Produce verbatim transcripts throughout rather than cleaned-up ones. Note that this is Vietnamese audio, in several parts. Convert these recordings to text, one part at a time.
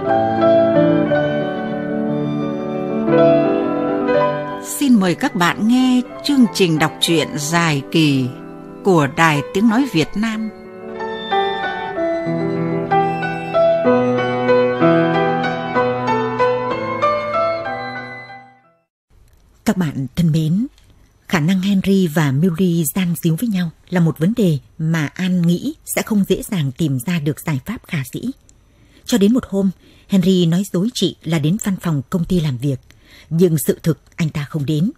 Xin mời các bạn nghe chương trình đọc truyện dài kỳ của Đài Tiếng Nói Việt Nam. Các bạn thân mến, khả năng Henry và Milly gian díu với nhau là một vấn đề mà An nghĩ sẽ không dễ dàng tìm ra được giải pháp khả dĩ. Cho đến một hôm, Henry nói dối chị là đến văn phòng công ty làm việc, nhưng sự thực anh ta không đến.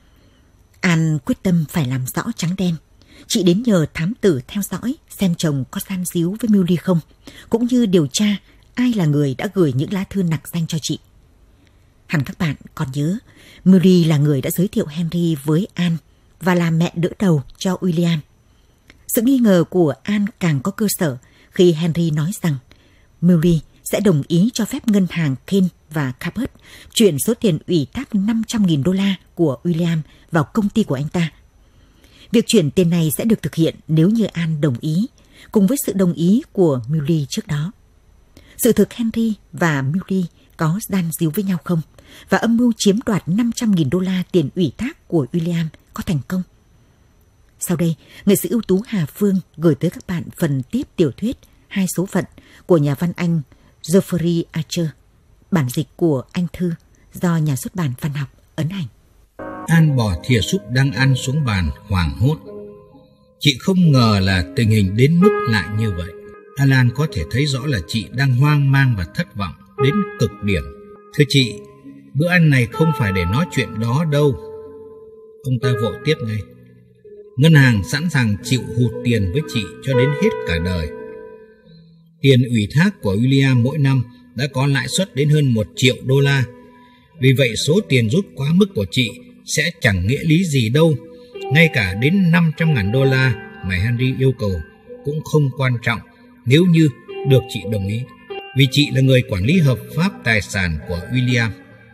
An quyết tâm phải làm rõ trắng đen. Chị đến nhờ thám tử theo dõi xem chồng có gian díu với Milly không, cũng như điều tra ai là người đã gửi những lá thư nặc danh cho chị. Hẳn các bạn còn nhớ, Milly là người đã giới thiệu Henry với An và là mẹ đỡ đầu cho William. Sự nghi ngờ của An càng có cơ sở khi Henry nói rằng Milly sẽ đồng ý cho phép ngân hàng Kane và Cabot chuyển số tiền ủy thác năm trăm nghìn đô la của William vào công ty của anh ta. Việc chuyển tiền này sẽ được thực hiện nếu như An đồng ý, cùng với sự đồng ý của Milly trước đó. Sự thực Henry và Milly có gian díu với nhau không, và âm mưu chiếm đoạt năm trăm nghìn đô la tiền ủy thác của William có thành công? Sau đây, nghệ sĩ ưu tú Hà Phương gửi tới các bạn phần tiếp tiểu thuyết Hai số phận của nhà văn Anh Geoffrey Archer, bản dịch của Anh Thư do nhà xuất bản Văn học ấn hành. An bỏ thìa súp đang ăn xuống bàn hoảng hốt. Chị không ngờ là tình hình đến mức lại như vậy. Alan có thể thấy rõ là chị đang hoang mang và thất vọng đến cực điểm. Thưa chị, bữa ăn này không phải để nói chuyện đó đâu. Ông ta vội tiếp ngay. Ngân hàng sẵn sàng chịu hụt tiền với chị cho đến hết cả đời. Tiền ủy thác của William mỗi năm đã có lãi suất đến hơn một triệu đô la. Vì vậy số tiền rút quá mức của chị sẽ chẳng nghĩa lý gì đâu. Ngay cả đến năm trăm ngàn đô la mà Henry yêu cầu cũng không quan trọng nếu như được chị đồng ý. Vì chị là người quản lý hợp pháp tài sản của William.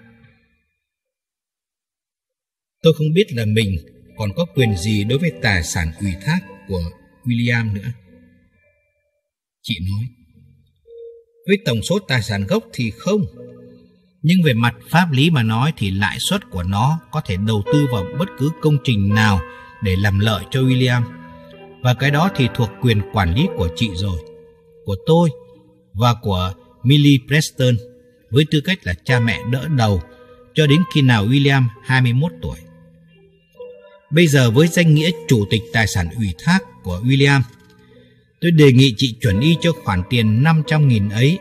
Tôi không biết là mình còn có quyền gì đối với tài sản ủy thác của William nữa. Chị nói. Với tổng số tài sản gốc thì không. Nhưng về mặt pháp lý mà nói thì lãi suất của nó có thể đầu tư vào bất cứ công trình nào để làm lợi cho William. Và cái đó thì thuộc quyền quản lý của chị rồi, của tôi và của Milly Preston với tư cách là cha mẹ đỡ đầu cho đến khi nào William hai mươi mốt tuổi. Bây giờ với danh nghĩa chủ tịch tài sản ủy thác của William, tôi đề nghị chị chuẩn y cho khoản tiền năm trăm nghìn ấy.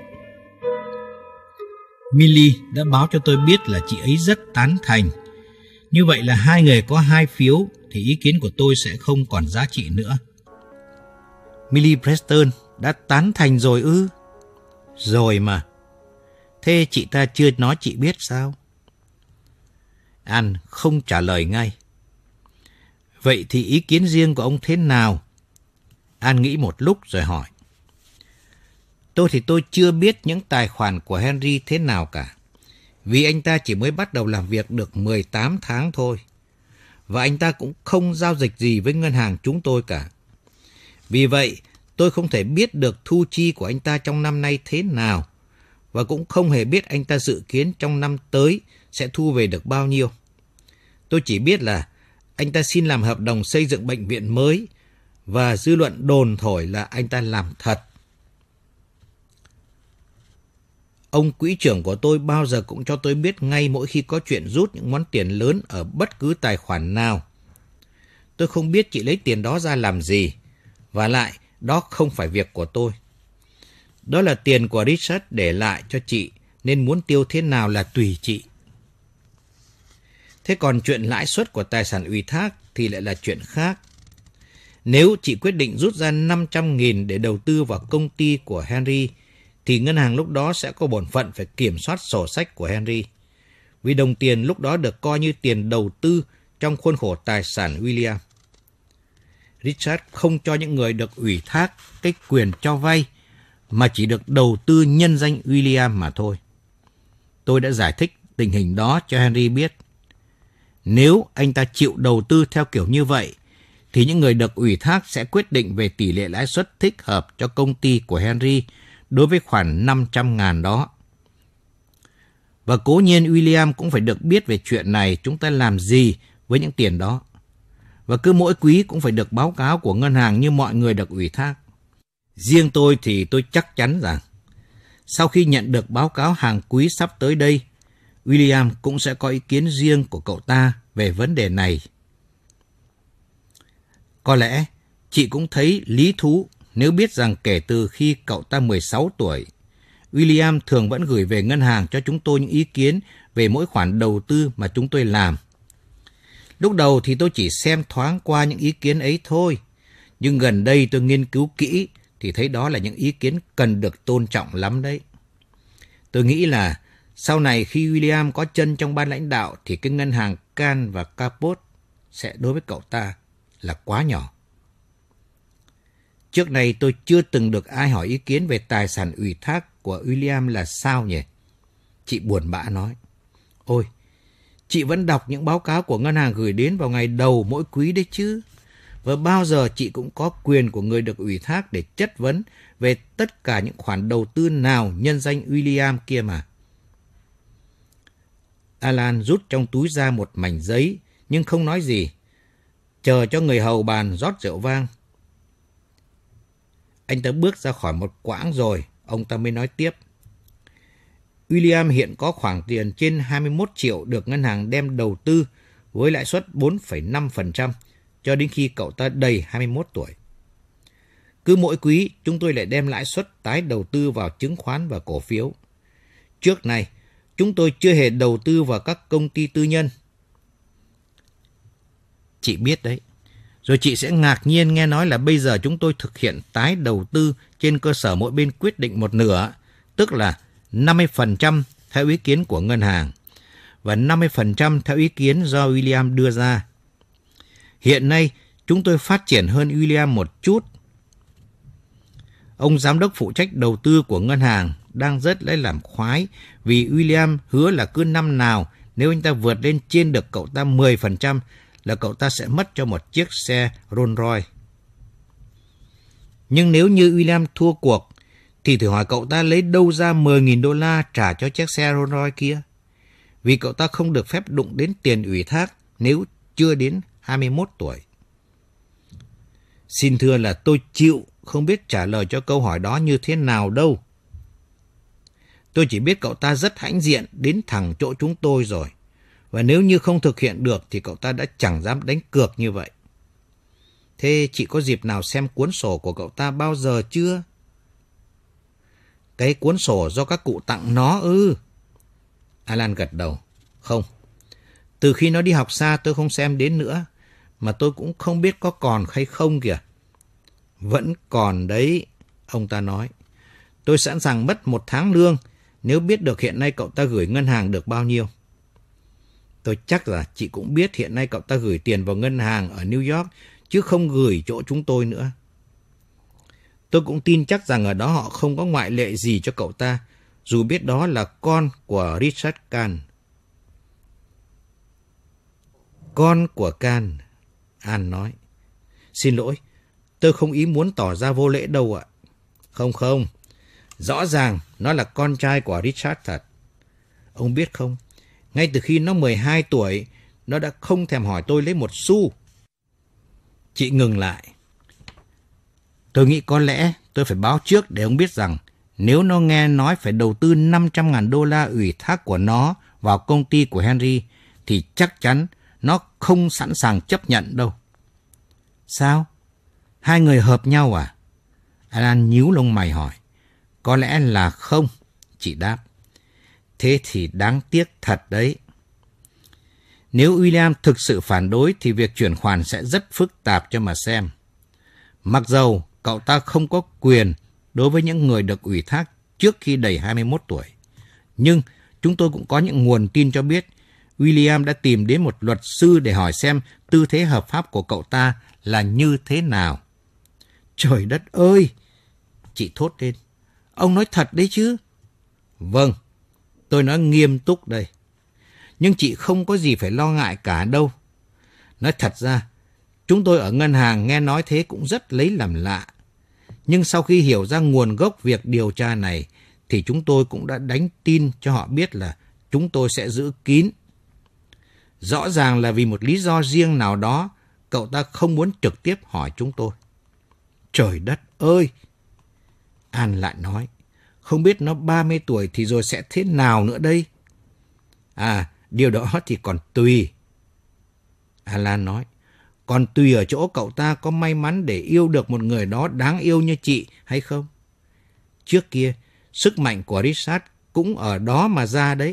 Milly đã báo cho tôi biết là chị ấy rất tán thành. Như vậy là hai người có hai phiếu thì ý kiến của tôi sẽ không còn giá trị nữa. Milly Preston đã tán thành rồi ư? Rồi mà. Thế chị ta chưa nói chị biết sao? An không trả lời ngay. Vậy thì ý kiến riêng của ông thế nào? An nghĩ một lúc rồi hỏi. Tôi thì tôi chưa biết những tài khoản của Henry thế nào cả. Vì anh ta chỉ mới bắt đầu làm việc được mười tám tháng thôi. Và anh ta cũng không giao dịch gì với ngân hàng chúng tôi cả. Vì vậy, tôi không thể biết được thu chi của anh ta trong năm nay thế nào. Và cũng không hề biết anh ta dự kiến trong năm tới sẽ thu về được bao nhiêu. Tôi chỉ biết là anh ta xin làm hợp đồng xây dựng bệnh viện mới và dư luận đồn thổi là anh ta làm thật. Ông quỹ trưởng của tôi bao giờ cũng cho tôi biết ngay mỗi khi có chuyện rút những món tiền lớn ở bất cứ tài khoản nào. Tôi không biết chị lấy tiền đó ra làm gì, và lại đó không phải việc của tôi. Đó là tiền của Richard để lại cho chị, nên muốn tiêu thế nào là tùy chị. Thế còn chuyện lãi suất của tài sản ủy thác thì lại là chuyện khác. Nếu chị quyết định rút ra năm trăm nghìn để đầu tư vào công ty của Henry, thì ngân hàng lúc đó sẽ có bổn phận phải kiểm soát sổ sách của Henry. Vì đồng tiền lúc đó được coi như tiền đầu tư trong khuôn khổ tài sản William. Richard không cho những người được ủy thác cái quyền cho vay, mà chỉ được đầu tư nhân danh William mà thôi. Tôi đã giải thích tình hình đó cho Henry biết. Nếu anh ta chịu đầu tư theo kiểu như vậy, thì những người được ủy thác sẽ quyết định về tỷ lệ lãi suất thích hợp cho công ty của Henry đối với khoản năm trăm ngàn đó. Và cố nhiên William cũng phải được biết về chuyện này chúng ta làm gì với những tiền đó. Và cứ mỗi quý cũng phải được báo cáo của ngân hàng như mọi người được ủy thác. Riêng tôi thì tôi chắc chắn rằng sau khi nhận được báo cáo hàng quý sắp tới đây, William cũng sẽ có ý kiến riêng của cậu ta về vấn đề này. Có lẽ chị cũng thấy lý thú nếu biết rằng kể từ khi cậu ta mười sáu tuổi, William thường vẫn gửi về ngân hàng cho chúng tôi những ý kiến về mỗi khoản đầu tư mà chúng tôi làm. Lúc đầu thì tôi chỉ xem thoáng qua những ý kiến ấy thôi, nhưng gần đây tôi nghiên cứu kỹ thì thấy đó là những ý kiến cần được tôn trọng lắm đấy. Tôi nghĩ là sau này khi William có chân trong ban lãnh đạo thì cái ngân hàng Can và Capot sẽ đối với cậu ta là quá nhỏ. Trước này tôi chưa từng được ai hỏi ý kiến về tài sản ủy thác của William là sao nhỉ? Chị buồn bã nói. Ôi, chị vẫn đọc những báo cáo của ngân hàng gửi đến vào ngày đầu mỗi quý đấy chứ. Và bao giờ chị cũng có quyền của người được ủy thác để chất vấn về tất cả những khoản đầu tư nào nhân danh William kia mà. Alan rút trong túi ra một mảnh giấy nhưng không nói gì, chờ cho người hầu bàn rót rượu vang. Anh ta bước ra khỏi một quãng rồi, ông ta mới nói tiếp. William hiện có khoản tiền trên hai mươi mốt triệu được ngân hàng đem đầu tư với lãi suất bốn phẩy năm phần trăm cho đến khi cậu ta đầy hai mươi mốt tuổi. Cứ mỗi quý, chúng tôi lại đem lãi suất tái đầu tư vào chứng khoán và cổ phiếu. Trước này, chúng tôi chưa hề đầu tư vào các công ty tư nhân. Chị biết đấy. Rồi chị sẽ ngạc nhiên nghe nói là bây giờ chúng tôi thực hiện tái đầu tư trên cơ sở mỗi bên quyết định một nửa, tức là năm mươi phần trăm theo ý kiến của ngân hàng và năm mươi phần trăm theo ý kiến do William đưa ra. Hiện nay, chúng tôi phát triển hơn William một chút. Ông giám đốc phụ trách đầu tư của ngân hàng đang rất lấy làm khoái vì William hứa là cứ năm nào nếu anh ta vượt lên trên được cậu ta mười phần trăm là cậu ta sẽ mất cho một chiếc xe Rolls Royce. Nhưng nếu như William thua cuộc thì thử hỏi cậu ta lấy đâu ra mười nghìn đô la trả cho chiếc xe Rolls Royce kia? Vì cậu ta không được phép đụng đến tiền ủy thác nếu chưa đến hai mươi mốt tuổi. Xin thưa là tôi chịu không biết trả lời cho câu hỏi đó như thế nào đâu. Tôi chỉ biết cậu ta rất hãnh diện đến thẳng chỗ chúng tôi rồi. Và nếu như không thực hiện được thì cậu ta đã chẳng dám đánh cược như vậy. Thế chị có dịp nào xem cuốn sổ của cậu ta bao giờ chưa? Cái cuốn sổ do các cụ tặng nó ư? Alan gật đầu. Không. Từ khi nó đi học xa tôi không xem đến nữa. Mà tôi cũng không biết có còn hay không kìa. Vẫn còn đấy, ông ta nói. Tôi sẵn sàng mất một tháng lương nếu biết được hiện nay cậu ta gửi ngân hàng được bao nhiêu. Tôi chắc là chị cũng biết hiện nay cậu ta gửi tiền vào ngân hàng ở New York chứ không gửi chỗ chúng tôi nữa. Tôi cũng tin chắc rằng ở đó họ không có ngoại lệ gì cho cậu ta, dù biết đó là con của Richard Can. Con của Can, An nói. Xin lỗi, tôi không ý muốn tỏ ra vô lễ đâu ạ. Không không, rõ ràng nó là con trai của Richard thật. Ông biết không, ngay từ khi nó mười hai tuổi, nó đã không thèm hỏi tôi lấy một xu. Chị ngừng lại. Tôi nghĩ có lẽ tôi phải báo trước để ông biết rằng nếu nó nghe nói phải đầu tư năm trăm ngàn đô la ủy thác của nó vào công ty của Henry thì chắc chắn nó không sẵn sàng chấp nhận đâu. Sao? Hai người hợp nhau à? Alan nhíu lông mày hỏi. Có lẽ là không, chị đáp. Thế thì đáng tiếc thật đấy. Nếu William thực sự phản đối thì việc chuyển khoản sẽ rất phức tạp cho mà xem. Mặc dầu cậu ta không có quyền đối với những người được ủy thác trước khi đầy hai mươi mốt tuổi. Nhưng chúng tôi cũng có những nguồn tin cho biết William đã tìm đến một luật sư để hỏi xem tư thế hợp pháp của cậu ta là như thế nào. Trời đất ơi! Chị thốt lên. Ông nói thật đấy chứ? Vâng, tôi nói nghiêm túc đây. Nhưng chị không có gì phải lo ngại cả đâu. Nói thật ra, chúng tôi ở ngân hàng nghe nói thế cũng rất lấy làm lạ. Nhưng sau khi hiểu ra nguồn gốc việc điều tra này, thì chúng tôi cũng đã đánh tin cho họ biết là chúng tôi sẽ giữ kín. Rõ ràng là vì một lý do riêng nào đó, cậu ta không muốn trực tiếp hỏi chúng tôi. Trời đất ơi! An lại nói, không biết nó ba mươi tuổi thì rồi sẽ thế nào nữa đây? À, điều đó thì còn tùy. Alan nói, còn tùy ở chỗ cậu ta có may mắn để yêu được một người đó đáng yêu như chị hay không. Trước kia, sức mạnh của Richard cũng ở đó mà ra đấy.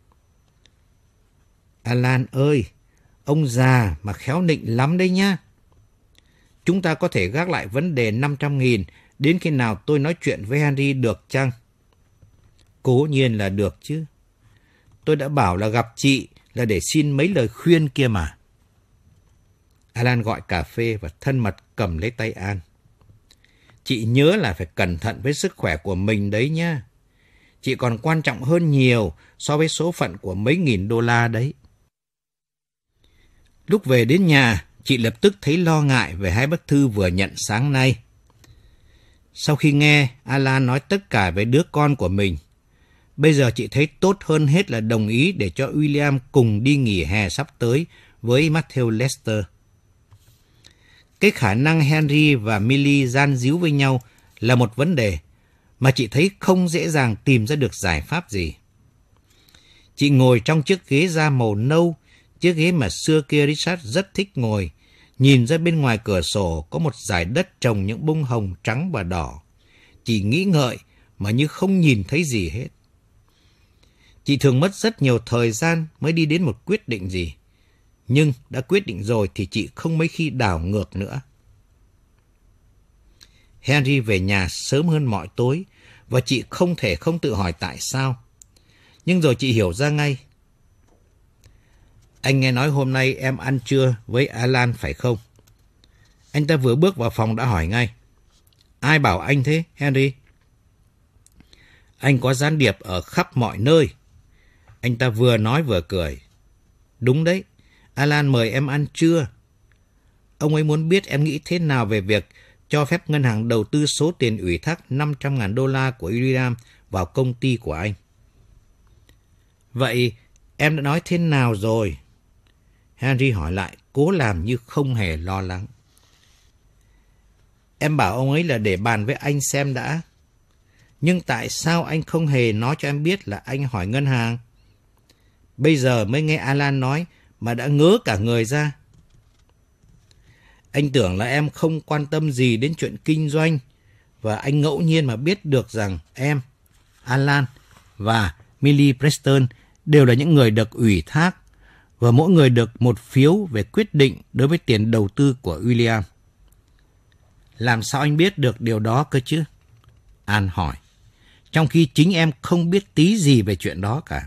Alan ơi, ông già mà khéo nịnh lắm đấy nhá. Chúng ta có thể gác lại vấn đề năm trăm nghìn đến khi nào tôi nói chuyện với Henry được chăng? Cố nhiên là được chứ. Tôi đã bảo là gặp chị là để xin mấy lời khuyên kia mà. Alan gọi cà phê và thân mật cầm lấy tay An. Chị nhớ là phải cẩn thận với sức khỏe của mình đấy nhá. Chị còn quan trọng hơn nhiều so với số phận của mấy nghìn đô la đấy. Lúc về đến nhà, chị lập tức thấy lo ngại về hai bức thư vừa nhận sáng nay. Sau khi nghe Alan nói tất cả về đứa con của mình, bây giờ chị thấy tốt hơn hết là đồng ý để cho William cùng đi nghỉ hè sắp tới với Matthew Lester. Cái khả năng Henry và Millie gian díu với nhau là một vấn đề mà chị thấy không dễ dàng tìm ra được giải pháp gì. Chị ngồi trong chiếc ghế da màu nâu, chiếc ghế mà xưa kia Richard rất thích ngồi, nhìn ra bên ngoài cửa sổ có một dải đất trồng những bông hồng trắng và đỏ. Chị nghĩ ngợi mà như không nhìn thấy gì hết. Chị thường mất rất nhiều thời gian mới đi đến một quyết định gì. Nhưng đã quyết định rồi thì chị không mấy khi đảo ngược nữa. Henry về nhà sớm hơn mọi tối và chị không thể không tự hỏi tại sao. Nhưng rồi chị hiểu ra ngay. Anh nghe nói hôm nay em ăn trưa với Alan phải không? Anh ta vừa bước vào phòng đã hỏi ngay. Ai bảo anh thế, Henry? Anh có gián điệp ở khắp mọi nơi. Anh ta vừa nói vừa cười. Đúng đấy, Alan mời em ăn trưa. Ông ấy muốn biết em nghĩ thế nào về việc cho phép ngân hàng đầu tư số tiền ủy thác năm trăm ngàn đô la của William vào công ty của anh. Vậy em đã nói thế nào rồi? Henry hỏi lại, cố làm như không hề lo lắng. Em bảo ông ấy là để bàn với anh xem đã. Nhưng tại sao anh không hề nói cho em biết là anh hỏi ngân hàng? Bây giờ mới nghe Alan nói mà đã ngớ cả người ra. Anh tưởng là em không quan tâm gì đến chuyện kinh doanh và anh ngẫu nhiên mà biết được rằng em, Alan và Millie Preston đều là những người được ủy thác và mỗi người được một phiếu về quyết định đối với tiền đầu tư của William. Làm sao anh biết được điều đó cơ chứ? An hỏi, trong khi chính em không biết tí gì về chuyện đó cả.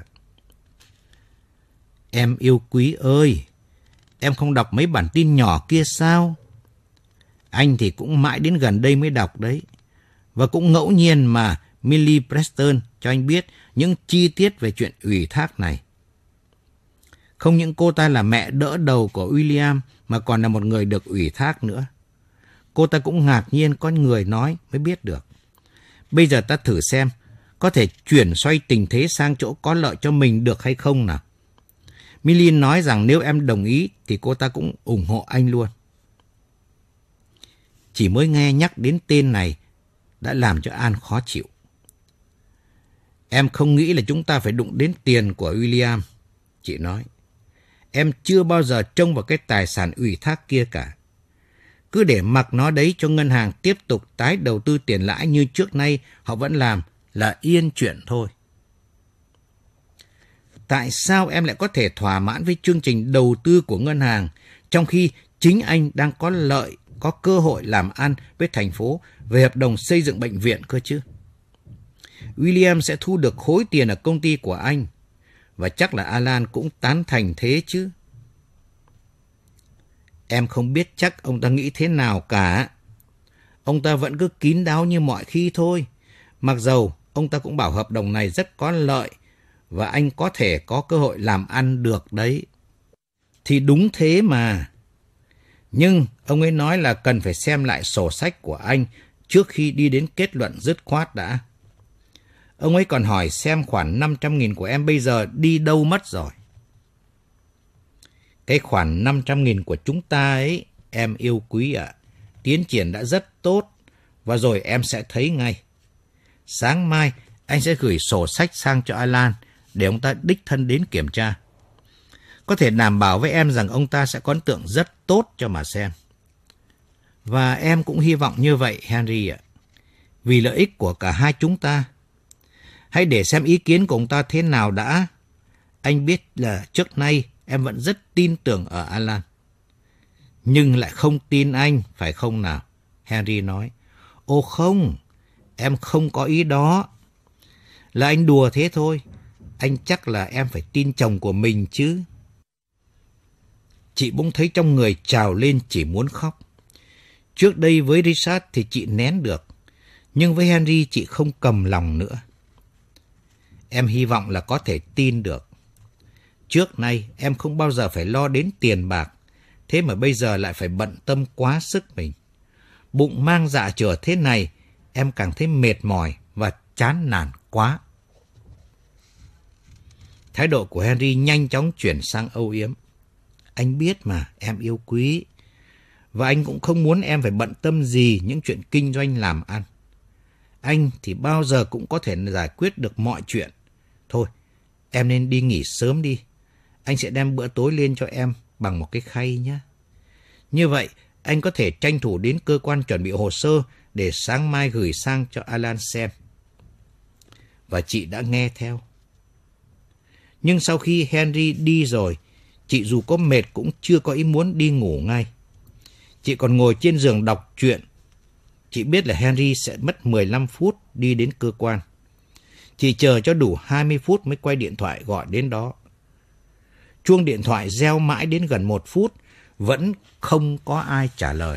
Em yêu quý ơi, em không đọc mấy bản tin nhỏ kia sao? Anh thì cũng mãi đến gần đây mới đọc đấy. Và cũng ngẫu nhiên mà Millie Preston cho anh biết những chi tiết về chuyện ủy thác này. Không những cô ta là mẹ đỡ đầu của William mà còn là một người được ủy thác nữa. Cô ta cũng ngạc nhiên có người nói mới biết được. Bây giờ ta thử xem có thể chuyển xoay tình thế sang chỗ có lợi cho mình được hay không nào. Millie nói rằng nếu em đồng ý thì cô ta cũng ủng hộ anh luôn. Chỉ mới nghe nhắc đến tên này đã làm cho An khó chịu. Em không nghĩ là chúng ta phải đụng đến tiền của William, chị nói. Em chưa bao giờ trông vào cái tài sản ủy thác kia cả. Cứ để mặc nó đấy cho ngân hàng tiếp tục tái đầu tư tiền lãi như trước nay họ vẫn làm là yên chuyện thôi. Tại sao em lại có thể thỏa mãn với chương trình đầu tư của ngân hàng trong khi chính anh đang có lợi, có cơ hội làm ăn với thành phố về hợp đồng xây dựng bệnh viện cơ chứ? William sẽ thu được khối tiền ở công ty của anh và chắc là Alan cũng tán thành thế chứ. Em không biết chắc ông ta nghĩ thế nào cả. Ông ta vẫn cứ kín đáo như mọi khi thôi. Mặc dầu ông ta cũng bảo hợp đồng này rất có lợi và anh có thể có cơ hội làm ăn được đấy. Thì đúng thế mà. Nhưng ông ấy nói là cần phải xem lại sổ sách của anh trước khi đi đến kết luận dứt khoát đã. Ông ấy còn hỏi xem khoản năm trăm nghìn của em bây giờ đi đâu mất rồi. Cái khoản năm trăm nghìn của chúng ta ấy, em yêu quý ạ, à, tiến triển đã rất tốt, và rồi em sẽ thấy ngay. Sáng mai, anh sẽ gửi sổ sách sang cho Alan để ông ta đích thân đến kiểm tra. Có thể đảm bảo với em rằng ông ta sẽ có ấn tượng rất tốt cho mà xem. Và em cũng hy vọng như vậy, Henry ạ. Vì lợi ích của cả hai chúng ta. Hãy để xem ý kiến của ông ta thế nào đã. Anh biết là trước nay em vẫn rất tin tưởng ở Alan. Nhưng lại không tin anh, phải không nào? Henry nói. Ồ không, em không có ý đó. Là anh đùa thế thôi. Anh chắc là em phải tin chồng của mình chứ. Chị bỗng thấy trong người trào lên chỉ muốn khóc. Trước đây với Richard thì chị nén được, nhưng với Henry chị không cầm lòng nữa. Em hy vọng là có thể tin được. Trước nay em không bao giờ phải lo đến tiền bạc, thế mà bây giờ lại phải bận tâm quá sức mình. Bụng mang dạ chửa thế này, em càng thấy mệt mỏi và chán nản quá. Thái độ của Henry nhanh chóng chuyển sang âu yếm. Anh biết mà, em yêu quý. Và anh cũng không muốn em phải bận tâm gì những chuyện kinh doanh làm ăn. Anh thì bao giờ cũng có thể giải quyết được mọi chuyện. Thôi, em nên đi nghỉ sớm đi. Anh sẽ đem bữa tối lên cho em bằng một cái khay nhé. Như vậy, anh có thể tranh thủ đến cơ quan chuẩn bị hồ sơ để sáng mai gửi sang cho Alan xem. Và chị đã nghe theo. Nhưng sau khi Henry đi rồi, chị dù có mệt cũng chưa có ý muốn đi ngủ ngay. Chị còn ngồi trên giường đọc truyện. Chị biết là Henry sẽ mất mười lăm phút đi đến cơ quan. Chị chờ cho đủ hai mươi phút mới quay điện thoại gọi đến đó. Chuông điện thoại reo mãi đến gần một phút, vẫn không có ai trả lời.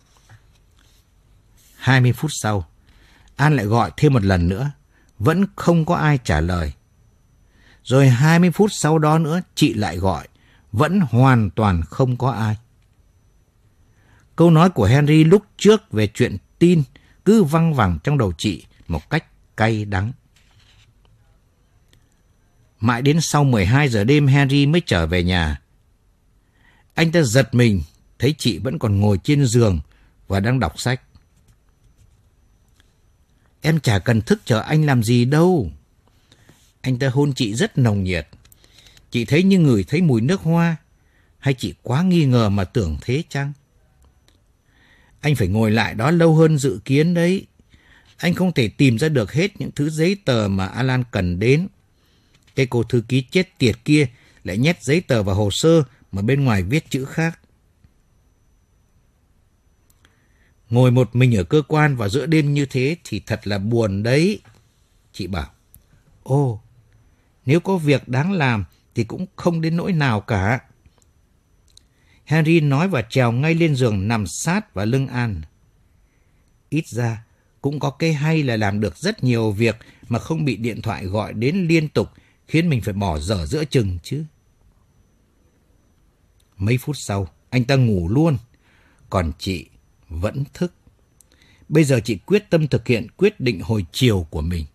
hai mươi phút sau, An lại gọi thêm một lần nữa, vẫn không có ai trả lời. Rồi hai mươi phút sau đó nữa, chị lại gọi, vẫn hoàn toàn không có ai. Câu nói của Henry lúc trước về chuyện tin cứ văng vẳng trong đầu chị một cách cay đắng. Mãi đến sau mười hai giờ đêm Henry mới trở về nhà. Anh ta giật mình thấy chị vẫn còn ngồi trên giường và đang đọc sách. Em chả cần thức chờ anh làm gì đâu. Anh ta hôn chị rất nồng nhiệt. Chị thấy như người thấy mùi nước hoa. Hay chị quá nghi ngờ mà tưởng thế chăng? Anh phải ngồi lại đó lâu hơn dự kiến đấy. Anh không thể tìm ra được hết những thứ giấy tờ mà Alan cần đến. Cái cô thư ký chết tiệt kia lại nhét giấy tờ vào hồ sơ mà bên ngoài viết chữ khác. Ngồi một mình ở cơ quan vào giữa đêm như thế thì thật là buồn đấy. Chị bảo, ồ, nếu có việc đáng làm thì cũng không đến nỗi nào cả. Henry nói và trèo ngay lên giường nằm sát vào lưng An. Ít ra, cũng có cái hay là làm được rất nhiều việc mà không bị điện thoại gọi đến liên tục khiến mình phải bỏ dở giữa chừng chứ. Mấy phút sau, anh ta ngủ luôn, còn chị vẫn thức. Bây giờ chị quyết tâm thực hiện quyết định hồi chiều của mình.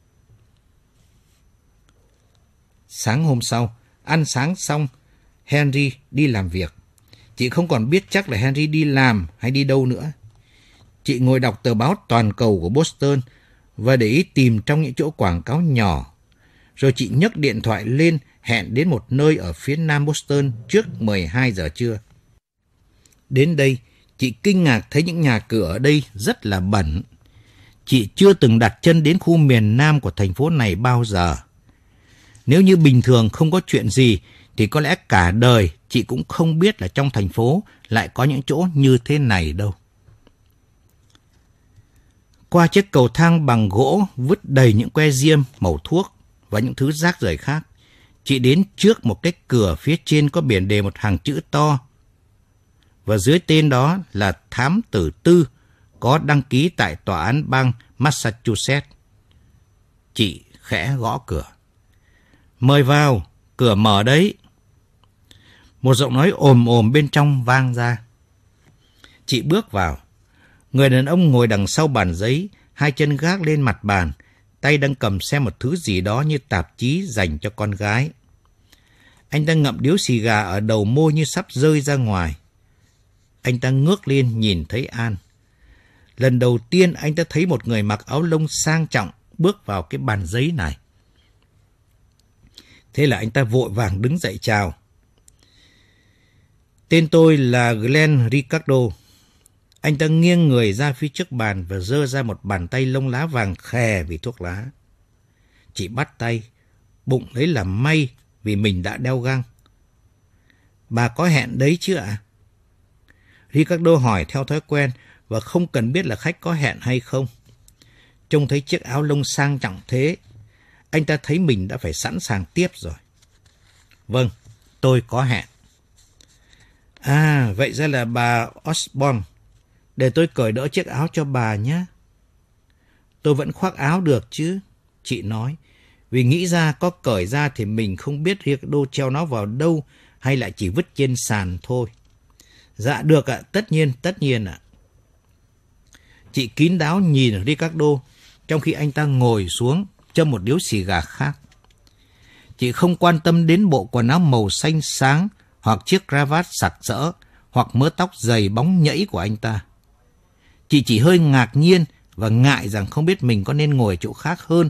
Sáng hôm sau, ăn sáng xong, Henry đi làm việc. Chị không còn biết chắc là Henry đi làm hay đi đâu nữa. Chị ngồi đọc tờ báo toàn cầu của Boston và để ý tìm trong những chỗ quảng cáo nhỏ. Rồi chị nhấc điện thoại lên hẹn đến một nơi ở phía nam Boston trước mười hai giờ trưa. Đến đây, chị kinh ngạc thấy những nhà cửa ở đây rất là bẩn. Chị chưa từng đặt chân đến khu miền nam của thành phố này bao giờ. Nếu như bình thường không có chuyện gì, thì có lẽ cả đời chị cũng không biết là trong thành phố lại có những chỗ như thế này đâu. Qua chiếc cầu thang bằng gỗ vứt đầy những que diêm, mẩu thuốc và những thứ rác rưởi khác, chị đến trước một cái cửa phía trên có biển đề một hàng chữ to. Và dưới tên đó là thám tử tư, có đăng ký tại tòa án bang Massachusetts. Chị khẽ gõ cửa. Mời vào, cửa mở đấy. Một giọng nói ồm ồm bên trong vang ra. Chị bước vào. Người đàn ông ngồi đằng sau bàn giấy, hai chân gác lên mặt bàn, tay đang cầm xem một thứ gì đó như tạp chí dành cho con gái. Anh ta ngậm điếu xì gà ở đầu môi như sắp rơi ra ngoài. Anh ta ngước lên nhìn thấy An. Lần đầu tiên anh ta thấy một người mặc áo lông sang trọng bước vào cái bàn giấy này. Thế là anh ta vội vàng đứng dậy chào. Tên tôi là Glenn Ricardo. Anh ta nghiêng người ra phía trước bàn và giơ ra một bàn tay lông lá vàng khè vì thuốc lá. Chị bắt tay, bụng lấy làm may vì mình đã đeo găng. Bà có hẹn đấy chứ ạ? Ricardo hỏi theo thói quen và không cần biết là khách có hẹn hay không. Trông thấy chiếc áo lông sang trọng thế, anh ta thấy mình đã phải sẵn sàng tiếp rồi. Vâng, tôi có hẹn. À, vậy ra là bà Osborne. Để tôi cởi đỡ chiếc áo cho bà nhé. Tôi vẫn khoác áo được chứ, chị nói. Vì nghĩ ra có cởi ra thì mình không biết Ricardo treo nó vào đâu hay lại chỉ vứt trên sàn thôi. Dạ được ạ, tất nhiên, tất nhiên ạ. Chị kín đáo nhìn Ricardo trong khi anh ta ngồi xuống châm một điếu xì gà khác. Chị không quan tâm đến bộ quần áo màu xanh sáng hoặc chiếc cravat sặc sỡ hoặc mớ tóc dày bóng nhẫy của anh ta. Chị chỉ hơi ngạc nhiên và ngại rằng không biết mình có nên ngồi chỗ khác hơn.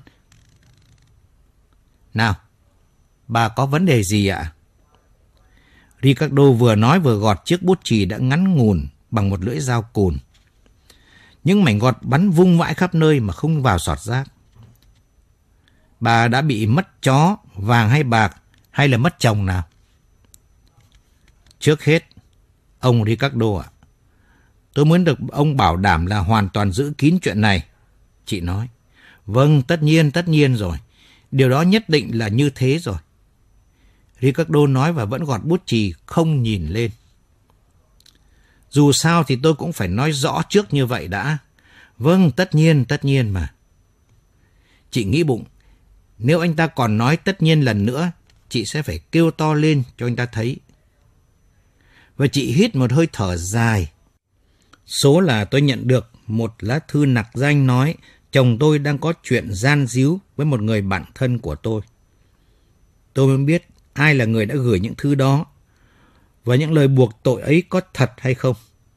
Nào, bà có vấn đề gì ạ? Ricardo vừa nói vừa gọt chiếc bút chì đã ngắn ngủn bằng một lưỡi dao cùn. Những mảnh gọt bắn vung vãi khắp nơi mà không vào sọt rác. Bà đã bị mất chó, vàng hay bạc, hay là mất chồng nào? Trước hết, ông Ricardo ạ, tôi muốn được ông bảo đảm là hoàn toàn giữ kín chuyện này. Chị nói, vâng, tất nhiên, tất nhiên rồi. Điều đó nhất định là như thế rồi. Ricardo nói và vẫn gọt bút chì, không nhìn lên. Dù sao thì tôi cũng phải nói rõ trước như vậy đã. Vâng, tất nhiên, tất nhiên mà. Chị nghĩ bụng, nếu anh ta còn nói tất nhiên lần nữa, chị sẽ phải kêu to lên cho anh ta thấy. Và chị hít một hơi thở dài. Số là tôi nhận được một lá thư nặc danh nói chồng tôi đang có chuyện gian díu với một người bạn thân của tôi. Tôi mới biết ai là người đã gửi những thư đó và những lời buộc tội ấy có thật hay không.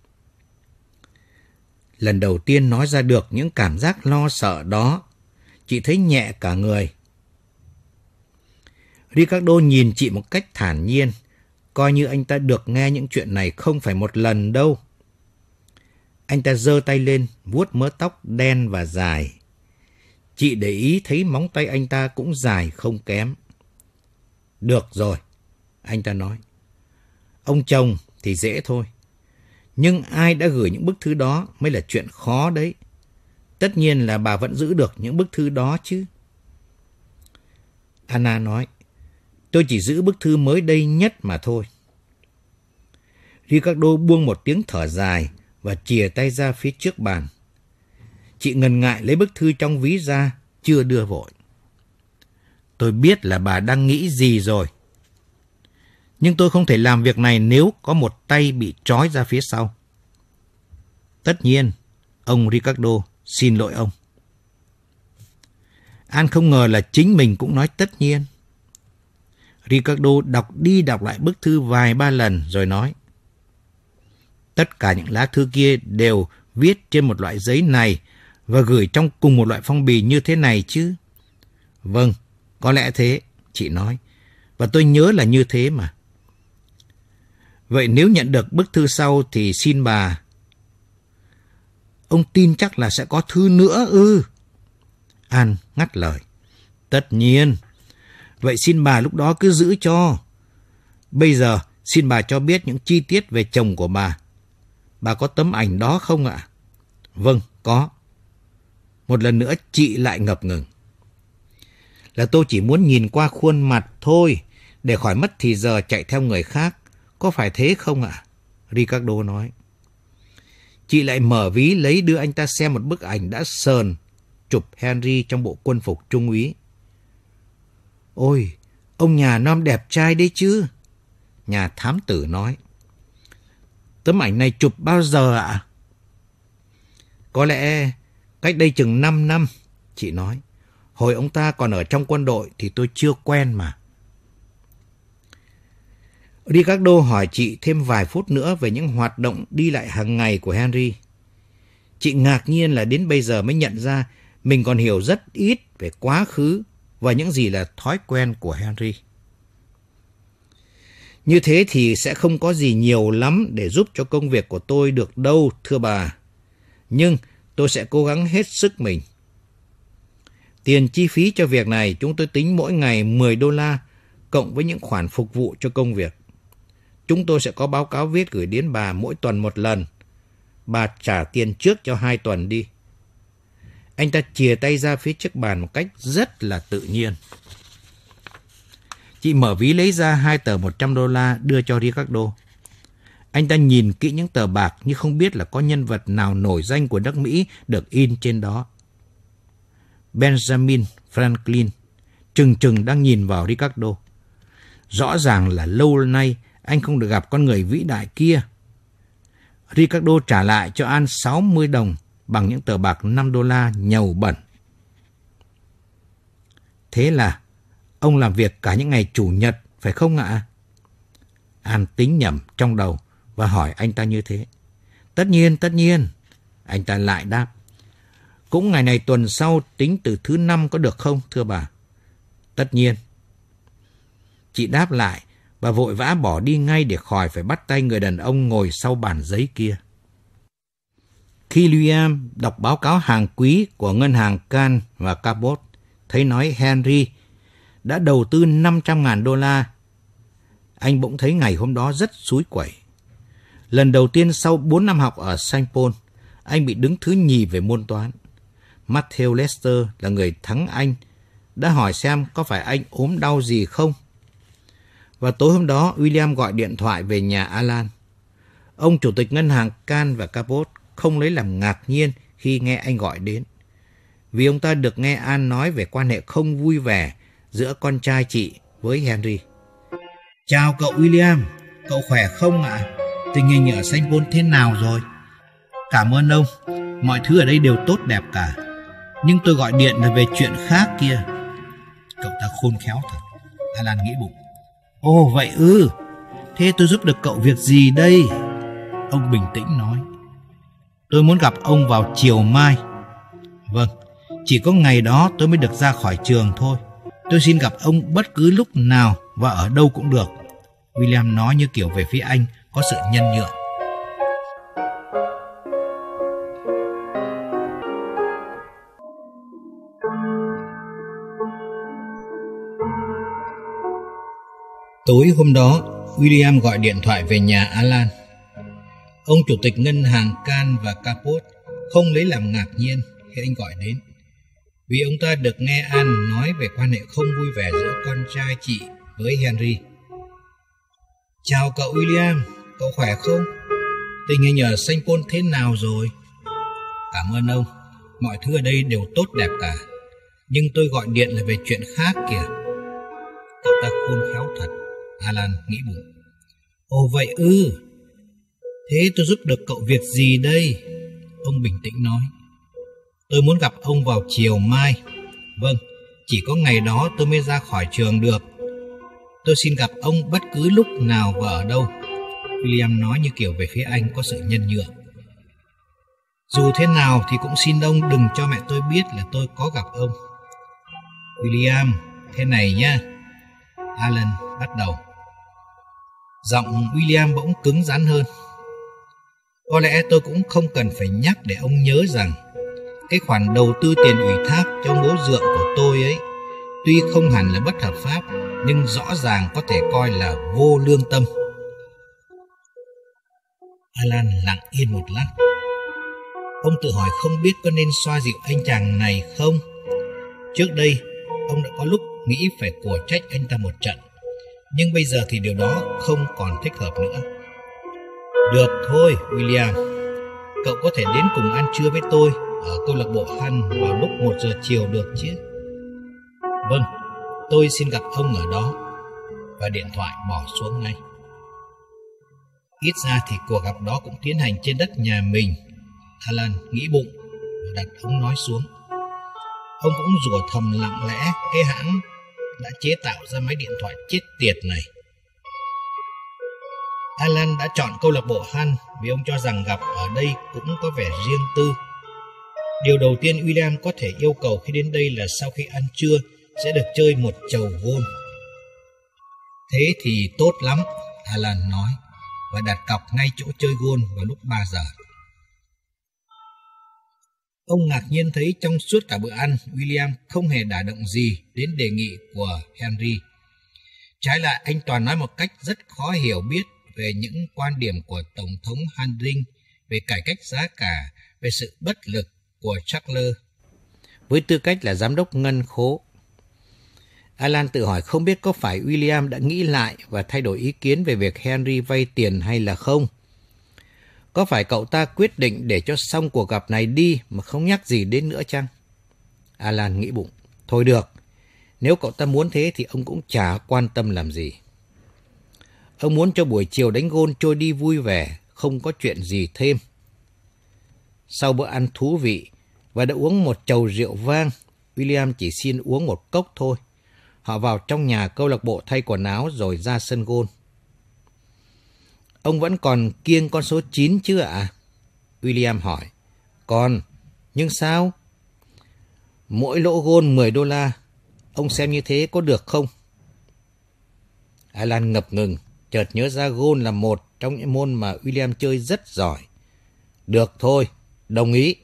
Lần đầu tiên nói ra được những cảm giác lo sợ đó, chị thấy nhẹ cả người. Ricardo nhìn chị một cách thản nhiên, coi như anh ta được nghe những chuyện này không phải một lần đâu. Anh ta giơ tay lên, vuốt mớ tóc đen và dài. Chị để ý thấy móng tay anh ta cũng dài không kém. Được rồi, anh ta nói. Ông chồng thì dễ thôi. Nhưng ai đã gửi những bức thư đó mới là chuyện khó đấy. Tất nhiên là bà vẫn giữ được những bức thư đó chứ. Anna nói, tôi chỉ giữ bức thư mới đây nhất mà thôi. Ricardo buông một tiếng thở dài và chìa tay ra phía trước bàn. Chị ngần ngại lấy bức thư trong ví ra, chưa đưa vội. Tôi biết là bà đang nghĩ gì rồi. Nhưng tôi không thể làm việc này nếu có một tay bị trói ra phía sau. Tất nhiên, ông Ricardo, xin lỗi ông. An không ngờ là chính mình cũng nói tất nhiên. Ricardo đọc đi đọc lại bức thư vài ba lần rồi nói. Tất cả những lá thư kia đều viết trên một loại giấy này và gửi trong cùng một loại phong bì như thế này chứ. Vâng, có lẽ thế, chị nói. Và tôi nhớ là như thế mà. Vậy nếu nhận được bức thư sau thì xin bà... Ông tin chắc là sẽ có thư nữa ư? An ngắt lời. Tất nhiên. Vậy xin bà lúc đó cứ giữ cho. Bây giờ xin bà cho biết những chi tiết về chồng của bà. Bà có tấm ảnh đó không ạ? Vâng, có. Một lần nữa chị lại ngập ngừng. Là tôi chỉ muốn nhìn qua khuôn mặt thôi, để khỏi mất thì giờ chạy theo người khác. Có phải thế không ạ? Ricardo nói. Chị lại mở ví lấy đưa anh ta xem một bức ảnh đã sờn, chụp Henry trong bộ quân phục trung úy. Ôi, ông nhà non đẹp trai đấy chứ. Nhà thám tử nói. Tấm ảnh này chụp bao giờ ạ? Có lẽ cách đây chừng năm năm, chị nói. Hồi ông ta còn ở trong quân đội thì tôi chưa quen mà. Ricardo hỏi chị thêm vài phút nữa về những hoạt động đi lại hàng ngày của Henry. Chị ngạc nhiên là đến bây giờ mới nhận ra mình còn hiểu rất ít về quá khứ và những gì là thói quen của Henry. Như thế thì sẽ không có gì nhiều lắm để giúp cho công việc của tôi được đâu, thưa bà. Nhưng tôi sẽ cố gắng hết sức mình. Tiền chi phí cho việc này chúng tôi tính mỗi ngày mười đô la, cộng với những khoản phục vụ cho công việc. Chúng tôi sẽ có báo cáo viết gửi đến bà mỗi tuần một lần. Bà trả tiền trước cho hai tuần đi. Anh ta chìa tay ra phía trước bàn một cách rất là tự nhiên. Chị mở ví lấy ra hai tờ một trăm đô la đưa cho Ricardo. Anh ta nhìn kỹ những tờ bạc như không biết là có nhân vật nào nổi danh của nước Mỹ được in trên đó. Benjamin Franklin trừng trừng đang nhìn vào Ricardo. Rõ ràng là lâu nay anh không được gặp con người vĩ đại kia. Ricardo trả lại cho An sáu mươi đồng bằng những tờ bạc năm đô la nhầu bẩn. Thế là ông làm việc cả những ngày chủ nhật, phải không ạ? An tính nhẩm trong đầu và hỏi anh ta như thế. Tất nhiên, tất nhiên. Anh ta lại đáp. Cũng ngày này tuần sau tính từ thứ năm có được không, thưa bà? Tất nhiên. Chị đáp lại và vội vã bỏ đi ngay để khỏi phải bắt tay người đàn ông ngồi sau bàn giấy kia. Khi William đọc báo cáo hàng quý của ngân hàng Can và Cabot, thấy nói Henry đã đầu tư năm trăm ngàn đô la, anh bỗng thấy ngày hôm đó rất xúi quẩy. Lần đầu tiên sau bốn năm học ở Saint Paul, anh bị đứng thứ nhì về môn toán. Matthew Lester là người thắng anh, đã hỏi xem có phải anh ốm đau gì không. Và tối hôm đó, William gọi điện thoại về nhà Alan. Ông chủ tịch ngân hàng Can và Cabot không lấy làm ngạc nhiên khi nghe anh gọi đến, vì ông ta được nghe An nói về quan hệ không vui vẻ giữa con trai chị với Henry. Chào cậu William, cậu khỏe không ạ? À? Tình hình ở Saint Paul thế nào rồi? Cảm ơn ông, mọi thứ ở đây đều tốt đẹp cả. Nhưng tôi gọi điện là về chuyện khác kia. Cậu ta khôn khéo thật, Alan nghĩ bụng. Ồ vậy ư, thế tôi giúp được cậu việc gì đây? Ông bình tĩnh nói. Tôi muốn gặp ông vào chiều mai. Vâng, chỉ có ngày đó tôi mới được ra khỏi trường thôi. Tôi xin gặp ông bất cứ lúc nào và ở đâu cũng được. William nói như kiểu về phía anh có sự nhân nhượng. Tối hôm đó, William gọi điện thoại về nhà Alan. Ông chủ tịch ngân hàng Can và Cabot không lấy làm ngạc nhiên khi anh gọi đến, vì ông ta được nghe An nói về quan hệ không vui vẻ giữa con trai chị với Henry. Chào cậu William, cậu khỏe không? Tình hình ở Saint Paul thế nào rồi? Cảm ơn ông, mọi thứ ở đây đều tốt đẹp cả. Nhưng tôi gọi điện là về chuyện khác kìa. Cậu ta khôn khéo thật, Alan nghĩ bụng. Ồ vậy ư, thế tôi giúp được cậu việc gì đây? Ông bình tĩnh nói. Tôi muốn gặp ông vào chiều mai. Vâng, chỉ có ngày đó tôi mới ra khỏi trường được. Tôi xin gặp ông bất cứ lúc nào và ở đâu. William nói như kiểu về phía anh có sự nhân nhượng. Dù thế nào thì cũng xin ông đừng cho mẹ tôi biết là tôi có gặp ông. William, thế này nhá. Alan bắt đầu. Giọng William bỗng cứng rắn hơn. Có lẽ tôi cũng không cần phải nhắc để ông nhớ rằng cái khoản đầu tư tiền ủy thác cho bố dượng của tôi ấy tuy không hẳn là bất hợp pháp, nhưng rõ ràng có thể coi là vô lương tâm. Alan lặng yên một lát. Ông tự hỏi không biết có nên xoa dịu anh chàng này không. Trước đây, ông đã có lúc nghĩ phải của trách anh ta một trận, nhưng bây giờ thì điều đó không còn thích hợp nữa. Được thôi, William. Cậu có thể đến cùng ăn trưa với tôi ở câu lạc bộ Hunt vào lúc một giờ chiều được chứ? Vâng, tôi xin gặp ông ở đó. Và điện thoại bỏ xuống ngay. Ít ra thì cuộc gặp đó cũng tiến hành trên đất nhà mình, Alan nghĩ bụng và đặt ống nói xuống. Ông cũng rủa thầm lặng lẽ cái hãng đã chế tạo ra máy điện thoại chết tiệt này. Alan đã chọn câu lạc bộ Hunt vì ông cho rằng gặp ở đây cũng có vẻ riêng tư. Điều đầu tiên William có thể yêu cầu khi đến đây là sau khi ăn trưa sẽ được chơi một chầu golf. Thế thì tốt lắm, Alan nói, và đặt cọc ngay chỗ chơi golf vào lúc ba giờ. Ông ngạc nhiên thấy trong suốt cả bữa ăn, William không hề đả động gì đến đề nghị của Henry. Trái lại, anh toàn nói một cách rất khó hiểu biết về những quan điểm của Tổng thống Harding về cải cách giá cả, về sự bất lực của Charles với tư cách là giám đốc ngân khố. Alan tự hỏi không biết có phải William đã nghĩ lại và thay đổi ý kiến về việc Henry vay tiền hay là không. Có phải cậu ta quyết định để cho xong cuộc gặp này đi mà không nhắc gì đến nữa chăng? Alan nghĩ bụng, thôi được, nếu cậu ta muốn thế thì ông cũng chả quan tâm làm gì. Ông muốn cho buổi chiều đánh gôn trôi đi vui vẻ, không có chuyện gì thêm. Sau bữa ăn thú vị và đã uống một chầu rượu vang, William chỉ xin uống một cốc thôi. Họ vào trong nhà câu lạc bộ thay quần áo rồi ra sân gôn. Ông vẫn còn kiêng con số chín chứ ạ? À? William hỏi. Còn, nhưng sao? Mỗi lỗ gôn mười đô la, ông xem như thế có được không? Alan ngập ngừng, chợt nhớ ra gôn là một trong những môn mà William chơi rất giỏi. Được thôi, đồng ý.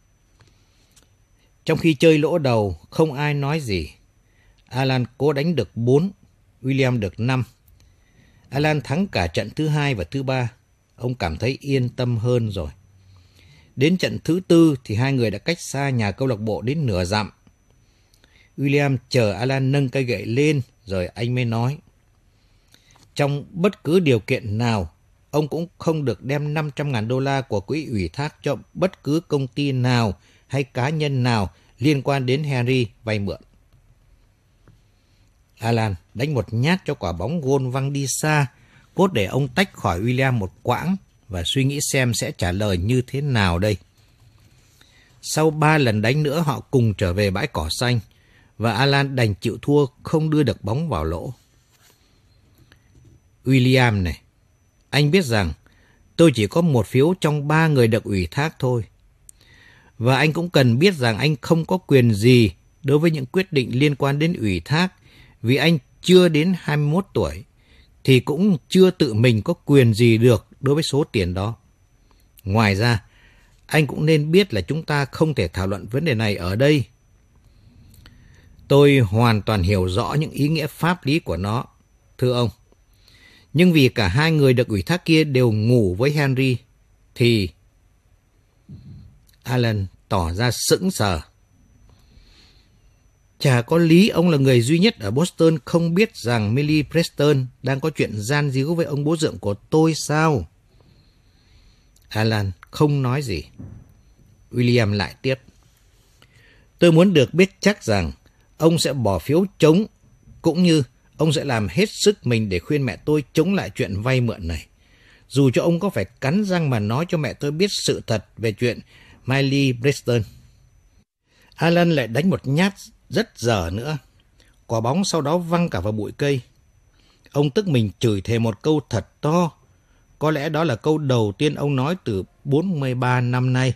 Trong khi chơi lỗ đầu, không ai nói gì. Alan cố đánh được bốn, William được năm. Alan thắng cả trận thứ hai và thứ ba. Ông cảm thấy yên tâm hơn rồi. Đến trận thứ tư thì hai người đã cách xa nhà câu lạc bộ đến nửa dặm. William chờ Alan nâng cây gậy lên rồi anh mới nói. Trong bất cứ điều kiện nào, ông cũng không được đem năm trăm ngàn đô la của quỹ ủy thác cho bất cứ công ty nào hay cá nhân nào liên quan đến Henry vay mượn. Alan đánh một nhát cho quả bóng gôn văng đi xa, cốt để ông tách khỏi William một quãng và suy nghĩ xem sẽ trả lời như thế nào đây. Sau ba lần đánh nữa họ cùng trở về bãi cỏ xanh và Alan đành chịu thua không đưa được bóng vào lỗ. William này, anh biết rằng tôi chỉ có một phiếu trong ba người được ủy thác thôi. Và anh cũng cần biết rằng anh không có quyền gì đối với những quyết định liên quan đến ủy thác vì anh chưa đến hai mươi mốt tuổi, thì cũng chưa tự mình có quyền gì được đối với số tiền đó. Ngoài ra, anh cũng nên biết là chúng ta không thể thảo luận vấn đề này ở đây. Tôi hoàn toàn hiểu rõ những ý nghĩa pháp lý của nó, thưa ông. Nhưng vì cả hai người được ủy thác kia đều ngủ với Henry, thì... Alan tỏ ra sững sờ. Chả có lý ông là người duy nhất ở Boston không biết rằng Millie Preston đang có chuyện gian díu với ông bố dượng của tôi sao? Alan không nói gì. William lại tiếp. Tôi muốn được biết chắc rằng ông sẽ bỏ phiếu chống, cũng như ông sẽ làm hết sức mình để khuyên mẹ tôi chống lại chuyện vay mượn này. Dù cho ông có phải cắn răng mà nói cho mẹ tôi biết sự thật về chuyện Millie Preston. Alan lại đánh một nhát rất dở nữa. Quả bóng sau đó văng cả vào bụi cây. Ông tức mình chửi thề một câu thật to. Có lẽ đó là câu đầu tiên ông nói từ bốn mươi ba năm nay.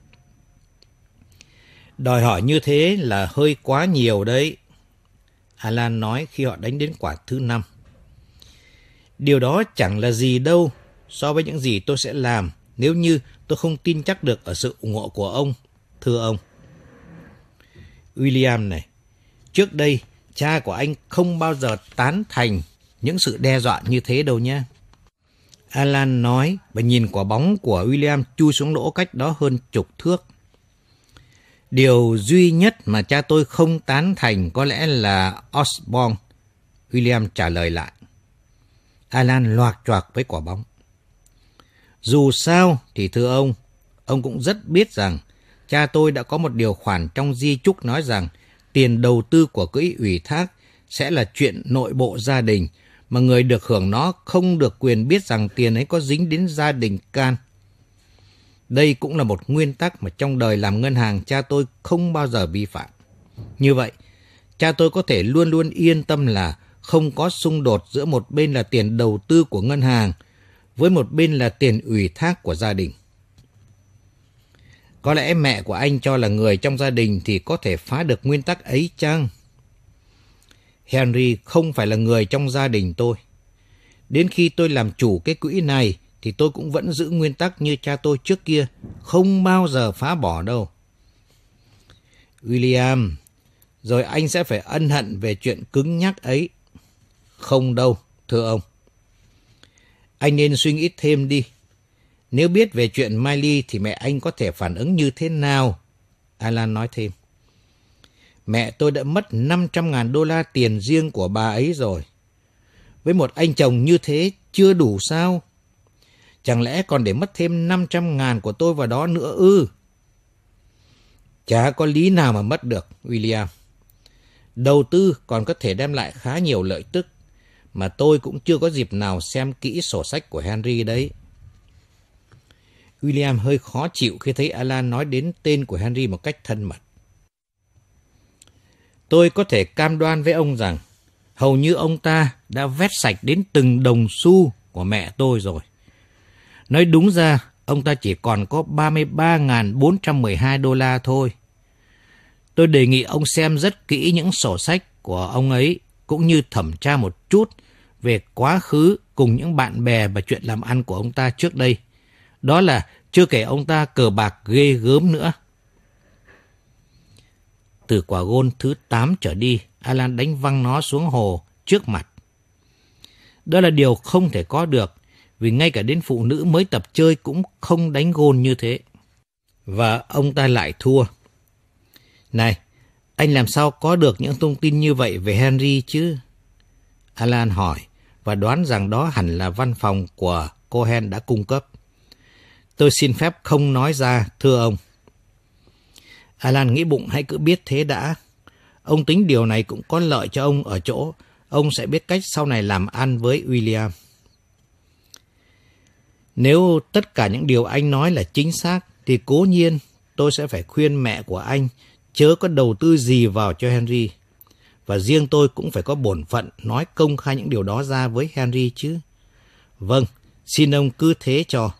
Đòi hỏi như thế là hơi quá nhiều đấy, Alan nói khi họ đánh đến quả thứ năm. Điều đó chẳng là gì đâu so với những gì tôi sẽ làm nếu như tôi không tin chắc được ở sự ủng hộ của ông, thưa ông. William này, trước đây cha của anh không bao giờ tán thành những sự đe dọa như thế đâu nhé. Alan nói và nhìn quả bóng của William chui xuống lỗ cách đó hơn chục thước. Điều duy nhất mà cha tôi không tán thành có lẽ là Osborne, William trả lời lại. Alan loạc choạc với quả bóng. Dù sao thì thưa ông, ông cũng rất biết rằng cha tôi đã có một điều khoản trong di chúc nói rằng tiền đầu tư của quỹ ủy thác sẽ là chuyện nội bộ gia đình, mà người được hưởng nó không được quyền biết rằng tiền ấy có dính đến gia đình Can. Đây cũng là một nguyên tắc mà trong đời làm ngân hàng cha tôi không bao giờ vi phạm. Như vậy, cha tôi có thể luôn luôn yên tâm là không có xung đột giữa một bên là tiền đầu tư của ngân hàng với một bên là tiền ủy thác của gia đình. Có lẽ mẹ của anh cho là người trong gia đình thì có thể phá được nguyên tắc ấy chăng? Henry không phải là người trong gia đình tôi. Đến khi tôi làm chủ cái quỹ này thì tôi cũng vẫn giữ nguyên tắc như cha tôi trước kia, không bao giờ phá bỏ đâu. William, rồi anh sẽ phải ân hận về chuyện cứng nhắc ấy. Không đâu, thưa ông. Anh nên suy nghĩ thêm đi. Nếu biết về chuyện Miley thì mẹ anh có thể phản ứng như thế nào? Alan nói thêm. Mẹ tôi đã mất năm trăm ngàn đô la tiền riêng của bà ấy rồi. Với một anh chồng như thế chưa đủ sao? Chẳng lẽ còn để mất thêm năm trăm ngàn của tôi vào đó nữa ư? Chả có lý nào mà mất được, William. Đầu tư còn có thể đem lại khá nhiều lợi tức, mà tôi cũng chưa có dịp nào xem kỹ sổ sách của Henry đấy. William hơi khó chịu khi thấy Alan nói đến tên của Henry một cách thân mật. Tôi có thể cam đoan với ông rằng hầu như ông ta đã vét sạch đến từng đồng xu của mẹ tôi rồi. Nói đúng ra, ông ta chỉ còn có ba mươi ba nghìn bốn trăm mười hai đô la thôi. Tôi đề nghị ông xem rất kỹ những sổ sách của ông ấy, cũng như thẩm tra một chút về quá khứ cùng những bạn bè và chuyện làm ăn của ông ta trước đây. Đó là chưa kể ông ta cờ bạc ghê gớm nữa. Từ quả gôn thứ tám trở đi, Alan đánh văng nó xuống hồ trước mặt. Đó là điều không thể có được, vì ngay cả đến phụ nữ mới tập chơi cũng không đánh gôn như thế. Và ông ta lại thua. Này, anh làm sao có được những thông tin như vậy về Henry chứ? Alan hỏi, và đoán rằng đó hẳn là văn phòng của Cohen đã cung cấp. Tôi xin phép không nói ra, thưa ông. Alan nghĩ bụng hãy cứ biết thế đã. Ông tính điều này cũng có lợi cho ông ở chỗ ông sẽ biết cách sau này làm ăn với William. Nếu tất cả những điều anh nói là chính xác, thì cố nhiên tôi sẽ phải khuyên mẹ của anh chớ có đầu tư gì vào cho Henry. Và riêng tôi cũng phải có bổn phận nói công khai những điều đó ra với Henry chứ. Vâng, xin ông cứ thế cho.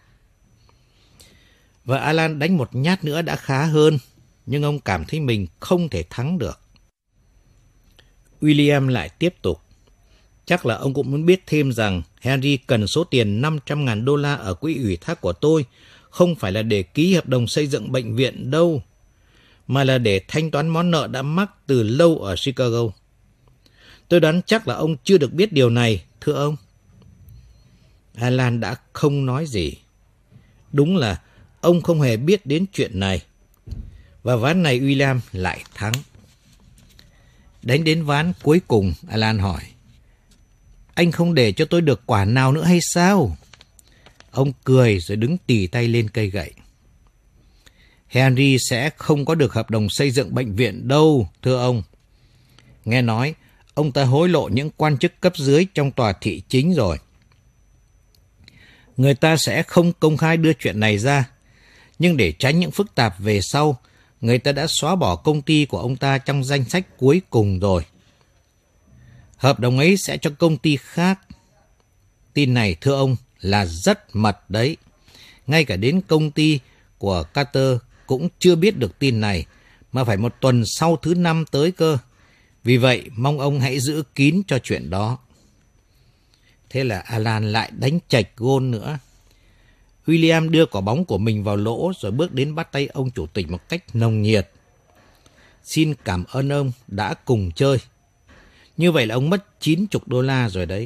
Và Alan đánh một nhát nữa đã khá hơn, nhưng ông cảm thấy mình không thể thắng được. William lại tiếp tục. Chắc là ông cũng muốn biết thêm rằng Henry cần số tiền năm trăm ngàn đô la ở quỹ ủy thác của tôi, không phải là để ký hợp đồng xây dựng bệnh viện đâu, mà là để thanh toán món nợ đã mắc từ lâu ở Chicago. Tôi đoán chắc là ông chưa được biết điều này, thưa ông. Alan đã không nói gì. Đúng là ông không hề biết đến chuyện này. Và ván này William lại thắng. Đánh đến ván cuối cùng, Alan hỏi. Anh không để cho tôi được quả nào nữa hay sao? Ông cười rồi đứng tì tay lên cây gậy. Henry sẽ không có được hợp đồng xây dựng bệnh viện đâu, thưa ông. Nghe nói, ông ta hối lộ những quan chức cấp dưới trong tòa thị chính rồi. Người ta sẽ không công khai đưa chuyện này ra, nhưng để tránh những phức tạp về sau, người ta đã xóa bỏ công ty của ông ta trong danh sách cuối cùng rồi. Hợp đồng ấy sẽ cho công ty khác. Tin này, thưa ông, là rất mật đấy. Ngay cả đến công ty của Carter cũng chưa biết được tin này, mà phải một tuần sau thứ năm tới cơ. Vì vậy, mong ông hãy giữ kín cho chuyện đó. Thế là Alan lại đánh chệch gôn nữa. William đưa quả bóng của mình vào lỗ rồi bước đến bắt tay ông chủ tịch một cách nồng nhiệt. Xin cảm ơn ông đã cùng chơi. Như vậy là ông mất chín mươi đô la rồi đấy.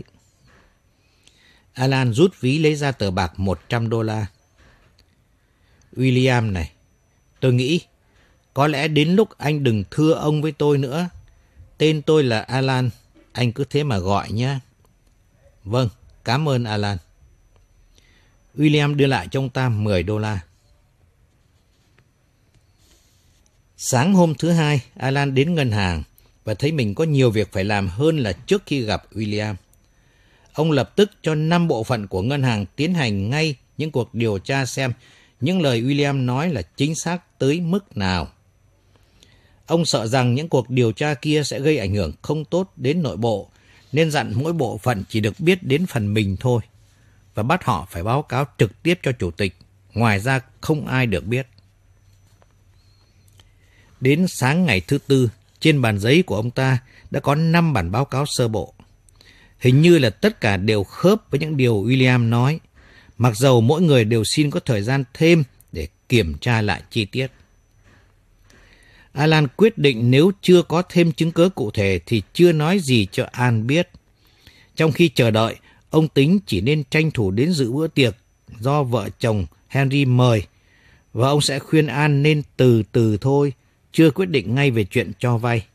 Alan rút ví lấy ra tờ bạc một trăm đô la. William này, tôi nghĩ có lẽ đến lúc anh đừng thưa ông với tôi nữa. Tên tôi là Alan, anh cứ thế mà gọi nhé. Vâng, cảm ơn Alan. William đưa lại cho ông ta mười đô la. Sáng hôm thứ hai, Alan đến ngân hàng và thấy mình có nhiều việc phải làm hơn là trước khi gặp William. Ông lập tức cho năm bộ phận của ngân hàng tiến hành ngay những cuộc điều tra xem những lời William nói là chính xác tới mức nào. Ông sợ rằng những cuộc điều tra kia sẽ gây ảnh hưởng không tốt đến nội bộ, nên dặn mỗi bộ phận chỉ được biết đến phần mình thôi, và bắt họ phải báo cáo trực tiếp cho chủ tịch, ngoài ra không ai được biết. Đến sáng ngày thứ tư, trên bàn giấy của ông ta đã có năm bản báo cáo sơ bộ. Hình như là tất cả đều khớp với những điều William nói, mặc dầu mỗi người đều xin có thời gian thêm để kiểm tra lại chi tiết. Alan quyết định nếu chưa có thêm chứng cứ cụ thể thì chưa nói gì cho Anne biết. Trong khi chờ đợi, ông tính chỉ nên tranh thủ đến dự bữa tiệc do vợ chồng Henry mời, và ông sẽ khuyên Anne nên từ từ thôi, chưa quyết định ngay về chuyện cho vay.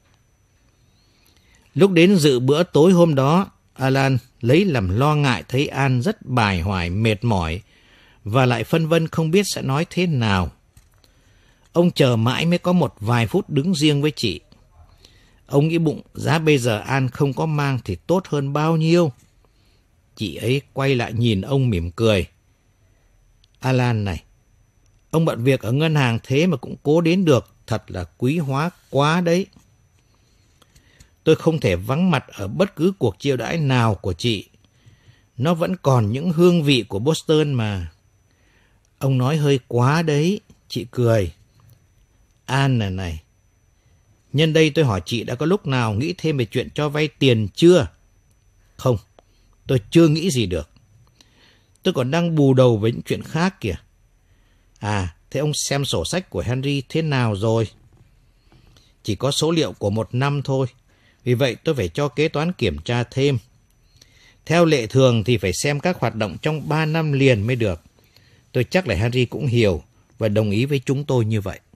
Lúc đến dự bữa tối hôm đó, Alan lấy làm lo ngại thấy Anne rất bài hoài, mệt mỏi, và lại phân vân không biết sẽ nói thế nào. Ông chờ mãi mới có một vài phút đứng riêng với chị. Ông nghĩ bụng giá bây giờ Anne không có mang thì tốt hơn bao nhiêu. Chị ấy quay lại nhìn ông mỉm cười. Alan này, ông bận việc ở ngân hàng thế mà cũng cố đến được, thật là quý hóa quá đấy. Tôi không thể vắng mặt ở bất cứ cuộc chiêu đãi nào của chị. Nó vẫn còn những hương vị của Boston mà. Ông nói hơi quá đấy, chị cười. Anne này, nhân đây tôi hỏi chị đã có lúc nào nghĩ thêm về chuyện cho vay tiền chưa? Không, tôi chưa nghĩ gì được. Tôi còn đang bù đầu với những chuyện khác kìa. À, thế ông xem sổ sách của Henry thế nào rồi? Chỉ có số liệu của một năm thôi, vì vậy tôi phải cho kế toán kiểm tra thêm. Theo lệ thường thì phải xem các hoạt động trong ba năm liền mới được. Tôi chắc là Henry cũng hiểu và đồng ý với chúng tôi như vậy.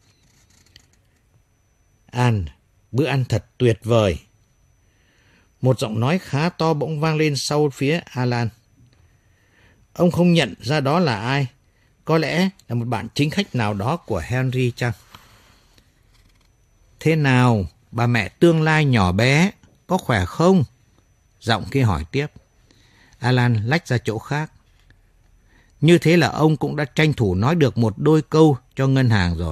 Anne, bữa ăn thật tuyệt vời. Một giọng nói khá to bỗng vang lên sau phía Alan. Ông không nhận ra đó là ai? Có lẽ là một bạn chính khách nào đó của Henry chăng? Thế nào, bà mẹ tương lai nhỏ bé, có khỏe không? Giọng kia hỏi tiếp. Alan lách ra chỗ khác. Như thế là ông cũng đã tranh thủ nói được một đôi câu cho ngân hàng rồi.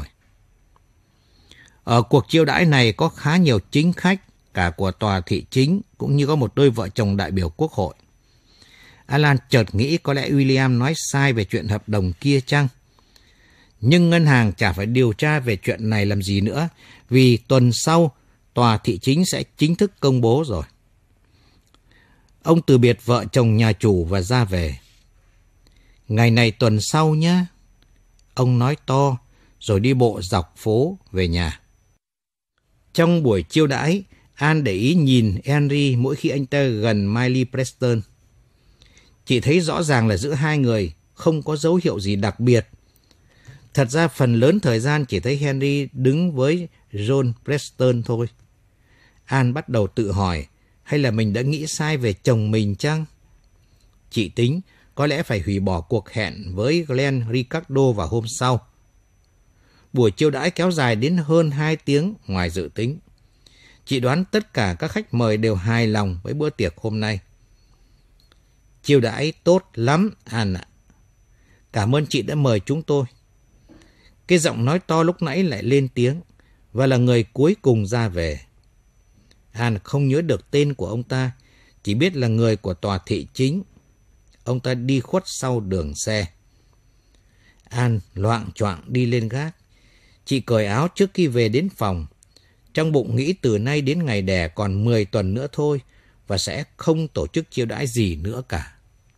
Ở cuộc chiêu đãi này có khá nhiều chính khách, cả của tòa thị chính, cũng như có một đôi vợ chồng đại biểu quốc hội. Alan chợt nghĩ có lẽ William nói sai về chuyện hợp đồng kia chăng? Nhưng ngân hàng chả phải điều tra về chuyện này làm gì nữa, vì tuần sau, tòa thị chính sẽ chính thức công bố rồi. Ông từ biệt vợ chồng nhà chủ và ra về. Ngày này tuần sau nhé. Ông nói to, rồi đi bộ dọc phố về nhà. Trong buổi chiêu đãi, Anne để ý nhìn Henry mỗi khi anh ta gần Miley Preston. Chị thấy rõ ràng là giữa hai người không có dấu hiệu gì đặc biệt. Thật ra phần lớn thời gian chỉ thấy Henry đứng với John Preston thôi. Anne bắt đầu tự hỏi, hay là mình đã nghĩ sai về chồng mình chăng? Chị tính có lẽ phải hủy bỏ cuộc hẹn với Glenn Ricardo vào hôm sau. Buổi chiêu đãi kéo dài đến hơn hai tiếng ngoài dự tính. Chị đoán tất cả các khách mời đều hài lòng với bữa tiệc hôm nay. Chiêu đãi tốt lắm, Anne ạ. Cảm ơn chị đã mời chúng tôi. Cái giọng nói to lúc nãy lại lên tiếng, và là người cuối cùng ra về. Anne không nhớ được tên của ông ta, chỉ biết là người của tòa thị chính. Ông ta đi khuất sau đường xe. Anne loạng choạng đi lên gác. Chị cởi áo trước khi về đến phòng. Trong bụng nghĩ từ nay đến ngày đẻ còn mười tuần nữa thôi, và sẽ không tổ chức chiêu đãi gì nữa cả.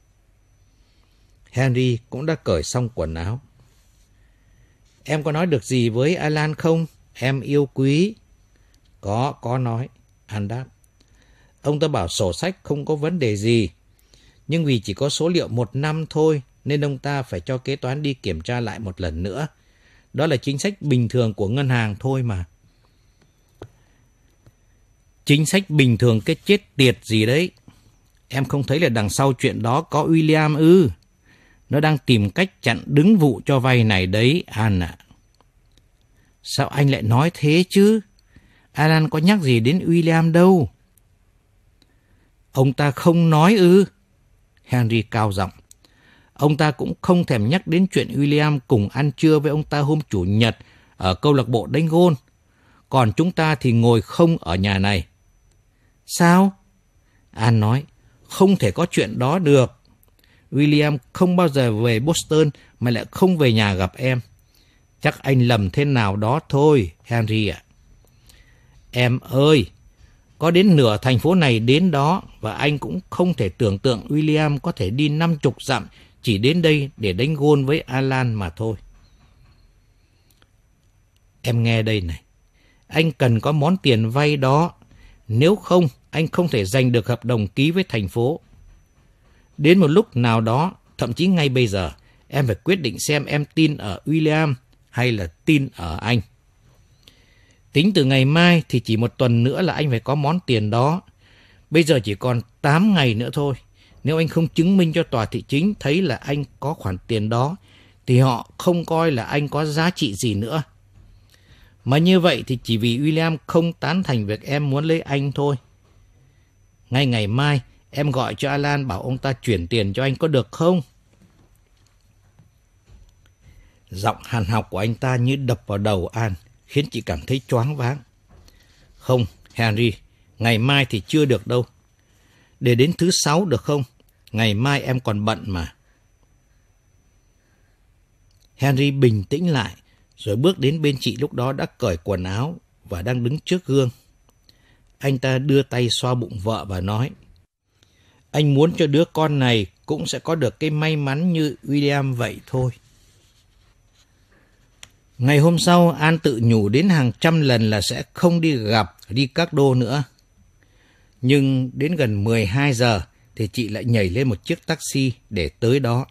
Henry cũng đã cởi xong quần áo. Em có nói được gì với Alan không? Em yêu quý. Có, có nói. Anne đáp. Ông ta bảo sổ sách không có vấn đề gì. Nhưng vì chỉ có số liệu một năm thôi, nên ông ta phải cho kế toán đi kiểm tra lại một lần nữa. Đó là chính sách bình thường của ngân hàng thôi mà. Chính sách bình thường cái chết tiệt gì đấy. Em không thấy là đằng sau chuyện đó có William ư? Nó đang tìm cách chặn đứng vụ cho vay này đấy, Anne ạ. Sao anh lại nói thế chứ? Alan có nhắc gì đến William đâu. Ông ta không nói ư? Henry cao giọng. Ông ta cũng không thèm nhắc đến chuyện William cùng ăn trưa với ông ta hôm Chủ nhật ở câu lạc bộ đánh gôn. còn chúng ta thì ngồi không ở nhà này. Sao? Anne nói, không thể có chuyện đó được. William không bao giờ về Boston mà lại không về nhà gặp em. Chắc anh lầm thế nào đó thôi, Henry ạ. Em ơi, có đến nửa thành phố này đến đó, và anh cũng không thể tưởng tượng William có thể đi năm chục dặm chỉ đến đây để đánh gôn với Alan mà thôi. Em nghe đây này, anh cần có món tiền vay đó, nếu không anh không thể giành được hợp đồng ký với thành phố. Đến một lúc nào đó, thậm chí ngay bây giờ, em phải quyết định xem em tin ở William hay là tin ở anh. Tính từ ngày mai thì chỉ một tuần nữa là anh phải có món tiền đó. Bây giờ chỉ còn tám ngày nữa thôi. Nếu anh không chứng minh cho tòa thị chính thấy là anh có khoản tiền đó, thì họ không coi là anh có giá trị gì nữa. Mà như vậy thì chỉ vì William không tán thành việc em muốn lấy anh thôi. Ngay ngày mai, em gọi cho Alan bảo ông ta chuyển tiền cho anh có được không? Giọng hàn học của anh ta như đập vào đầu Anne, khiến chị cảm thấy choáng váng. Không, Henry, ngày mai thì chưa được đâu. Để đến thứ sáu được không? Ngày mai em còn bận mà. Henry bình tĩnh lại, rồi bước đến bên chị lúc đó đã cởi quần áo và đang đứng trước gương. Anh ta đưa tay xoa bụng vợ và nói, anh muốn cho đứa con này cũng sẽ có được cái may mắn như William vậy thôi. Ngày hôm sau, Anne tự nhủ đến hàng trăm lần là sẽ không đi gặp Ricardo nữa. Nhưng đến gần mười hai giờ thì chị lại nhảy lên một chiếc taxi để tới đó.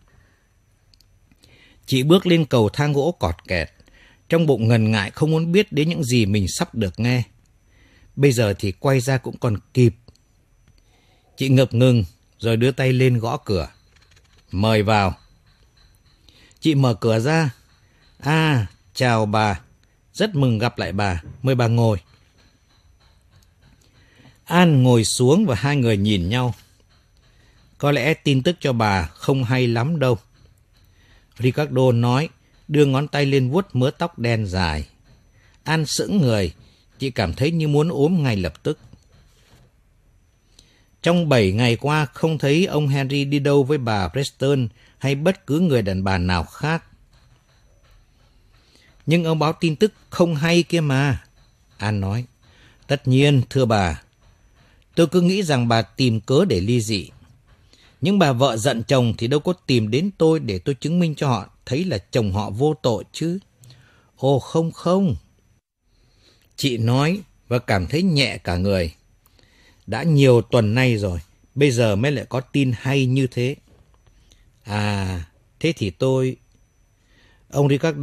Chị bước lên cầu thang gỗ cọt kẹt, trong bụng ngần ngại không muốn biết đến những gì mình sắp được nghe. Bây giờ thì quay ra cũng còn kịp. Chị ngập ngừng rồi đưa tay lên gõ cửa. Mời vào. Chị mở cửa ra. À, chào bà. Rất mừng gặp lại bà. Mời bà ngồi. Anne ngồi xuống và hai người nhìn nhau. Có lẽ tin tức cho bà không hay lắm đâu. Ricardo nói, đưa ngón tay lên vuốt mớ tóc đen dài. Anne sững người, chị cảm thấy như muốn ốm ngay lập tức. Trong bảy ngày qua không thấy ông Henry đi đâu với bà Preston hay bất cứ người đàn bà nào khác. Nhưng ông báo tin tức không hay kia mà, Anne nói. Tất nhiên, thưa bà. Tôi cứ nghĩ rằng bà tìm cớ để ly dị. Nhưng bà vợ giận chồng thì đâu có tìm đến tôi để tôi chứng minh cho họ thấy là chồng họ vô tội chứ. Ồ không không. Chị nói và cảm thấy nhẹ cả người. Đã nhiều tuần nay rồi, bây giờ mới lại có tin hay như thế. À, thế thì tôi... Ông Ricardo,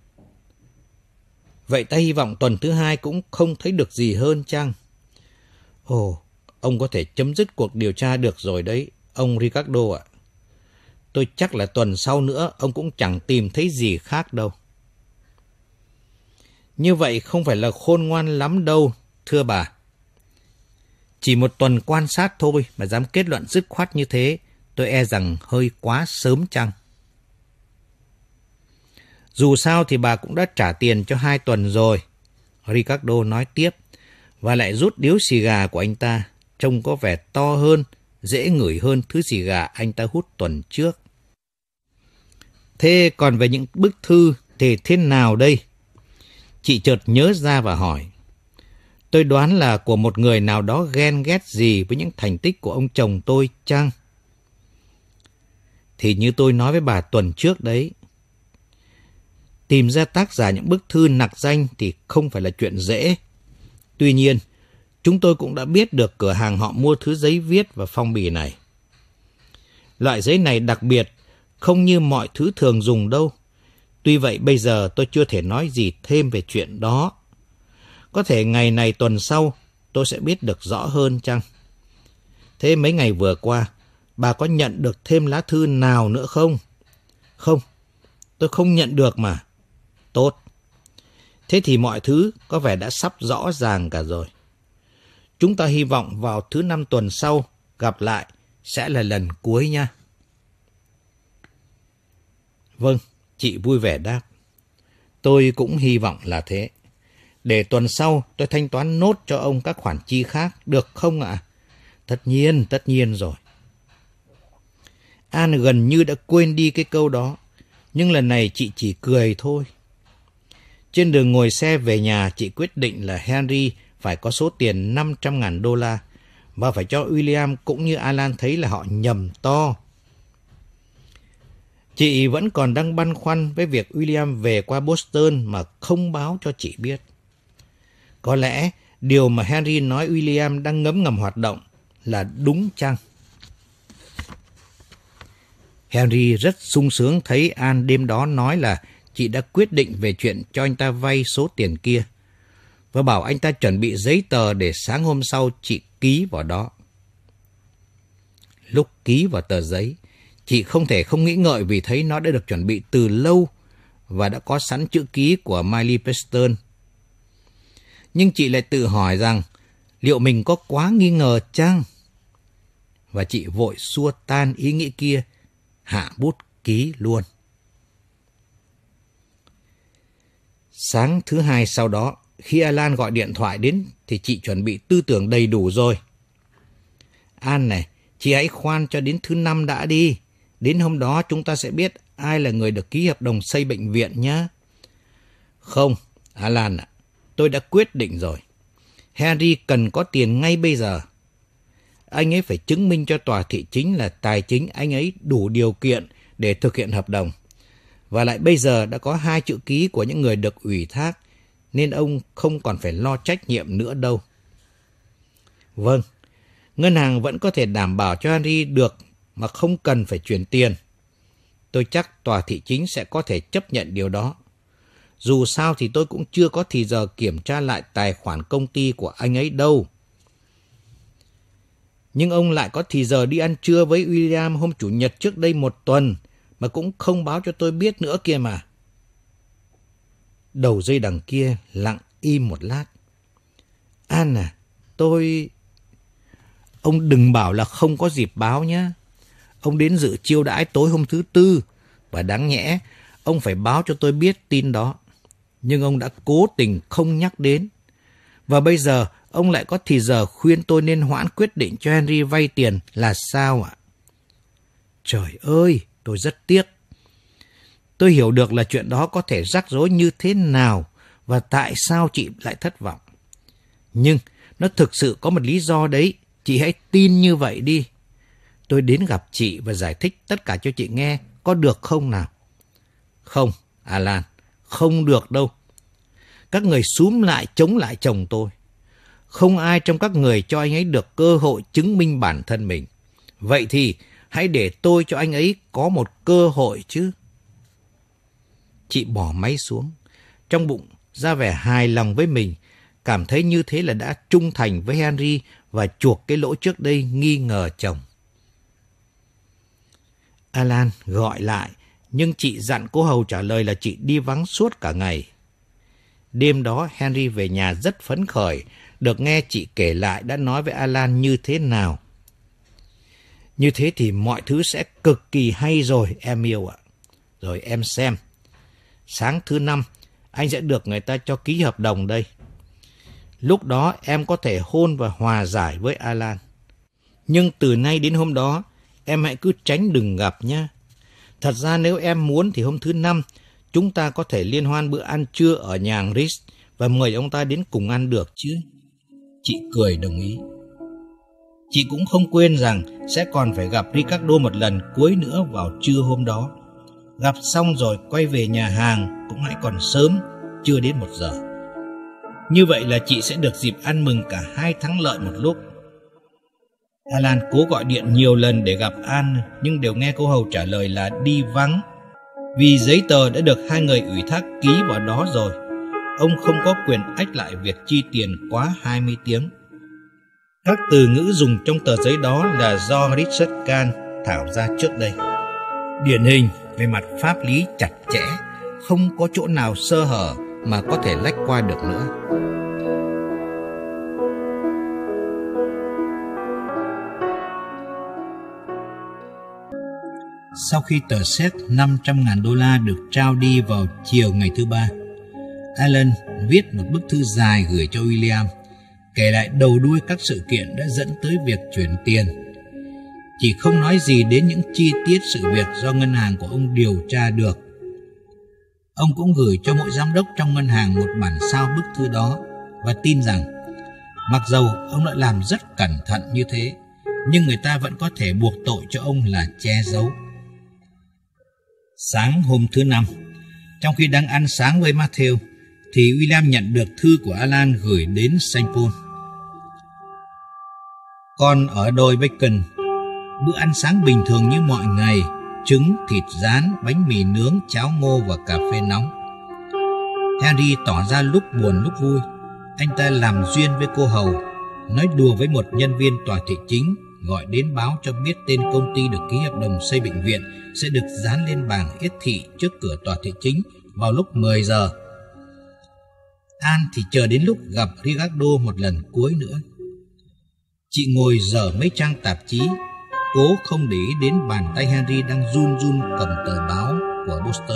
vậy ta hy vọng tuần thứ hai cũng không thấy được gì hơn chăng? Ồ, ông có thể chấm dứt cuộc điều tra được rồi đấy, ông Ricardo ạ. Tôi chắc là tuần sau nữa ông cũng chẳng tìm thấy gì khác đâu. Như vậy không phải là khôn ngoan lắm đâu, thưa bà. Chỉ một tuần quan sát thôi mà dám kết luận dứt khoát như thế, tôi e rằng hơi quá sớm chăng? Dù sao thì bà cũng đã trả tiền cho hai tuần rồi, Ricardo nói tiếp, và lại rút điếu xì gà của anh ta, trông có vẻ to hơn, dễ ngửi hơn thứ xì gà anh ta hút tuần trước. Thế còn về những bức thư thì thế nào đây? Chị chợt nhớ ra và hỏi. Tôi đoán là của một người nào đó ghen ghét gì với những thành tích của ông chồng tôi chăng? Thì như tôi nói với bà tuần trước đấy, tìm ra tác giả những bức thư nặc danh thì không phải là chuyện dễ. Tuy nhiên, chúng tôi cũng đã biết được cửa hàng họ mua thứ giấy viết và phong bì này. Loại giấy này đặc biệt, không như mọi thứ thường dùng đâu. Tuy vậy bây giờ tôi chưa thể nói gì thêm về chuyện đó. Có thể ngày này tuần sau tôi sẽ biết được rõ hơn chăng? Thế mấy ngày vừa qua, bà có nhận được thêm lá thư nào nữa không? Không, tôi không nhận được mà. Tốt. Thế thì mọi thứ có vẻ đã sắp rõ ràng cả rồi. Chúng ta hy vọng vào thứ năm tuần sau gặp lại sẽ là lần cuối nha. Vâng, chị vui vẻ đáp. Tôi cũng hy vọng là thế. Để tuần sau tôi thanh toán nốt cho ông các khoản chi khác, được không ạ? Tất nhiên, tất nhiên rồi. An gần như đã quên đi cái câu đó, nhưng lần này chị chỉ cười thôi. Trên đường ngồi xe về nhà, chị quyết định là Henry phải có số tiền năm trăm ngàn đô la và phải cho William cũng như Alan thấy là họ nhầm to. Chị vẫn còn đang băn khoăn với việc William về qua Boston mà không báo cho chị biết. Có lẽ điều mà Henry nói William đang ngấm ngầm hoạt động là đúng chăng? Henry rất sung sướng thấy An đêm đó nói là chị đã quyết định về chuyện cho anh ta vay số tiền kia và bảo anh ta chuẩn bị giấy tờ để sáng hôm sau chị ký vào đó. Lúc ký vào tờ giấy, chị không thể không nghĩ ngợi vì thấy nó đã được chuẩn bị từ lâu và đã có sẵn chữ ký của Miley Preston. Nhưng chị lại tự hỏi rằng liệu mình có quá nghi ngờ chăng? Và chị vội xua tan ý nghĩ kia, hạ bút ký luôn. Sáng thứ hai sau đó, khi Alan gọi điện thoại đến thì chị chuẩn bị tư tưởng đầy đủ rồi. An này, chị hãy khoan cho đến thứ năm đã đi. Đến hôm đó chúng ta sẽ biết ai là người được ký hợp đồng xây bệnh viện nhé. Không, Alan ạ, tôi đã quyết định rồi. Henry cần có tiền ngay bây giờ. Anh ấy phải chứng minh cho tòa thị chính là tài chính anh ấy đủ điều kiện để thực hiện hợp đồng. Và lại bây giờ đã có hai chữ ký của những người được ủy thác, nên ông không còn phải lo trách nhiệm nữa đâu. Vâng, ngân hàng vẫn có thể đảm bảo cho Henry được mà không cần phải chuyển tiền. Tôi chắc tòa thị chính sẽ có thể chấp nhận điều đó. Dù sao thì tôi cũng chưa có thì giờ kiểm tra lại tài khoản công ty của anh ấy đâu. Nhưng ông lại có thì giờ đi ăn trưa với William hôm Chủ nhật trước đây một tuần mà cũng không báo cho tôi biết nữa kia mà. Đầu dây đằng kia lặng im một lát. An à, tôi... Ông đừng bảo là không có dịp báo nhé. Ông đến dự chiêu đãi tối hôm thứ Tư và đáng nhẽ ông phải báo cho tôi biết tin đó. Nhưng ông đã cố tình không nhắc đến. Và bây giờ ông lại có thì giờ khuyên tôi nên hoãn quyết định cho Henry vay tiền là sao ạ? Trời ơi, tôi rất tiếc. Tôi hiểu được là chuyện đó có thể rắc rối như thế nào và tại sao chị lại thất vọng. Nhưng nó thực sự có một lý do đấy, chị hãy tin như vậy đi. Tôi đến gặp chị và giải thích tất cả cho chị nghe, có được không nào? Không, Alan, không được đâu. Các người xúm lại chống lại chồng tôi. Không ai trong các người cho anh ấy được cơ hội chứng minh bản thân mình. Vậy thì hãy để tôi cho anh ấy có một cơ hội chứ. Chị bỏ máy xuống, trong bụng ra vẻ hài lòng với mình, cảm thấy như thế là đã trung thành với Henry và chuộc cái lỗi trước đây nghi ngờ chồng. Alan gọi lại, nhưng chị dặn cô hầu trả lời là chị đi vắng suốt cả ngày. Đêm đó Henry về nhà rất phấn khởi, được nghe chị kể lại đã nói với Alan như thế nào. Như thế thì mọi thứ sẽ cực kỳ hay rồi em yêu ạ. Rồi em xem, sáng thứ năm anh sẽ được người ta cho ký hợp đồng đây. Lúc đó em có thể hôn và hòa giải với Alan. Nhưng từ nay đến hôm đó, em hãy cứ tránh đừng gặp nhé. Thật ra nếu em muốn thì hôm thứ năm, chúng ta có thể liên hoan bữa ăn trưa ở nhà hàng Rich và mời ông ta đến cùng ăn được chứ. Chị cười đồng ý. Chị cũng không quên rằng sẽ còn phải gặp Ricardo một lần cuối nữa vào trưa hôm đó. Gặp xong rồi quay về nhà hàng cũng hãy còn sớm, chưa đến một giờ. Như vậy là chị sẽ được dịp ăn mừng cả hai thắng lợi một lúc. Alan cố gọi điện nhiều lần để gặp An, nhưng đều nghe cô hầu trả lời là đi vắng. Vì giấy tờ đã được hai người ủy thác ký vào đó rồi, ông không có quyền ách lại việc chi tiền quá hai mươi tiếng. Các từ ngữ dùng trong tờ giấy đó là do Richard Kahn thảo ra trước đây. Điển hình về mặt pháp lý chặt chẽ, không có chỗ nào sơ hở mà có thể lách qua được nữa. Sau khi tờ séc năm trăm ngàn đô la được trao đi vào chiều ngày thứ ba, Alan viết một bức thư dài gửi cho William, kể lại đầu đuôi các sự kiện đã dẫn tới việc chuyển tiền. Chỉ không nói gì đến những chi tiết sự việc do ngân hàng của ông điều tra được. Ông cũng gửi cho mỗi giám đốc trong ngân hàng một bản sao bức thư đó và tin rằng mặc dầu ông đã làm rất cẩn thận như thế, nhưng người ta vẫn có thể buộc tội cho ông là che giấu. Sáng hôm thứ năm, trong khi đang ăn sáng với Matthew, thì William nhận được thư của Alan gửi đến Saint Paul. Con ở đồi Bacon, bữa ăn sáng bình thường như mọi ngày, trứng, thịt rán, bánh mì nướng, cháo ngô và cà phê nóng. Henry tỏ ra lúc buồn lúc vui. Anh ta làm duyên với cô hầu, nói đùa với một nhân viên tòa thị chính, gọi đến báo cho biết tên công ty được ký hợp đồng xây bệnh viện sẽ được dán lên bảng yết thị trước cửa tòa thị chính vào lúc mười giờ. An thì chờ đến lúc gặp Ricardo một lần cuối nữa. Chị ngồi dở mấy trang tạp chí, cố không để ý đến bàn tay Henry đang run run cầm tờ báo của Boston.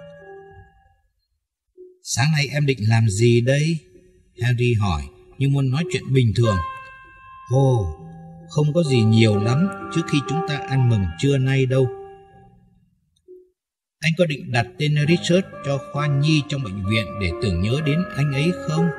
Sáng nay em định làm gì đây? Henry hỏi như muốn nói chuyện bình thường. Ồ, không có gì nhiều lắm trước khi chúng ta ăn mừng trưa nay đâu. Anh có định đặt tên Richard cho khoa nhi trong bệnh viện để tưởng nhớ đến anh ấy không?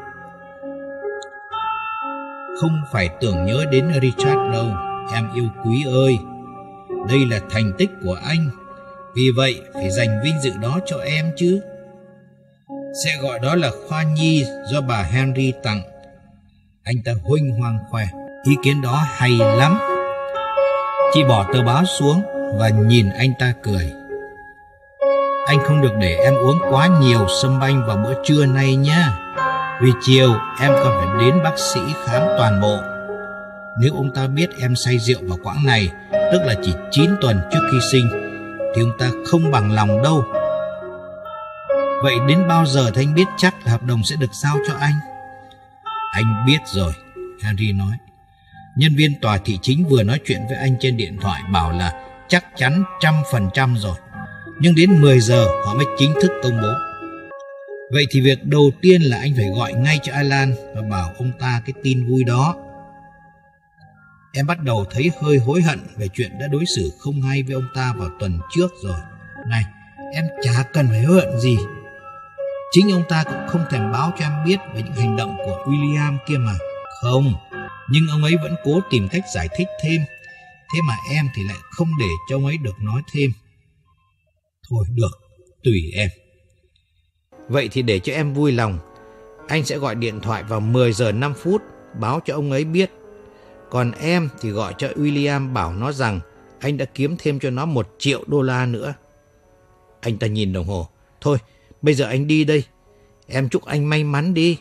Không phải tưởng nhớ đến Richard đâu, em yêu quý ơi. Đây là thành tích của anh, vì vậy phải dành vinh dự đó cho em chứ. Sẽ gọi đó là khoa nhi do bà Henry tặng. Anh ta huênh hoang khoe. Ý kiến đó hay lắm. Chị bỏ tờ báo xuống và nhìn anh ta cười. Anh không được để em uống quá nhiều sâm banh vào bữa trưa nay nhé. Vì chiều em còn phải đến bác sĩ khám toàn bộ. Nếu ông ta biết em say rượu vào quãng này, tức là chỉ chín tuần trước khi sinh, thì ông ta không bằng lòng đâu. Vậy đến bao giờ thì anh biết chắc là hợp đồng sẽ được giao cho anh? Anh biết rồi, Henry nói. Nhân viên tòa thị chính vừa nói chuyện với anh trên điện thoại bảo là chắc chắn trăm phần trăm rồi. Nhưng đến mười giờ họ mới chính thức công bố. Vậy thì việc đầu tiên là anh phải gọi ngay cho Alan và bảo ông ta cái tin vui đó. Em bắt đầu thấy hơi hối hận về chuyện đã đối xử không hay với ông ta vào tuần trước rồi. Này, em chả cần phải hối hận gì. Chính ông ta cũng không thèm báo cho em biết về những hành động của William kia mà. Không, nhưng ông ấy vẫn cố tìm cách giải thích thêm. Thế mà em thì lại không để cho ông ấy được nói thêm. Thôi được, tùy em. Vậy thì để cho em vui lòng, anh sẽ gọi điện thoại vào mười giờ năm phút báo cho ông ấy biết. Còn em thì gọi cho William bảo nó rằng anh đã kiếm thêm cho nó một triệu đô la nữa. Anh ta nhìn đồng hồ. Thôi, bây giờ anh đi đây. Em chúc anh may mắn đi.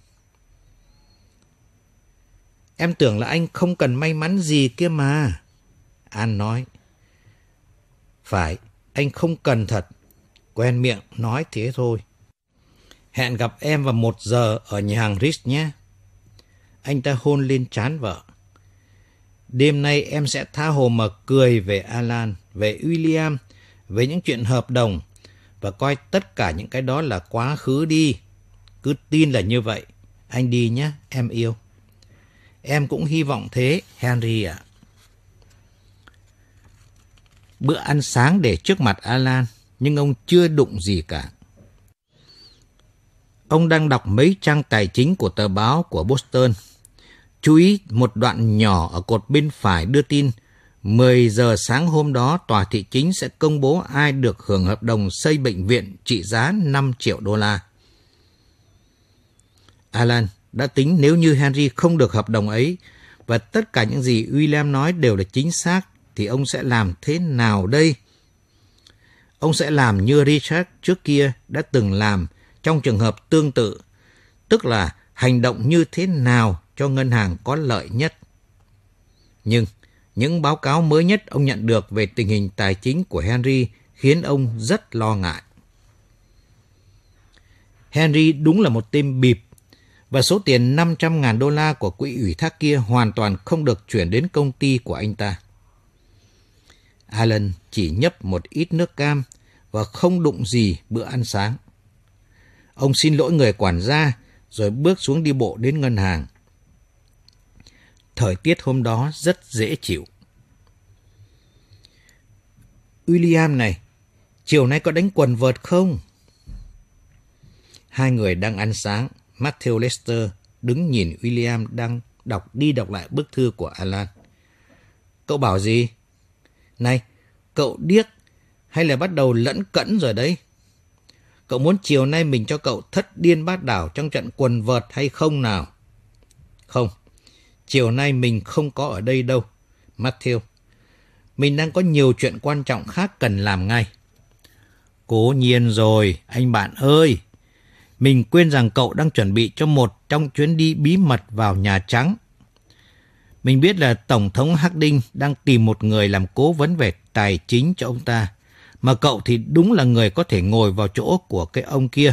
Em tưởng là anh không cần may mắn gì kia mà. An nói. Phải, anh không cần thật. Quen miệng nói thế thôi. Hẹn gặp em vào một giờ ở nhà hàng Ritz nhé. Anh ta hôn lên trán vợ. Đêm nay em sẽ tha hồ mà cười về Alan, về William, về những chuyện hợp đồng và coi tất cả những cái đó là quá khứ đi. Cứ tin là như vậy. Anh đi nhé, em yêu. Em cũng hy vọng thế, Henry ạ. À. Bữa ăn sáng để trước mặt Alan, nhưng ông chưa đụng gì cả. Ông đang đọc mấy trang tài chính của tờ báo của Boston. Chú ý một đoạn nhỏ ở cột bên phải đưa tin mười giờ sáng hôm đó tòa thị chính sẽ công bố ai được hưởng hợp đồng xây bệnh viện trị giá năm triệu đô la. Alan đã tính nếu như Henry không được hợp đồng ấy và tất cả những gì William nói đều là chính xác thì ông sẽ làm thế nào đây? Ông sẽ làm như Richard trước kia đã từng làm trong trường hợp tương tự, tức là hành động như thế nào cho ngân hàng có lợi nhất. Nhưng những báo cáo mới nhất ông nhận được về tình hình tài chính của Henry khiến ông rất lo ngại. Henry đúng là một tên bịp, và số tiền năm trăm nghìn đô la của quỹ ủy thác kia hoàn toàn không được chuyển đến công ty của anh ta. Alan chỉ nhấp một ít nước cam và không đụng gì bữa ăn sáng. Ông xin lỗi người quản gia, rồi bước xuống đi bộ đến ngân hàng. Thời tiết hôm đó rất dễ chịu. William này, chiều nay có đánh quần vợt không? Hai người đang ăn sáng. Matthew Lester đứng nhìn William đang đọc đi đọc lại bức thư của Alan. Cậu bảo gì? Này, cậu điếc hay là bắt đầu lẫn cẫn rồi đấy? Cậu muốn chiều nay mình cho cậu thất điên bát đảo trong trận quần vợt hay không nào? Không, chiều nay mình không có ở đây đâu, Matthew. Mình đang có nhiều chuyện quan trọng khác cần làm ngay. Cố nhiên rồi, anh bạn ơi. Mình quên rằng cậu đang chuẩn bị cho một trong chuyến đi bí mật vào Nhà Trắng. Mình biết là Tổng thống Harding đang tìm một người làm cố vấn về tài chính cho ông ta, mà cậu thì đúng là người có thể ngồi vào chỗ của cái ông kia.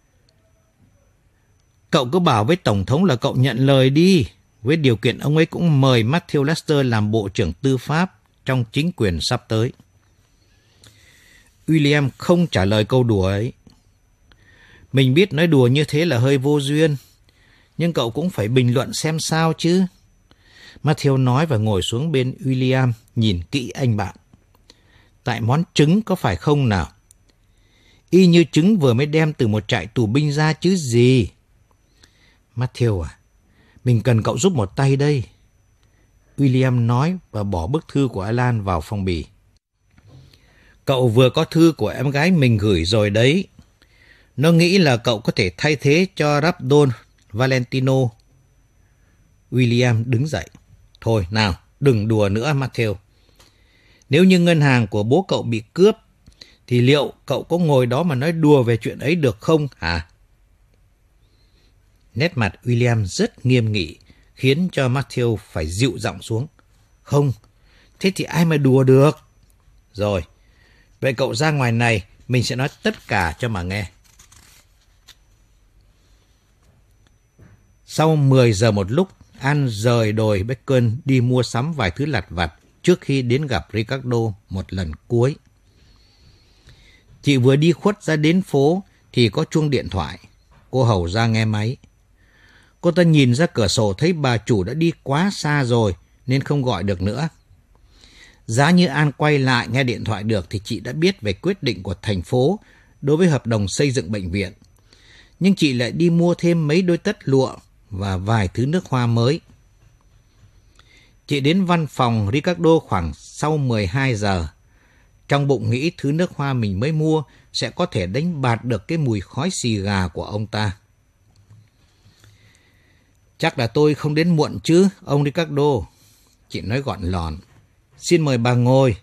Cậu cứ bảo với Tổng thống là cậu nhận lời đi, với điều kiện ông ấy cũng mời Matthew Lester làm Bộ trưởng Tư pháp trong chính quyền sắp tới. William không trả lời câu đùa ấy. Mình biết nói đùa như thế là hơi vô duyên, nhưng cậu cũng phải bình luận xem sao chứ. Matthew nói và ngồi xuống bên William, nhìn kỹ anh bạn. Tại món trứng có phải không nào? Y như trứng vừa mới đem từ một trại tù binh ra chứ gì. Matthew à, mình cần cậu giúp một tay đây. William nói và bỏ bức thư của Alan vào phong bì. Cậu vừa có thư của em gái mình gửi rồi đấy. Nó nghĩ là cậu có thể thay thế cho Rabdon Valentino. William đứng dậy. Thôi nào, đừng đùa nữa Matthew. Nếu như ngân hàng của bố cậu bị cướp, thì liệu cậu có ngồi đó mà nói đùa về chuyện ấy được không hả? Nét mặt William rất nghiêm nghị, khiến cho Matthew phải dịu giọng xuống. Không, thế thì ai mà đùa được? Rồi, vậy cậu ra ngoài này, mình sẽ nói tất cả cho mà nghe. Sau mười giờ một lúc, An rời đồi Bacon đi mua sắm vài thứ lặt vặt trước khi đến gặp Ricardo một lần cuối. Chị vừa đi khuất ra đến phố thì có chuông điện thoại. Cô hầu ra nghe máy. Cô ta nhìn ra cửa sổ thấy bà chủ đã đi quá xa rồi nên không gọi được nữa. Giá như An quay lại nghe điện thoại được thì chị đã biết về quyết định của thành phố đối với hợp đồng xây dựng bệnh viện. Nhưng chị lại đi mua thêm mấy đôi tất lụa và vài thứ nước hoa mới. Chị đến văn phòng Ricardo khoảng sau mười hai giờ. Trong bụng nghĩ thứ nước hoa mình mới mua sẽ có thể đánh bạt được cái mùi khói xì gà của ông ta. Chắc là tôi không đến muộn chứ, ông Ricardo. Chị nói gọn lòn. Xin mời bà ngồi.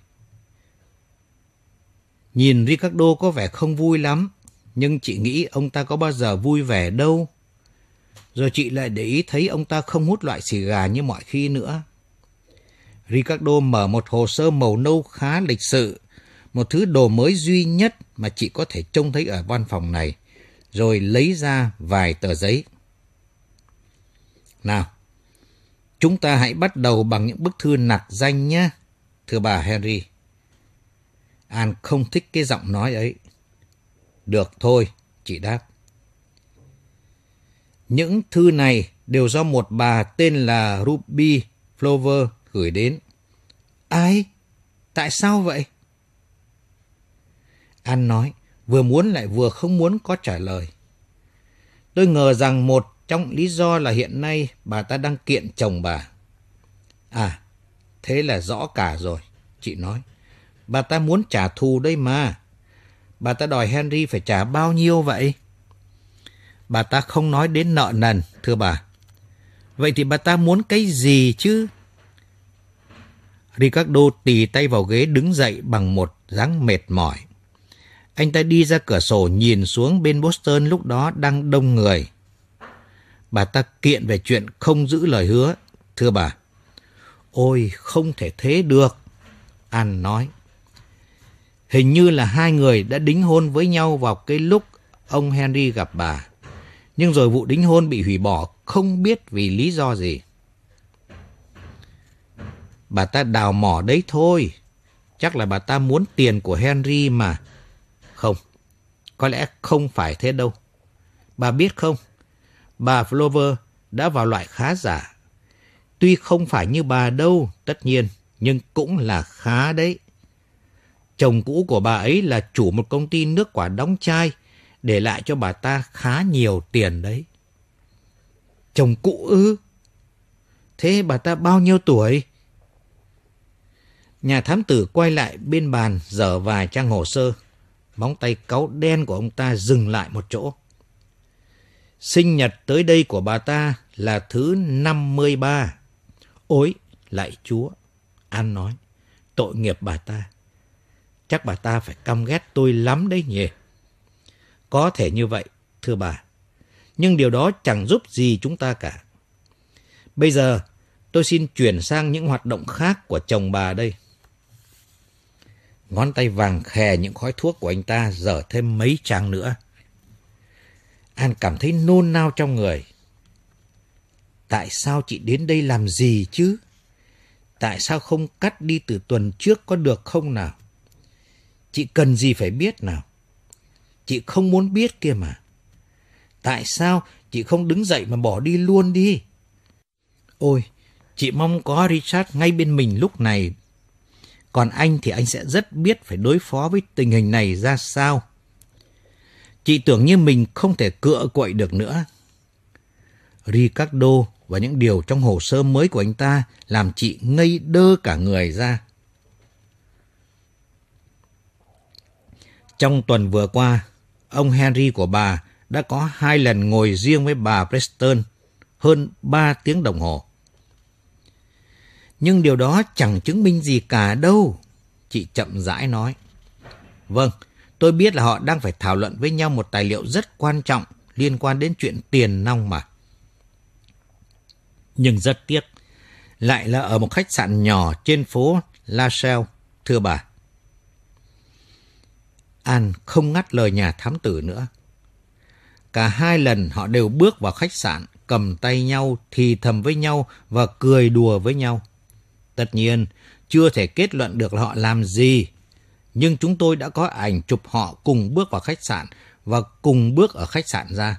Nhìn Ricardo có vẻ không vui lắm, nhưng chị nghĩ ông ta có bao giờ vui vẻ đâu. Rồi chị lại để ý thấy ông ta không hút loại xì gà như mọi khi nữa. Ricardo mở một hồ sơ màu nâu khá lịch sự, một thứ đồ mới duy nhất mà chị có thể trông thấy ở văn phòng này, rồi lấy ra vài tờ giấy. Nào, chúng ta hãy bắt đầu bằng những bức thư nặc danh nhé, thưa bà Henry. An không thích cái giọng nói ấy. Được thôi, chị đáp. Những thư này đều do một bà tên là Ruby Flower gửi đến. Ai? Tại sao vậy? An nói, vừa muốn lại vừa không muốn có trả lời. Tôi ngờ rằng một trong lý do là hiện nay bà ta đang kiện chồng bà. À, thế là rõ cả rồi, chị nói. Bà ta muốn trả thù đây mà. Bà ta đòi Henry phải trả bao nhiêu vậy? Bà ta không nói đến nợ nần, thưa bà. Vậy thì bà ta muốn cái gì chứ? Ricardo tì tay vào ghế đứng dậy bằng một dáng mệt mỏi. Anh ta đi ra cửa sổ nhìn xuống bên Boston lúc đó đang đông người. Bà ta kiện về chuyện không giữ lời hứa, thưa bà. Ôi, không thể thế được, An nói. Hình như là hai người đã đính hôn với nhau vào cái lúc ông Henry gặp bà. Nhưng rồi vụ đính hôn bị hủy bỏ, không biết vì lý do gì. Bà ta đào mỏ đấy thôi. Chắc là bà ta muốn tiền của Henry mà. Không, có lẽ không phải thế đâu. Bà biết không, bà Flower đã vào loại khá giả. Tuy không phải như bà đâu, tất nhiên, nhưng cũng là khá đấy. Chồng cũ của bà ấy là chủ một công ty nước quả đóng chai, để lại cho bà ta khá nhiều tiền đấy. Chồng cũ ư? Thế bà ta bao nhiêu tuổi? Nhà thám tử quay lại bên bàn dở vài trang hồ sơ. Móng tay cáu đen của ông ta dừng lại một chỗ. Sinh nhật tới đây của bà ta là thứ năm mươi ba. Ôi, lạy Chúa! An nói, tội nghiệp bà ta. Chắc bà ta phải căm ghét tôi lắm đấy nhỉ? Có thể như vậy, thưa bà. Nhưng điều đó chẳng giúp gì chúng ta cả. Bây giờ, tôi xin chuyển sang những hoạt động khác của chồng bà đây. Ngón tay vàng khè những khói thuốc của anh ta dở thêm mấy trang nữa. An cảm thấy nôn nao trong người. Tại sao chị đến đây làm gì chứ? Tại sao không cắt đi từ tuần trước có được không nào? Chị cần gì phải biết nào? Chị không muốn biết kia mà. Tại sao chị không đứng dậy mà bỏ đi luôn đi? Ôi, chị mong có Richard ngay bên mình lúc này. Còn anh thì anh sẽ rất biết phải đối phó với tình hình này ra sao. Chị tưởng như mình không thể cựa quậy được nữa. Ricardo và những điều trong hồ sơ mới của anh ta làm chị ngây đơ cả người ra. Trong tuần vừa qua, ông Henry của bà đã có hai lần ngồi riêng với bà Preston hơn ba tiếng đồng hồ. Nhưng điều đó chẳng chứng minh gì cả đâu, chị chậm rãi nói. Vâng, tôi biết là họ đang phải thảo luận với nhau một tài liệu rất quan trọng liên quan đến chuyện tiền nong mà. Nhưng rất tiếc, lại là ở một khách sạn nhỏ trên phố La Salle, thưa bà. An không ngắt lời nhà thám tử nữa. Cả hai lần họ đều bước vào khách sạn, cầm tay nhau, thì thầm với nhau và cười đùa với nhau. Tất nhiên, chưa thể kết luận được là họ làm gì, nhưng chúng tôi đã có ảnh chụp họ cùng bước vào khách sạn và cùng bước ở khách sạn ra.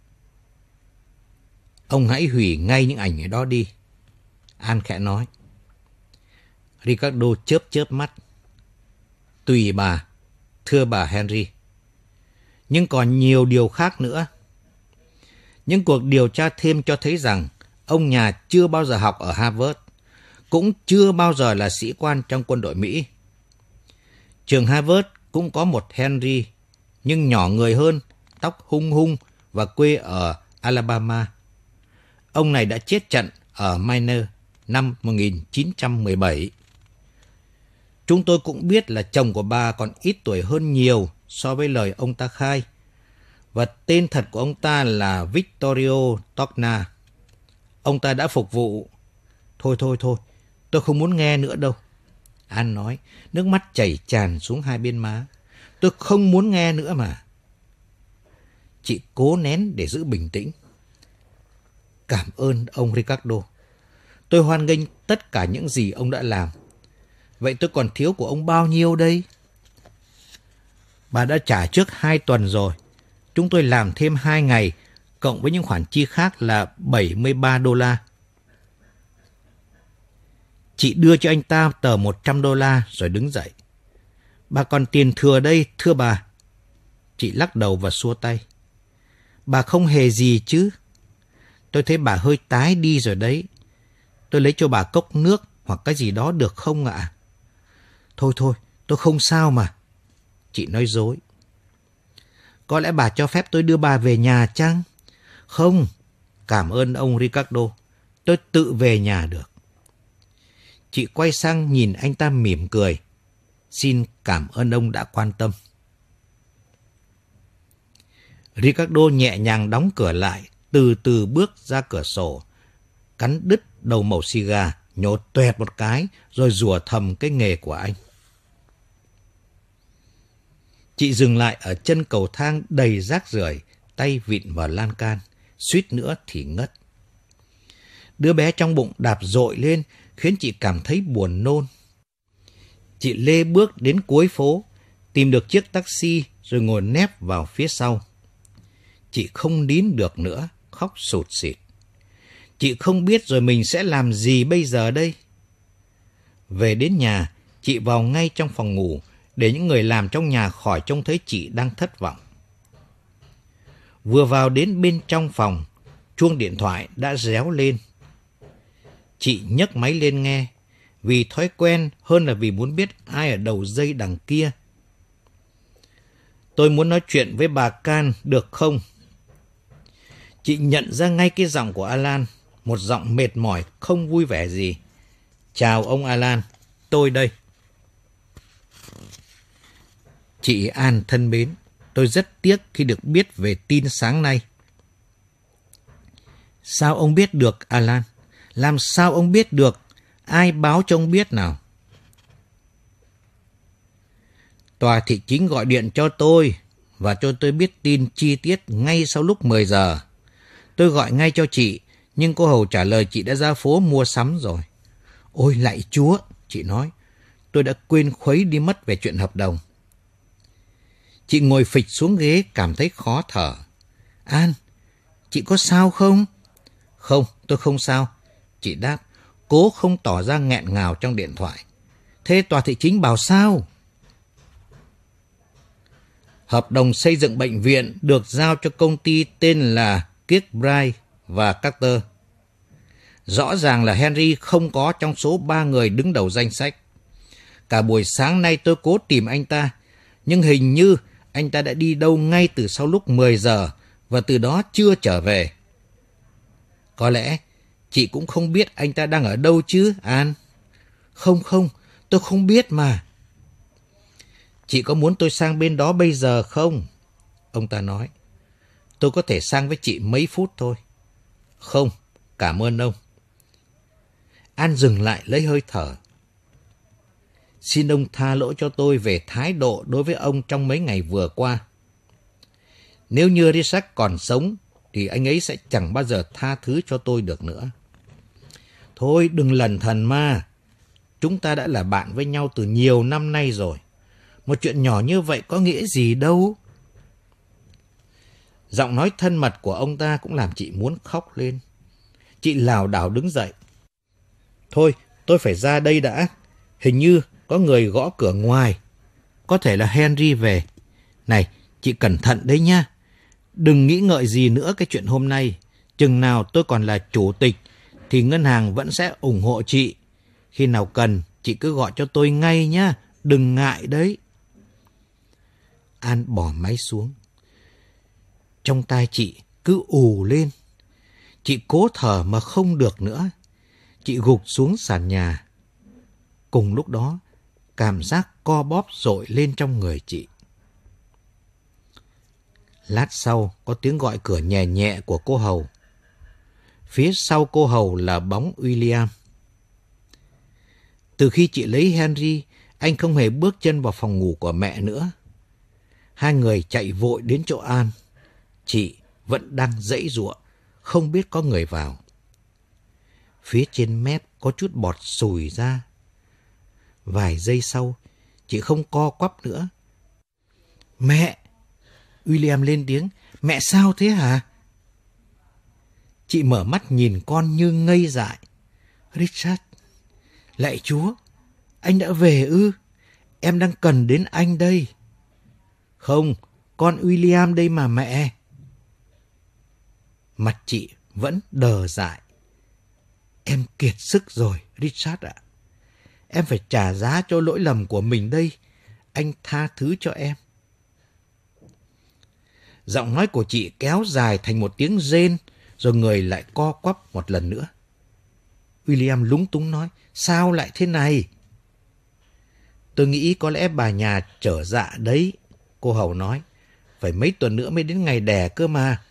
Ông hãy hủy ngay những ảnh đó đi, An khẽ nói. Ricardo chớp chớp mắt. Tùy bà, thưa bà Henry. Nhưng còn nhiều điều khác nữa. Những cuộc điều tra thêm cho thấy rằng ông nhà chưa bao giờ học ở Harvard, cũng chưa bao giờ là sĩ quan trong quân đội Mỹ. Trường Harvard cũng có một Henry, nhưng nhỏ người hơn, tóc hung hung và quê ở Alabama. Ông này đã chết trận ở Miner năm một nghìn chín trăm mười bảy. Chúng tôi cũng biết là chồng của bà còn ít tuổi hơn nhiều so với lời ông ta khai. Và tên thật của ông ta là Vittorio Tocna. Ông ta đã phục vụ... Thôi thôi thôi, tôi không muốn nghe nữa đâu. An nói, nước mắt chảy tràn xuống hai bên má. Tôi không muốn nghe nữa mà. Chị cố nén để giữ bình tĩnh. Cảm ơn ông Ricardo. Tôi hoan nghênh tất cả những gì ông đã làm. Vậy tôi còn thiếu của ông bao nhiêu đây? Bà đã trả trước hai tuần rồi. Chúng tôi làm thêm hai ngày, cộng với những khoản chi khác là bảy mươi ba đô la. Chị đưa cho anh ta tờ một trăm đô la rồi đứng dậy. Bà còn tiền thừa đây, thưa bà. Chị lắc đầu và xua tay. Bà không hề gì chứ. Tôi thấy bà hơi tái đi rồi đấy. Tôi lấy cho bà cốc nước hoặc cái gì đó được không ạ? Thôi thôi, tôi không sao mà. Chị nói dối. Có lẽ bà cho phép tôi đưa bà về nhà chăng? Không, cảm ơn ông Ricardo. Tôi tự về nhà được. Chị quay sang nhìn anh ta mỉm cười. Xin cảm ơn ông đã quan tâm. Ricardo nhẹ nhàng đóng cửa lại, từ từ bước ra cửa sổ, cắn đứt đầu mẩu xì gà, nhổ toẹt một cái, rồi rủa thầm cái nghề của anh. Chị dừng lại ở chân cầu thang đầy rác rưởi, tay vịn vào lan can, suýt nữa thì ngất. Đứa bé trong bụng đạp dội lên, khiến chị cảm thấy buồn nôn. Chị lê bước đến cuối phố, tìm được chiếc taxi rồi ngồi nép vào phía sau. Chị không nín được nữa, khóc sụt sịt. Chị không biết rồi mình sẽ làm gì bây giờ đây. Về đến nhà, chị vào ngay trong phòng ngủ để những người làm trong nhà khỏi trông thấy chị đang thất vọng. Vừa vào đến bên trong phòng, chuông điện thoại đã réo lên. Chị nhấc máy lên nghe, vì thói quen hơn là vì muốn biết ai ở đầu dây đằng kia. Tôi muốn nói chuyện với bà Can được không? Chị nhận ra ngay cái giọng của Alan, một giọng mệt mỏi, không vui vẻ gì. Chào ông Alan, tôi đây. Chị An thân mến, tôi rất tiếc khi được biết về tin sáng nay. Sao ông biết được, Alan? Làm sao ông biết được? Ai báo cho ông biết nào? Tòa thị chính gọi điện cho tôi và cho tôi biết tin chi tiết ngay sau lúc mười giờ. Tôi gọi ngay cho chị, nhưng cô hầu trả lời chị đã ra phố mua sắm rồi. Ôi lạy Chúa, chị nói, tôi đã quên khuấy đi mất về chuyện hợp đồng. Chị ngồi phịch xuống ghế cảm thấy khó thở. An, chị có sao không? Không, tôi không sao. Chị đáp, cố không tỏ ra nghẹn ngào trong điện thoại. Thế tòa thị chính bảo sao? Hợp đồng xây dựng bệnh viện được giao cho công ty tên là Kirkbride và Carter. Rõ ràng là Henry không có trong số ba người đứng đầu danh sách. Cả buổi sáng nay tôi cố tìm anh ta, nhưng hình như anh ta đã đi đâu ngay từ sau lúc mười giờ và từ đó chưa trở về. Có lẽ chị cũng không biết anh ta đang ở đâu chứ, An? Không không, tôi không biết mà. Chị có muốn tôi sang bên đó bây giờ không? Ông ta nói. Tôi có thể sang với chị mấy phút thôi. Không, cảm ơn ông. An dừng lại lấy hơi thở. Xin ông tha lỗi cho tôi về thái độ đối với ông trong mấy ngày vừa qua. Nếu như Richard còn sống, thì anh ấy sẽ chẳng bao giờ tha thứ cho tôi được nữa. Thôi đừng lẩn thẩn mà. Chúng ta đã là bạn với nhau từ nhiều năm nay rồi. Một chuyện nhỏ như vậy có nghĩa gì đâu. Giọng nói thân mật của ông ta cũng làm chị muốn khóc lên. Chị lảo đảo đứng dậy. Thôi, tôi phải ra đây đã. Hình như có người gõ cửa ngoài. Có thể là Henry về. Này, chị cẩn thận đấy nha. Đừng nghĩ ngợi gì nữa cái chuyện hôm nay. Chừng nào tôi còn là chủ tịch thì ngân hàng vẫn sẽ ủng hộ chị. Khi nào cần, chị cứ gọi cho tôi ngay nhá. Đừng ngại đấy. An bỏ máy xuống. Trong tai chị cứ ù lên. Chị cố thở mà không được nữa. Chị gục xuống sàn nhà. Cùng lúc đó, cảm giác co bóp dội lên trong người chị. Lát sau, có tiếng gọi cửa nhẹ nhẹ của cô hầu. Phía sau cô hầu là bóng William. Từ khi chị lấy Henry, anh không hề bước chân vào phòng ngủ của mẹ nữa. Hai người chạy vội đến chỗ An. Chị vẫn đang giãy giụa, không biết có người vào. Phía trên mép có chút bọt sùi ra. Vài giây sau, chị không co quắp nữa. Mẹ! William lên tiếng. Mẹ sao thế hả? Chị mở mắt nhìn con như ngây dại. Richard! Lạy Chúa! Anh đã về ư? Em đang cần đến anh đây. Không, con William đây mà mẹ. Mặt chị vẫn đờ dại. Em kiệt sức rồi, Richard ạ. Em phải trả giá cho lỗi lầm của mình đây. Anh tha thứ cho em. Giọng nói của chị kéo dài thành một tiếng rên, rồi người lại co quắp một lần nữa. William lúng túng nói, sao lại thế này? Tôi nghĩ có lẽ bà nhà trở dạ đấy, cô hầu nói. Phải mấy tuần nữa mới đến ngày đẻ cơ mà.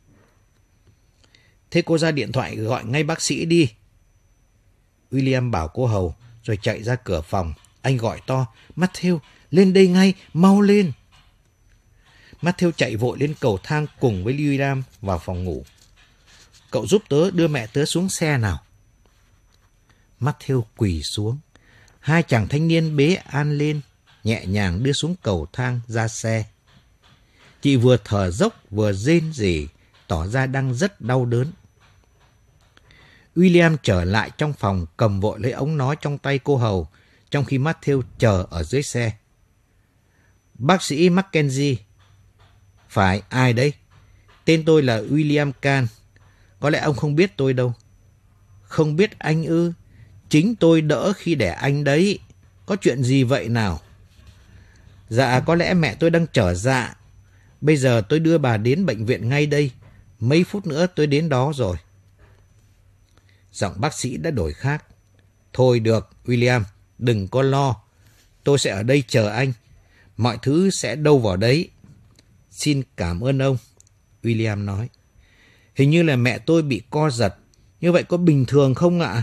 Thế cô ra điện thoại gọi ngay bác sĩ đi. William bảo cô hầu, rồi chạy ra cửa phòng. Anh gọi to, Matthew, lên đây ngay, mau lên. Matthew chạy vội lên cầu thang cùng với William vào phòng ngủ. Cậu giúp tớ đưa mẹ tớ xuống xe nào. Matthew quỳ xuống. Hai chàng thanh niên bế An lên, nhẹ nhàng đưa xuống cầu thang ra xe. Chị vừa thở dốc vừa rên rỉ, tỏ ra đang rất đau đớn. William trở lại trong phòng cầm vội lấy ống nói trong tay cô hầu, trong khi Matthew chờ ở dưới xe. Bác sĩ Mackenzie. Phải, ai đấy? Tên tôi là William Kahn. Có lẽ ông không biết tôi đâu. Không biết anh ư? Chính tôi đỡ khi đẻ anh đấy. Có chuyện gì vậy nào? Dạ, có lẽ mẹ tôi đang trở dạ. Bây giờ tôi đưa bà đến bệnh viện ngay đây. Mấy phút nữa tôi đến đó rồi. Giọng bác sĩ đã đổi khác. Thôi được, William, đừng có lo. Tôi sẽ ở đây chờ anh. Mọi thứ sẽ đâu vào đấy. Xin cảm ơn ông, William nói. Hình như là mẹ tôi bị co giật. Như vậy có bình thường không ạ?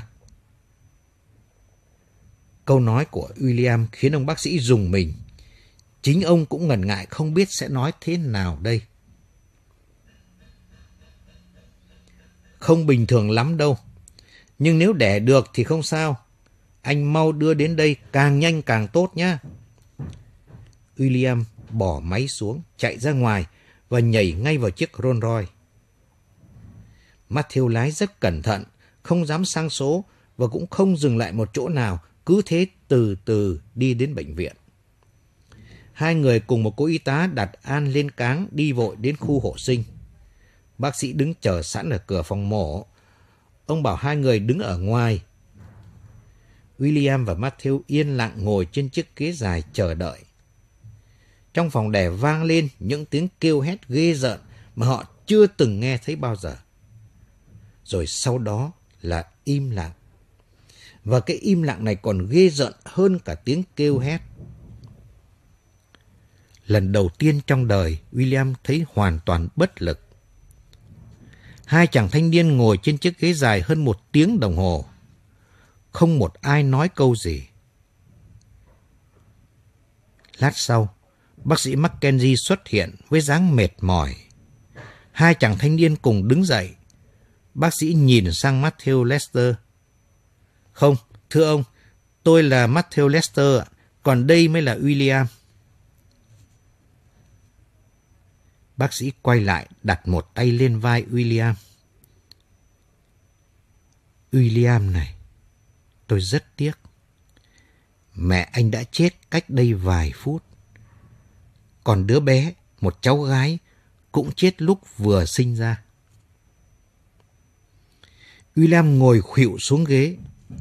Câu nói của William khiến ông bác sĩ rùng mình. Chính ông cũng ngần ngại không biết sẽ nói thế nào đây. Không bình thường lắm đâu. Nhưng nếu đẻ được thì không sao. Anh mau đưa đến đây, càng nhanh càng tốt nhé. William bỏ máy xuống, chạy ra ngoài và nhảy ngay vào chiếc Rolls Royce. Matthew lái rất cẩn thận, không dám sang số và cũng không dừng lại một chỗ nào, cứ thế từ từ đi đến bệnh viện. Hai người cùng một cô y tá đặt An lên cáng đi vội đến khu hộ sinh. Bác sĩ đứng chờ sẵn ở cửa phòng mổ. Ông bảo hai người đứng ở ngoài. William và Matthew yên lặng ngồi trên chiếc ghế dài chờ đợi. Trong phòng đẻ vang lên những tiếng kêu hét ghê rợn mà họ chưa từng nghe thấy bao giờ. Rồi sau đó là im lặng. Và cái im lặng này còn ghê rợn hơn cả tiếng kêu hét. Lần đầu tiên trong đời, William thấy hoàn toàn bất lực. Hai chàng thanh niên ngồi trên chiếc ghế dài hơn một tiếng đồng hồ. Không một ai nói câu gì. Lát sau, bác sĩ Mackenzie xuất hiện với dáng mệt mỏi. Hai chàng thanh niên cùng đứng dậy. Bác sĩ nhìn sang Matthew Lester. Không, thưa ông, tôi là Matthew Lester, còn đây mới là William. Bác sĩ quay lại đặt một tay lên vai William. William này, tôi rất tiếc. Mẹ anh đã chết cách đây vài phút. Còn đứa bé, một cháu gái, cũng chết lúc vừa sinh ra. William ngồi khuỵu xuống ghế.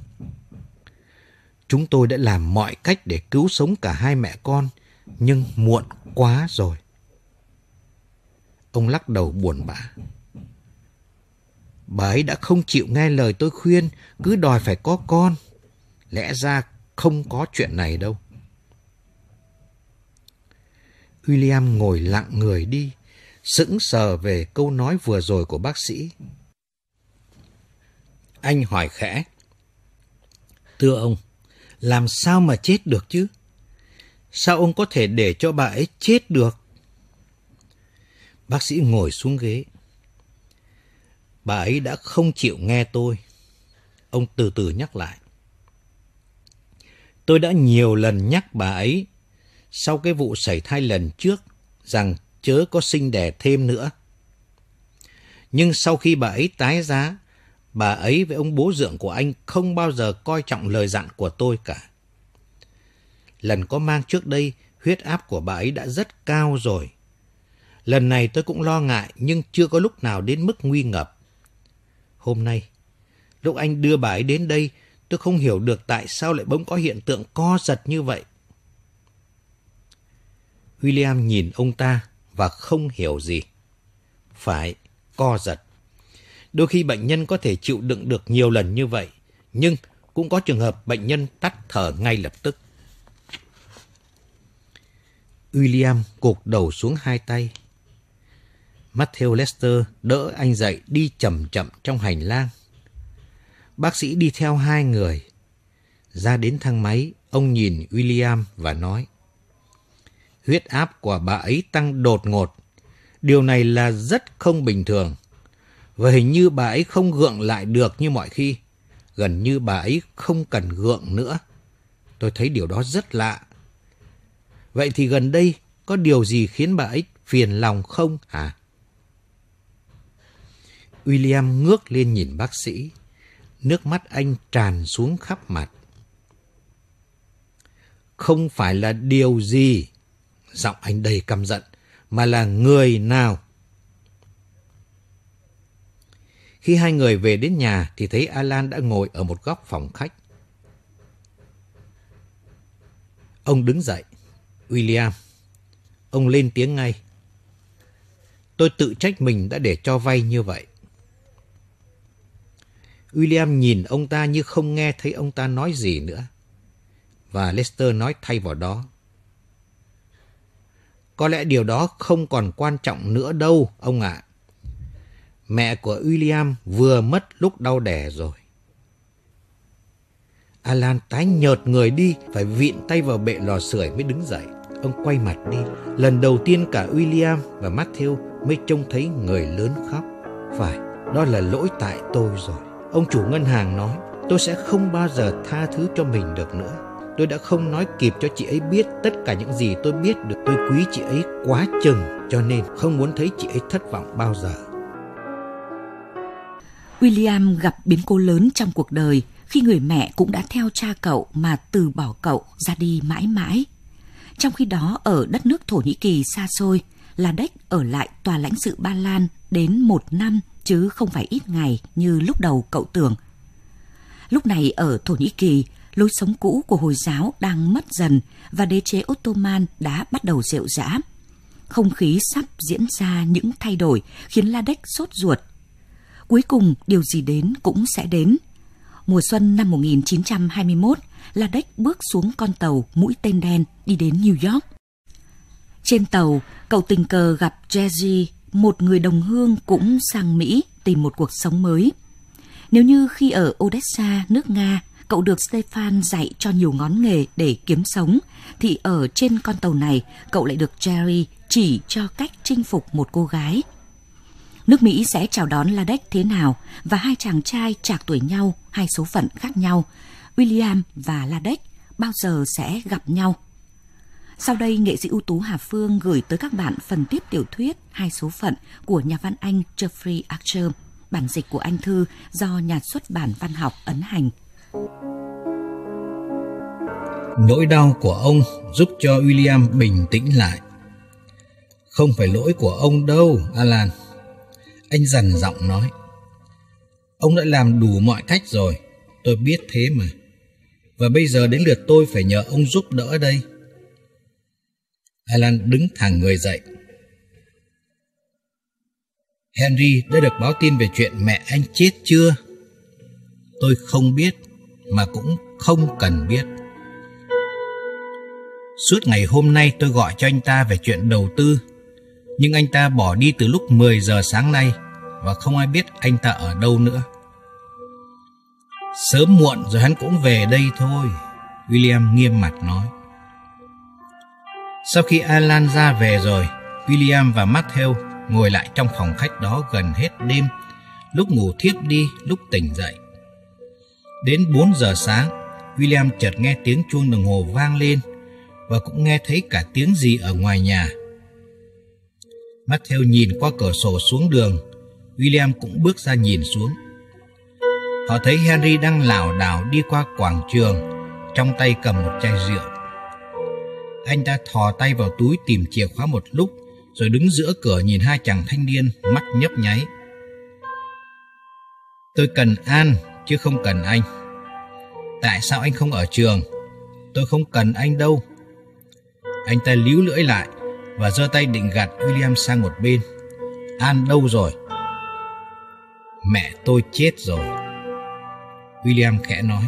Chúng tôi đã làm mọi cách để cứu sống cả hai mẹ con, nhưng muộn quá rồi. Ông lắc đầu buồn bã. Bà ấy đã không chịu nghe lời tôi khuyên, cứ đòi phải có con. Lẽ ra không có chuyện này đâu. William ngồi lặng người đi, sững sờ về câu nói vừa rồi của bác sĩ. Anh hỏi khẽ. Thưa ông, làm sao mà chết được chứ? Sao ông có thể để cho bà ấy chết được? Bác sĩ ngồi xuống ghế. Bà ấy đã không chịu nghe tôi. Ông từ từ nhắc lại. Tôi đã nhiều lần nhắc bà ấy sau cái vụ sảy thai lần trước rằng chớ có sinh đẻ thêm nữa. Nhưng sau khi bà ấy tái giá, bà ấy với ông bố dượng của anh không bao giờ coi trọng lời dặn của tôi cả. Lần có mang trước đây, huyết áp của bà ấy đã rất cao rồi. Lần này tôi cũng lo ngại nhưng chưa có lúc nào đến mức nguy ngập. Hôm nay, lúc anh đưa bà ấy đến đây, tôi không hiểu được tại sao lại bỗng có hiện tượng co giật như vậy. William nhìn ông ta và không hiểu gì. Phải, co giật. Đôi khi bệnh nhân có thể chịu đựng được nhiều lần như vậy, nhưng cũng có trường hợp bệnh nhân tắt thở ngay lập tức. William gục đầu xuống hai tay. Matthew Lester đỡ anh dậy đi chậm chậm trong hành lang. Bác sĩ đi theo hai người. Ra đến thang máy, ông nhìn William và nói. Huyết áp của bà ấy tăng đột ngột. Điều này là rất không bình thường. Và hình như bà ấy không gượng lại được như mọi khi. Gần như bà ấy không cần gượng nữa. Tôi thấy điều đó rất lạ. Vậy thì gần đây có điều gì khiến bà ấy phiền lòng không hả? William ngước lên nhìn bác sĩ. Nước mắt anh tràn xuống khắp mặt. Không phải là điều gì, giọng anh đầy căm giận, mà là người nào. Khi hai người về đến nhà thì thấy Alan đã ngồi ở một góc phòng khách. Ông đứng dậy. William, ông lên tiếng ngay. Tôi tự trách mình đã để cho vay như vậy. William nhìn ông ta như không nghe thấy ông ta nói gì nữa. Và Lester nói thay vào đó. Có lẽ điều đó không còn quan trọng nữa đâu, ông ạ. À. Mẹ của William vừa mất lúc đau đẻ rồi. Alan tái nhợt người đi, phải vịn tay vào bệ lò sưởi mới đứng dậy. Ông quay mặt đi. Lần đầu tiên cả William và Matthew mới trông thấy người lớn khóc. Phải, đó là lỗi tại tôi rồi. Ông chủ ngân hàng nói, tôi sẽ không bao giờ tha thứ cho mình được nữa. Tôi đã không nói kịp cho chị ấy biết tất cả những gì tôi biết được. Tôi quý chị ấy quá chừng, cho nên không muốn thấy chị ấy thất vọng bao giờ. William gặp biến cố lớn trong cuộc đời khi người mẹ cũng đã theo cha cậu mà từ bỏ cậu ra đi mãi mãi. Trong khi đó ở đất nước Thổ Nhĩ Kỳ xa xôi, Ladek ở lại tòa lãnh sự Ba Lan đến một năm chứ không phải ít ngày như lúc đầu cậu tưởng. Lúc này ở Thổ Nhĩ Kỳ, lối sống cũ của Hồi giáo đang mất dần và đế chế Ottoman đã bắt đầu rệu rã. Không khí sắp diễn ra những thay đổi khiến Ladek sốt ruột. Cuối cùng điều gì đến cũng sẽ đến. Mùa xuân năm một nghìn chín trăm hai mươi mốt, Ladek bước xuống con tàu mũi tên đen đi đến New York. Trên tàu, cậu tình cờ gặp Jerzy, một người đồng hương cũng sang Mỹ tìm một cuộc sống mới. Nếu như khi ở Odessa, nước Nga, cậu được Stefan dạy cho nhiều ngón nghề để kiếm sống, thì ở trên con tàu này, cậu lại được Jerry chỉ cho cách chinh phục một cô gái. Nước Mỹ sẽ chào đón Ladek thế nào và hai chàng trai trạc tuổi nhau, hai số phận khác nhau, William và Ladek bao giờ sẽ gặp nhau? Sau đây, nghệ sĩ ưu tú Hà Phương gửi tới các bạn phần tiếp tiểu thuyết Hai số phận của nhà văn Anh Jeffrey Archer, bản dịch của Anh Thư do nhà xuất bản văn học ấn hành. Nỗi đau của ông giúp cho William bình tĩnh lại. Không phải lỗi của ông đâu, Alan. Anh dằn giọng nói. Ông đã làm đủ mọi cách rồi, tôi biết thế mà. Và bây giờ đến lượt tôi phải nhờ ông giúp đỡ đây. Alan đứng thẳng người dậy. Henry đã được báo tin về chuyện mẹ anh chết chưa? Tôi không biết, mà cũng không cần biết. Suốt ngày hôm nay tôi gọi cho anh ta về chuyện đầu tư, nhưng anh ta bỏ đi từ lúc mười giờ sáng nay và không ai biết anh ta ở đâu nữa. Sớm muộn rồi hắn cũng về đây thôi, William nghiêm mặt nói. Sau khi Alan ra về rồi, William và Matthew ngồi lại trong phòng khách đó gần hết đêm, lúc ngủ thiếp đi, lúc tỉnh dậy. Đến bốn giờ sáng, William chợt nghe tiếng chuông đồng hồ vang lên và cũng nghe thấy cả tiếng gì ở ngoài nhà. Matthew nhìn qua cửa sổ xuống đường, William cũng bước ra nhìn xuống. Họ thấy Henry đang lảo đảo đi qua quảng trường, trong tay cầm một chai rượu. Anh ta thò tay vào túi tìm chìa khóa một lúc, rồi đứng giữa cửa nhìn hai chàng thanh niên, mắt nhấp nháy. Tôi cần An, chứ không cần anh. Tại sao anh không ở trường? Tôi không cần anh đâu. Anh ta líu lưỡi lại và giơ tay định gạt William sang một bên. An đâu rồi? Mẹ tôi chết rồi, William khẽ nói.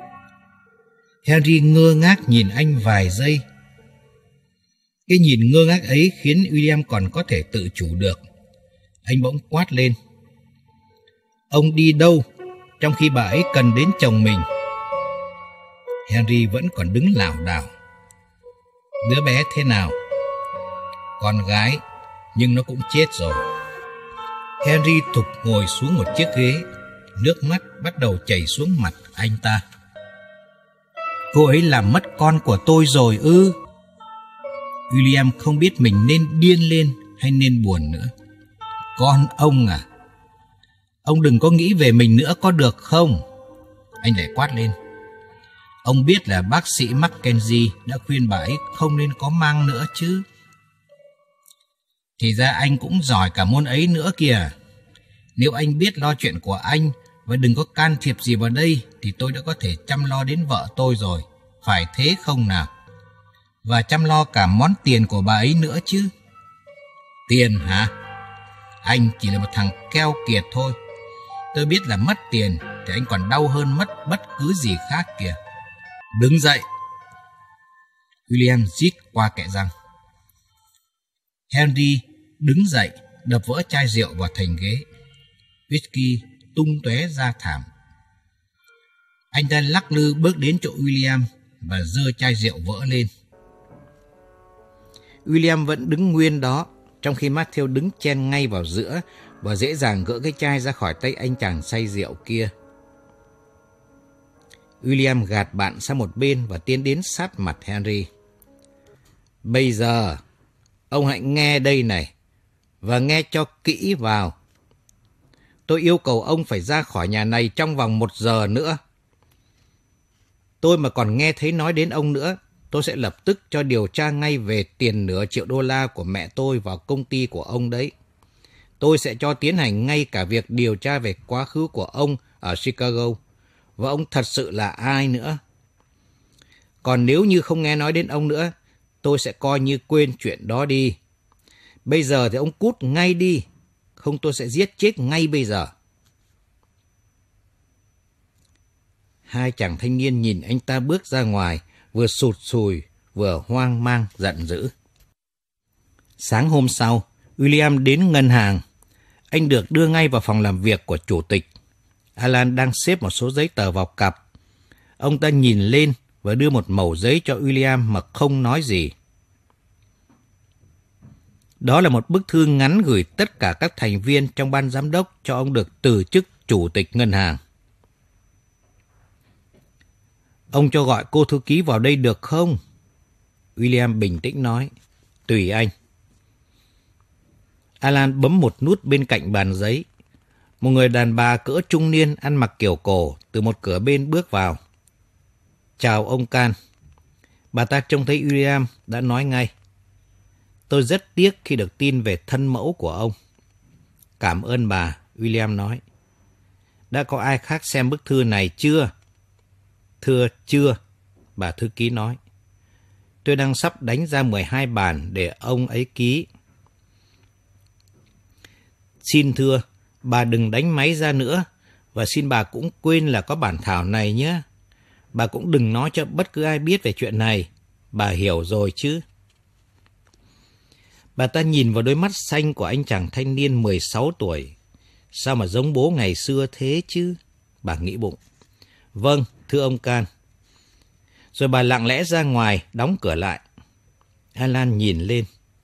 Henry ngơ ngác nhìn anh vài giây. Cái nhìn ngơ ngác ấy khiến William còn có thể tự chủ được. Anh bỗng quát lên. Ông đi đâu trong khi bà ấy cần đến chồng mình? Henry vẫn còn đứng lảo đảo. Đứa bé thế nào? Con gái, nhưng nó cũng chết rồi. Henry thụp ngồi xuống một chiếc ghế. Nước mắt bắt đầu chảy xuống mặt anh ta. Cô ấy làm mất con của tôi rồi ư? William không biết mình nên điên lên hay nên buồn nữa. Con ông à, ông đừng có nghĩ về mình nữa có được không? Anh lại quát lên. Ông biết là bác sĩ Mackenzie đã khuyên bà ấy không nên có mang nữa chứ. Thì ra anh cũng giỏi cả môn ấy nữa kìa. Nếu anh biết lo chuyện của anh và đừng có can thiệp gì vào đây thì tôi đã có thể chăm lo đến vợ tôi rồi. Phải thế không nào? Và chăm lo cả món tiền của bà ấy nữa chứ. Tiền hả? Anh chỉ là một thằng keo kiệt thôi. Tôi biết là mất tiền thì anh còn đau hơn mất bất cứ gì khác kìa. Đứng dậy. William rít qua kẽ răng. Henry đứng dậy, đập vỡ chai rượu vào thành ghế. Whisky tung tóe ra thảm. Anh ta lắc lư bước đến chỗ William và giơ chai rượu vỡ lên. William vẫn đứng nguyên đó, trong khi Matthew đứng chen ngay vào giữa và dễ dàng gỡ cái chai ra khỏi tay anh chàng say rượu kia. William gạt bạn sang một bên và tiến đến sát mặt Henry. Bây giờ, ông hãy nghe đây này, và nghe cho kỹ vào. Tôi yêu cầu ông phải ra khỏi nhà này trong vòng một giờ nữa. Tôi mà còn nghe thấy nói đến ông nữa, tôi sẽ lập tức cho điều tra ngay về tiền nửa triệu đô la của mẹ tôi vào công ty của ông đấy. Tôi sẽ cho tiến hành ngay cả việc điều tra về quá khứ của ông ở Chicago, và ông thật sự là ai nữa. Còn nếu như không nghe nói đến ông nữa, tôi sẽ coi như quên chuyện đó đi. Bây giờ thì ông cút ngay đi, không tôi sẽ giết chết ngay bây giờ. Hai chàng thanh niên nhìn anh ta bước ra ngoài, vừa sụt sùi, vừa hoang mang, giận dữ. Sáng hôm sau, William đến ngân hàng. Anh được đưa ngay vào phòng làm việc của chủ tịch. Alan đang xếp một số giấy tờ vào cặp. Ông ta nhìn lên và đưa một mẩu giấy cho William mà không nói gì. Đó là một bức thư ngắn gửi tất cả các thành viên trong ban giám đốc cho ông được từ chức chủ tịch ngân hàng. Ông cho gọi cô thư ký vào đây được không? William bình tĩnh nói. Tùy anh. Alan bấm một nút bên cạnh bàn giấy. Một người đàn bà cỡ trung niên ăn mặc kiểu cổ từ một cửa bên bước vào. Chào ông Can. Bà ta trông thấy William đã nói ngay. Tôi rất tiếc khi được tin về thân mẫu của ông. Cảm ơn bà, William nói. Đã có ai khác xem bức thư này chưa? Thưa chưa, bà thư ký nói. Tôi đang sắp đánh ra mười hai bản để ông ấy ký. Xin thưa, bà đừng đánh máy ra nữa, và xin bà cũng quên là có bản thảo này nhé. Bà cũng đừng nói cho bất cứ ai biết về chuyện này. Bà hiểu rồi chứ? Bà ta nhìn vào đôi mắt xanh của anh chàng thanh niên mười sáu tuổi. Sao mà giống bố ngày xưa thế chứ? Bà nghĩ bụng. Vâng, thưa ông Can. Rồi bà lặng lẽ ra ngoài, đóng cửa lại. Alan nhìn lên.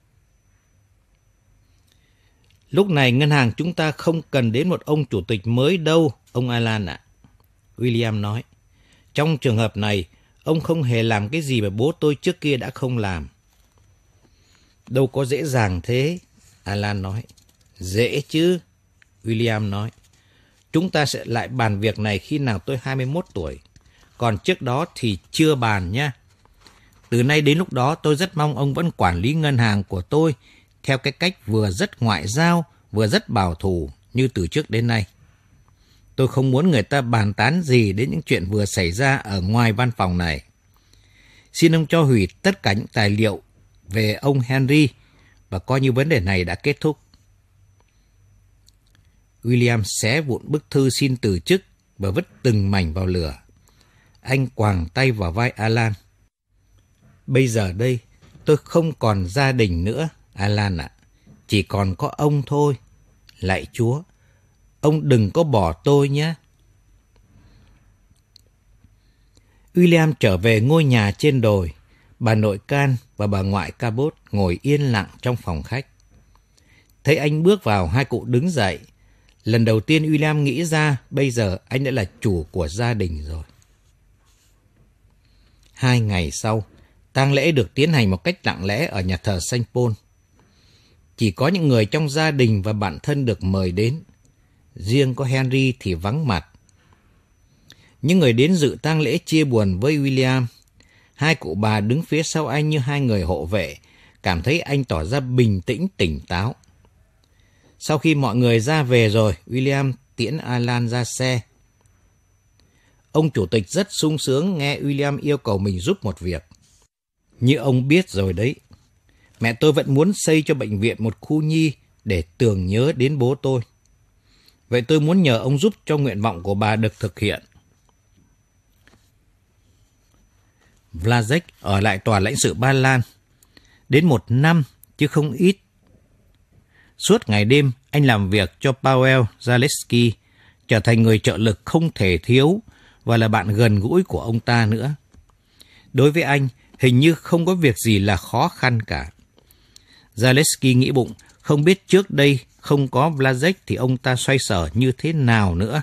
Lúc này ngân hàng chúng ta không cần đến một ông chủ tịch mới đâu, ông Alan ạ. William nói. Trong trường hợp này, ông không hề làm cái gì mà bố tôi trước kia đã không làm. Đâu có dễ dàng thế, Alan nói. Dễ chứ, William nói. Chúng ta sẽ lại bàn việc này khi nào tôi hai mươi mốt tuổi. Còn trước đó thì chưa bàn nhé. Từ nay đến lúc đó tôi rất mong ông vẫn quản lý ngân hàng của tôi theo cái cách vừa rất ngoại giao, vừa rất bảo thủ như từ trước đến nay. Tôi không muốn người ta bàn tán gì đến những chuyện vừa xảy ra ở ngoài văn phòng này. Xin ông cho hủy tất cả những tài liệu về ông Henry và coi như vấn đề này đã kết thúc. William xé vụn bức thư xin từ chức và vứt từng mảnh vào lửa. Anh quàng tay vào vai Alan. Bây giờ đây, tôi không còn gia đình nữa, Alan ạ. Chỉ còn có ông thôi. Lạy Chúa, ông đừng có bỏ tôi nhé. William trở về ngôi nhà trên đồi. Bà nội Can và bà ngoại Cabot ngồi yên lặng trong phòng khách. Thấy anh bước vào, hai cụ đứng dậy. Lần đầu tiên William nghĩ ra bây giờ anh đã là chủ của gia đình rồi. Hai ngày sau, Tang lễ được tiến hành một cách lặng lẽ ở nhà thờ Saint Paul. Chỉ có những người trong gia đình và bạn thân được mời đến. Riêng có Henry thì vắng mặt. Những người đến dự tang lễ chia buồn với William. Hai cụ bà đứng phía sau anh như hai người hộ vệ, cảm thấy anh tỏ ra bình tĩnh, tỉnh táo. Sau khi mọi người ra về rồi, William tiễn Alan ra xe. Ông chủ tịch rất sung sướng nghe William yêu cầu mình giúp một việc. Như ông biết rồi đấy, mẹ tôi vẫn muốn xây cho bệnh viện một khu nhi để tưởng nhớ đến bố tôi. Vậy tôi muốn nhờ ông giúp cho nguyện vọng của bà được thực hiện. Vlasic ở lại tòa lãnh sự Ba Lan đến một năm chứ không ít. Suốt ngày đêm anh làm việc cho Paweł Zaleski, trở thành người trợ lực không thể thiếu và là bạn gần gũi của ông ta nữa. Đối với anh, hình như không có việc gì là khó khăn cả. Zaleski nghĩ bụng, không biết trước đây không có Vlasic thì ông ta xoay sở như thế nào nữa.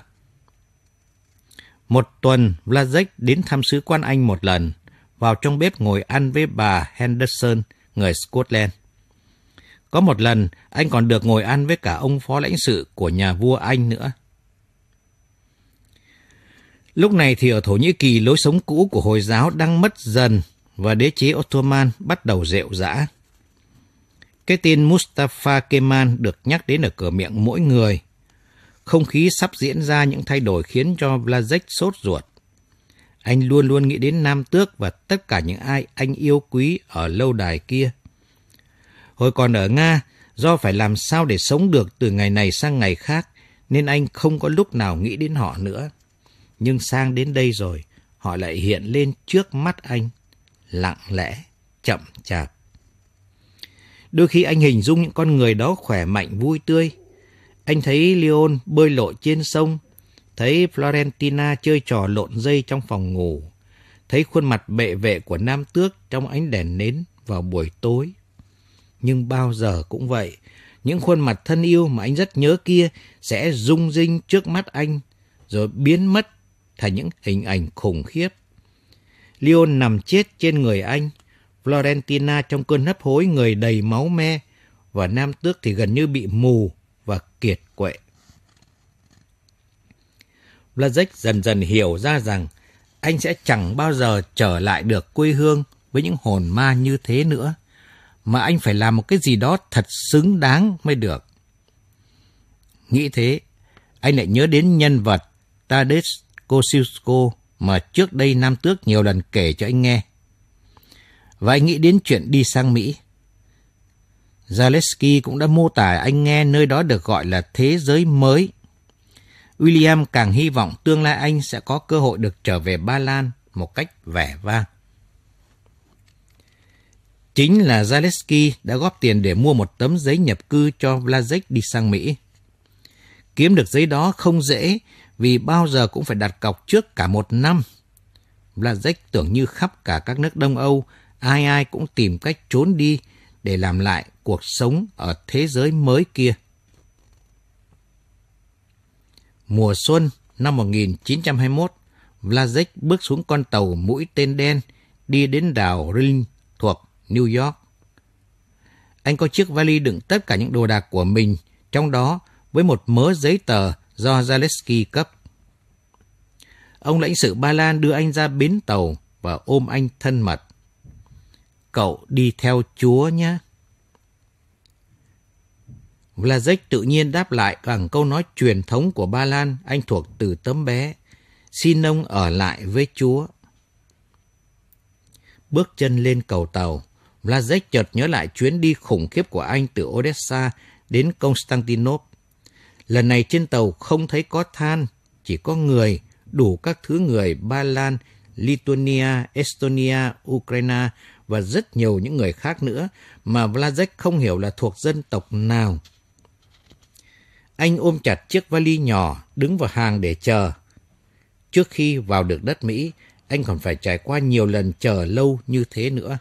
Một tuần, Vlasic đến thăm sứ quan Anh một lần, vào trong bếp ngồi ăn với bà Henderson, người Scotland. Có một lần, anh còn được ngồi ăn với cả ông phó lãnh sự của nhà vua Anh nữa. Lúc này thì ở Thổ Nhĩ Kỳ, lối sống cũ của Hồi giáo đang mất dần và đế chế Ottoman bắt đầu rệu rã. Cái tên Mustafa Kemal được nhắc đến ở cửa miệng mỗi người. Không khí sắp diễn ra những thay đổi khiến cho Vlasic sốt ruột. Anh luôn luôn nghĩ đến Nam Tước và tất cả những ai anh yêu quý ở lâu đài kia. Hồi còn ở Nga, do phải làm sao để sống được từ ngày này sang ngày khác, nên anh không có lúc nào nghĩ đến họ nữa. Nhưng sang đến đây rồi, họ lại hiện lên trước mắt anh, lặng lẽ, chậm chạp. Đôi khi anh hình dung những con người đó khỏe mạnh, vui tươi. Anh thấy Leon bơi lội trên sông, thấy Florentina chơi trò lộn dây trong phòng ngủ, thấy khuôn mặt bệ vệ của Nam Tước trong ánh đèn nến vào buổi tối. Nhưng bao giờ cũng vậy, những khuôn mặt thân yêu mà anh rất nhớ kia sẽ rung rinh trước mắt anh, rồi biến mất thành những hình ảnh khủng khiếp. Leon nằm chết trên người anh, Florentina trong cơn hấp hối người đầy máu me, và Nam Tước thì gần như bị mù và kiệt quệ. Vlasic dần dần hiểu ra rằng anh sẽ chẳng bao giờ trở lại được quê hương với những hồn ma như thế nữa, mà anh phải làm một cái gì đó thật xứng đáng mới được. Nghĩ thế, anh lại nhớ đến nhân vật Tadeusz Kościuszko mà trước đây Nam Tước nhiều lần kể cho anh nghe. Và anh nghĩ đến chuyện đi sang Mỹ. Zaleski cũng đã mô tả anh nghe nơi đó được gọi là thế giới mới. William càng hy vọng tương lai anh sẽ có cơ hội được trở về Ba Lan một cách vẻ vang. Chính là Zaleski đã góp tiền để mua một tấm giấy nhập cư cho Vlasic đi sang Mỹ. Kiếm được giấy đó không dễ vì bao giờ cũng phải đặt cọc trước cả một năm. Vlasic tưởng như khắp cả các nước Đông Âu, ai ai cũng tìm cách trốn đi để làm lại cuộc sống ở thế giới mới kia. Mùa xuân năm một nghìn chín trăm hai mươi mốt, Vlasic bước xuống con tàu mũi tên đen đi đến đảo Rhin thuộc New York. Anh có chiếc vali đựng tất cả những đồ đạc của mình, trong đó với một mớ giấy tờ do Zaleski cấp. Ông lãnh sự Ba Lan đưa anh ra bến tàu và ôm anh thân mật. Cậu đi theo Chúa nhé. Vlasic tự nhiên đáp lại bằng câu nói truyền thống của Ba Lan anh thuộc từ tấm bé. Xin ông ở lại với Chúa. Bước chân lên cầu tàu, Vlasic chợt nhớ lại chuyến đi khủng khiếp của anh từ Odessa đến Constantinople. Lần này trên tàu không thấy có than, chỉ có người, đủ các thứ người Ba Lan, Lithuania, Estonia, Ukraine và rất nhiều những người khác nữa mà Vlasic không hiểu là thuộc dân tộc nào. Anh ôm chặt chiếc vali nhỏ, đứng vào hàng để chờ. Trước khi vào được đất Mỹ, anh còn phải trải qua nhiều lần chờ lâu như thế nữa.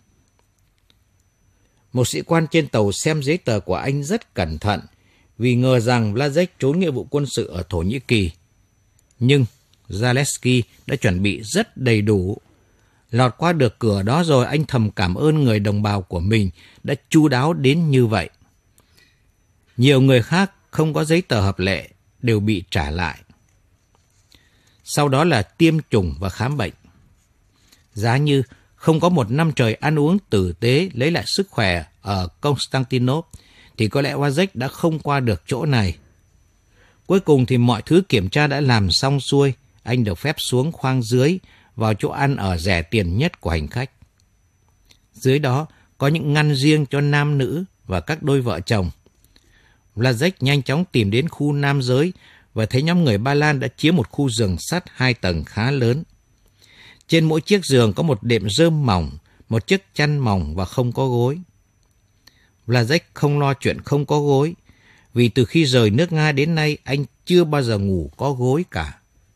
Một sĩ quan trên tàu xem giấy tờ của anh rất cẩn thận vì ngờ rằng Vlasic trốn nghĩa vụ quân sự ở Thổ Nhĩ Kỳ. Nhưng Zaleski đã chuẩn bị rất đầy đủ. Lọt qua được cửa đó rồi, anh thầm cảm ơn người đồng bào của mình đã chu đáo đến như vậy. Nhiều người khác không có giấy tờ hợp lệ đều bị trả lại. Sau đó là tiêm chủng và khám bệnh. Giá như không có một năm trời ăn uống tử tế lấy lại sức khỏe ở Constantinople thì có lẽ Vlasic đã không qua được chỗ này. Cuối cùng thì mọi thứ kiểm tra đã làm xong xuôi, anh được phép xuống khoang dưới vào chỗ ăn ở rẻ tiền nhất của hành khách. Dưới đó có những ngăn riêng cho nam nữ và các đôi vợ chồng. Vlasic nhanh chóng tìm đến khu nam giới và thấy nhóm người Ba Lan đã chiếm một khu giường sắt hai tầng khá lớn. Trên mỗi chiếc giường có một đệm rơm mỏng, một chiếc chăn mỏng và không có gối. Vlasic không lo chuyện không có gối, vì từ khi rời nước Nga đến nay anh chưa bao giờ ngủ có gối cả.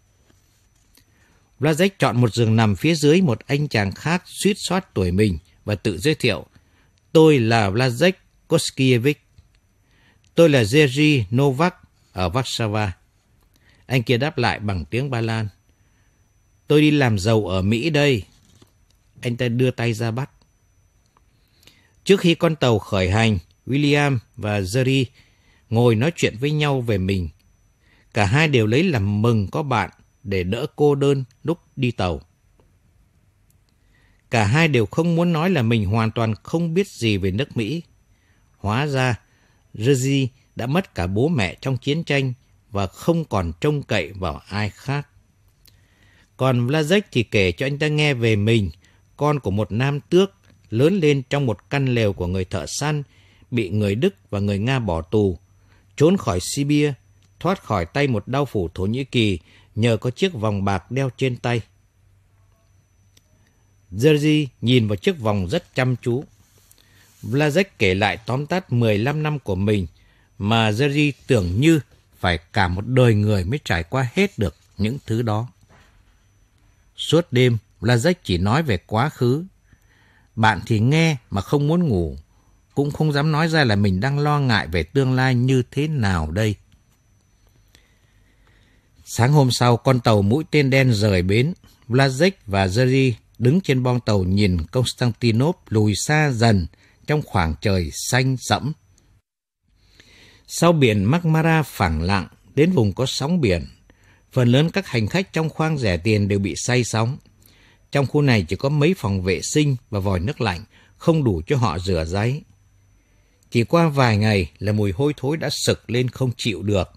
Vlasic chọn một giường nằm phía dưới một anh chàng khác suýt soát tuổi mình và tự giới thiệu: tôi là Vlasic Koskiewicz. Tôi là Jerzy Novak ở Warsaw. Anh kia đáp lại bằng tiếng Ba Lan: tôi đi làm giàu ở Mỹ đây. Anh ta đưa tay ra bắt. Trước khi con tàu khởi hành, William và Jerry ngồi nói chuyện với nhau về mình. Cả hai đều lấy làm mừng có bạn để đỡ cô đơn lúc đi tàu. Cả hai đều không muốn nói là mình hoàn toàn không biết gì về nước Mỹ. Hóa ra, Jerzy đã mất cả bố mẹ trong chiến tranh và không còn trông cậy vào ai khác. Còn Vlasic thì kể cho anh ta nghe về mình, con của một nam tước, lớn lên trong một căn lều của người thợ săn, bị người Đức và người Nga bỏ tù, trốn khỏi Siberia, thoát khỏi tay một đao phủ Thổ Nhĩ Kỳ nhờ có chiếc vòng bạc đeo trên tay. Jerzy nhìn vào chiếc vòng rất chăm chú. Vlasic kể lại tóm tắt mười lăm năm của mình mà Jerzy tưởng như phải cả một đời người mới trải qua hết được những thứ đó. Suốt đêm, Vlasic chỉ nói về quá khứ. Bạn thì nghe mà không muốn ngủ, cũng không dám nói ra là mình đang lo ngại về tương lai như thế nào đây. Sáng hôm sau, con tàu mũi tên đen rời bến. Vlasic và Jerzy đứng trên boong tàu nhìn Constantinople lùi xa dần trong khoảng trời xanh sẫm. Sau biển Marmara phẳng lặng, đến vùng có sóng biển, phần lớn các hành khách trong khoang rẻ tiền đều bị say sóng. Trong khu này chỉ có mấy phòng vệ sinh và vòi nước lạnh, không đủ cho họ rửa ráy. Chỉ qua vài ngày là mùi hôi thối đã sực lên không chịu được.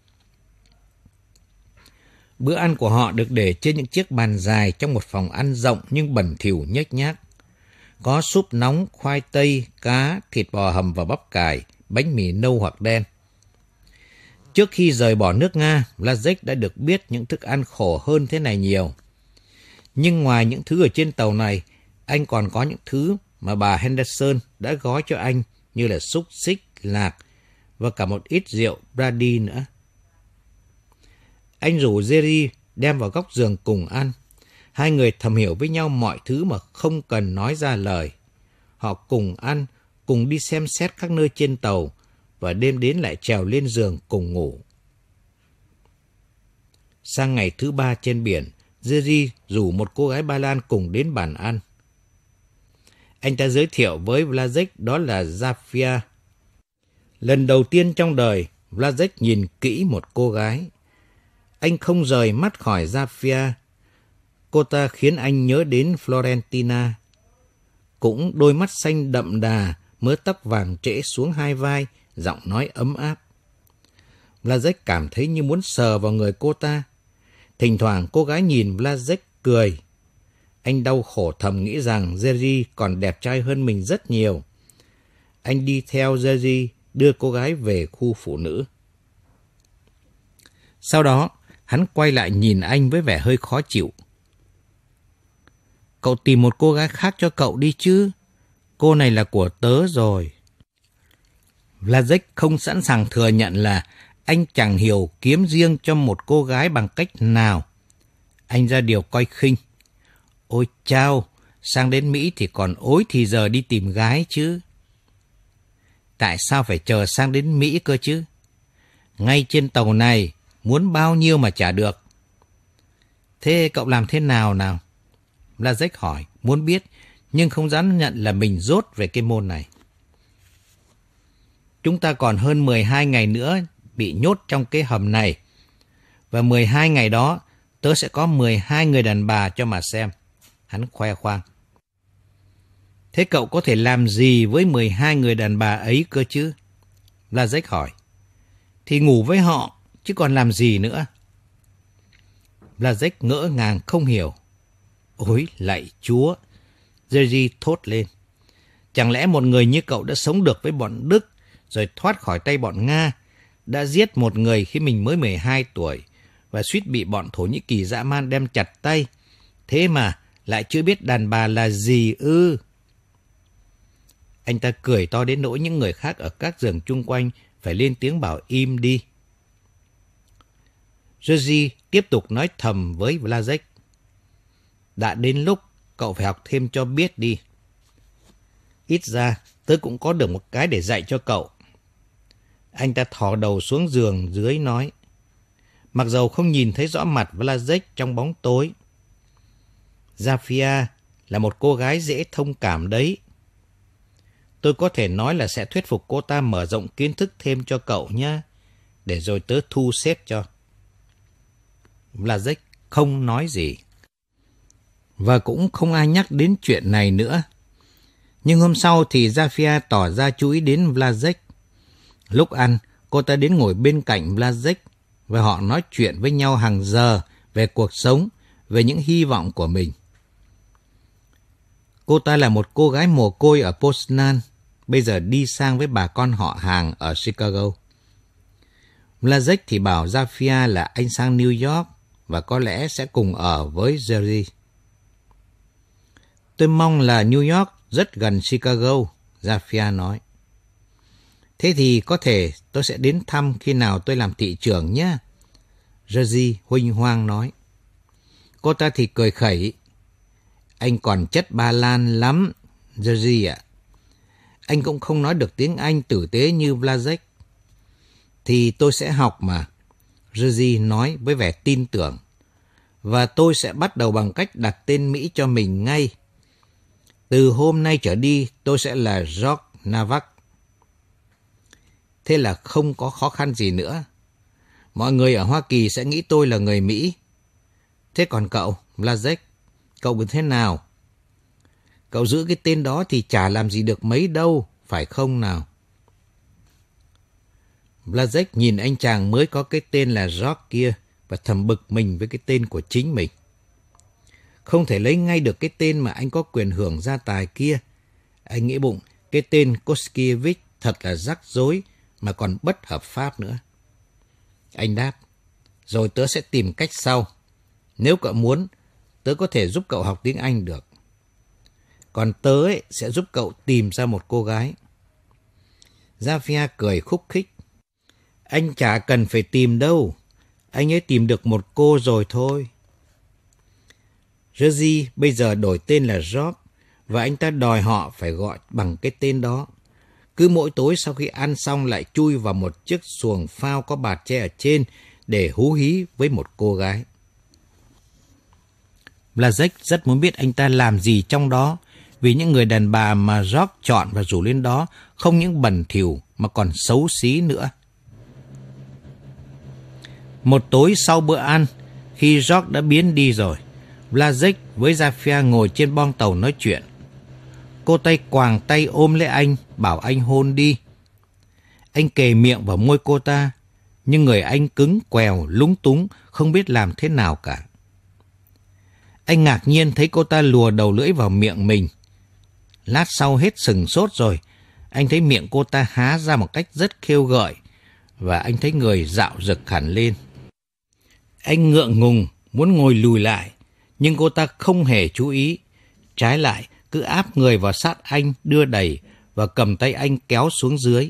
Bữa ăn của họ được để trên những chiếc bàn dài trong một phòng ăn rộng nhưng bẩn thỉu nhếch nhác. Có súp nóng, khoai tây, cá, thịt bò hầm và bắp cải, bánh mì nâu hoặc đen. Trước khi rời bỏ nước Nga, Vlasic đã được biết những thức ăn khổ hơn thế này nhiều. Nhưng ngoài những thứ ở trên tàu này, anh còn có những thứ mà bà Henderson đã gói cho anh như là xúc xích, lạc và cả một ít rượu brandy nữa. Anh rủ Jerzy đem vào góc giường cùng ăn. Hai người thầm hiểu với nhau mọi thứ mà không cần nói ra lời. Họ cùng ăn, cùng đi xem xét các nơi trên tàu và đêm đến lại trèo lên giường cùng ngủ. Sang ngày thứ ba trên biển, Jerzy rủ một cô gái Ba Lan cùng đến bàn ăn. Anh ta giới thiệu với Vlasic đó là Zafia. Lần đầu tiên trong đời, Vlasic nhìn kỹ một cô gái. Anh không rời mắt khỏi Zafia. Cô ta khiến anh nhớ đến Florentina. Cũng đôi mắt xanh đậm đà, mớ tóc vàng trễ xuống hai vai, giọng nói ấm áp. Vlasic cảm thấy như muốn sờ vào người cô ta. Thỉnh thoảng cô gái nhìn Vlasic cười. Anh đau khổ thầm nghĩ rằng Jerzy còn đẹp trai hơn mình rất nhiều. Anh đi theo Jerzy đưa cô gái về khu phụ nữ. Sau đó, hắn quay lại nhìn anh với vẻ hơi khó chịu. Cậu tìm một cô gái khác cho cậu đi chứ. Cô này là của tớ rồi. Vlasic không sẵn sàng thừa nhận là anh chẳng hiểu kiếm riêng cho một cô gái bằng cách nào. Anh ra điều coi khinh. Ôi chao, sang đến Mỹ thì còn ối thì giờ đi tìm gái chứ. Tại sao phải chờ sang đến Mỹ cơ chứ? Ngay trên tàu này, muốn bao nhiêu mà trả được. Thế cậu làm thế nào nào? Blazek hỏi, muốn biết, nhưng không dám nhận là mình dốt về cái môn này. Chúng ta còn hơn mười hai ngày nữa bị nhốt trong cái hầm này. Và mười hai ngày đó, tớ sẽ có mười hai người đàn bà cho mà xem. Hắn khoe khoang. Thế cậu có thể làm gì với mười hai người đàn bà ấy cơ chứ? Blazek hỏi. Thì ngủ với họ, chứ còn làm gì nữa? Blazek ngỡ ngàng không hiểu. Ôi, lạy Chúa! Jerzy thốt lên. Chẳng lẽ một người như cậu đã sống được với bọn Đức, rồi thoát khỏi tay bọn Nga, đã giết một người khi mình mới mười hai tuổi, và suýt bị bọn Thổ Nhĩ Kỳ dã man đem chặt tay, thế mà lại chưa biết đàn bà là gì ư? Anh ta cười to đến nỗi những người khác ở các giường chung quanh phải lên tiếng bảo im đi. Jerzy tiếp tục nói thầm với Blazek. Đã đến lúc cậu phải học thêm cho biết đi. Ít ra tớ cũng có được một cái để dạy cho cậu. Anh ta thò đầu xuống giường dưới nói. Mặc dầu không nhìn thấy rõ mặt Blazek trong bóng tối. Zafia là một cô gái dễ thông cảm đấy. Tôi có thể nói là sẽ thuyết phục cô ta mở rộng kiến thức thêm cho cậu nhé, để rồi tớ thu xếp cho. Blazek không nói gì. Và cũng không ai nhắc đến chuyện này nữa. Nhưng hôm sau thì Zafia tỏ ra chú ý đến Blazek. Lúc ăn, cô ta đến ngồi bên cạnh Blazek và họ nói chuyện với nhau hàng giờ về cuộc sống, về những hy vọng của mình. Cô ta là một cô gái mồ côi ở Poznan, bây giờ đi sang với bà con họ hàng ở Chicago. Blazek thì bảo Zafia là anh sang New York và có lẽ sẽ cùng ở với Jerzy. Tôi mong là New York rất gần Chicago, Zafia nói. Thế thì có thể tôi sẽ đến thăm khi nào tôi làm thị trưởng nhé, Jerzy huênh hoang nói. Cô ta thì cười khẩy. Anh còn chất Ba Lan lắm, Jerzy ạ. Anh cũng không nói được tiếng Anh tử tế như Blazek. Thì tôi sẽ học mà, Jerzy nói với vẻ tin tưởng. Và tôi sẽ bắt đầu bằng cách đặt tên Mỹ cho mình ngay. Từ hôm nay trở đi, tôi sẽ là George Navac. Thế là không có khó khăn gì nữa. Mọi người ở Hoa Kỳ sẽ nghĩ tôi là người Mỹ. Thế còn cậu, Blazek, cậu biết thế nào? Cậu giữ cái tên đó thì chả làm gì được mấy đâu, phải không nào? Blazek nhìn anh chàng mới có cái tên là George kia và thầm bực mình với cái tên của chính mình. Không thể lấy ngay được cái tên mà anh có quyền hưởng gia tài kia. Anh nghĩ bụng, cái tên Koskiewicz thật là rắc rối mà còn bất hợp pháp nữa. Anh đáp, rồi tớ sẽ tìm cách sau. Nếu cậu muốn, tớ có thể giúp cậu học tiếng Anh được. Còn tớ ấy, sẽ giúp cậu tìm ra một cô gái. Zafia cười khúc khích. Anh chả cần phải tìm đâu. Anh ấy tìm được một cô rồi thôi. Jerzy bây giờ đổi tên là George và anh ta đòi họ phải gọi bằng cái tên đó. Cứ mỗi tối sau khi ăn xong lại chui vào một chiếc xuồng phao có bạt tre ở trên để hú hí với một cô gái. Blazek rất muốn biết anh ta làm gì trong đó, vì những người đàn bà mà George chọn và rủ lên đó không những bẩn thỉu mà còn xấu xí nữa. Một tối sau bữa ăn, khi George đã biến đi rồi, Blazek với Zafia ngồi trên boong tàu nói chuyện. Cô tay quàng tay ôm lấy anh, bảo anh hôn đi. Anh kề miệng vào môi cô ta, nhưng người anh cứng quèo, lúng túng, không biết làm thế nào cả. Anh ngạc nhiên thấy cô ta lùa đầu lưỡi vào miệng mình. Lát sau hết sừng sốt rồi, anh thấy miệng cô ta há ra một cách rất khêu gợi, và anh thấy người dạo rực hẳn lên. Anh ngượng ngùng, muốn ngồi lùi lại, nhưng cô ta không hề chú ý. Trái lại, cứ áp người vào sát anh, đưa đẩy và cầm tay anh kéo xuống dưới.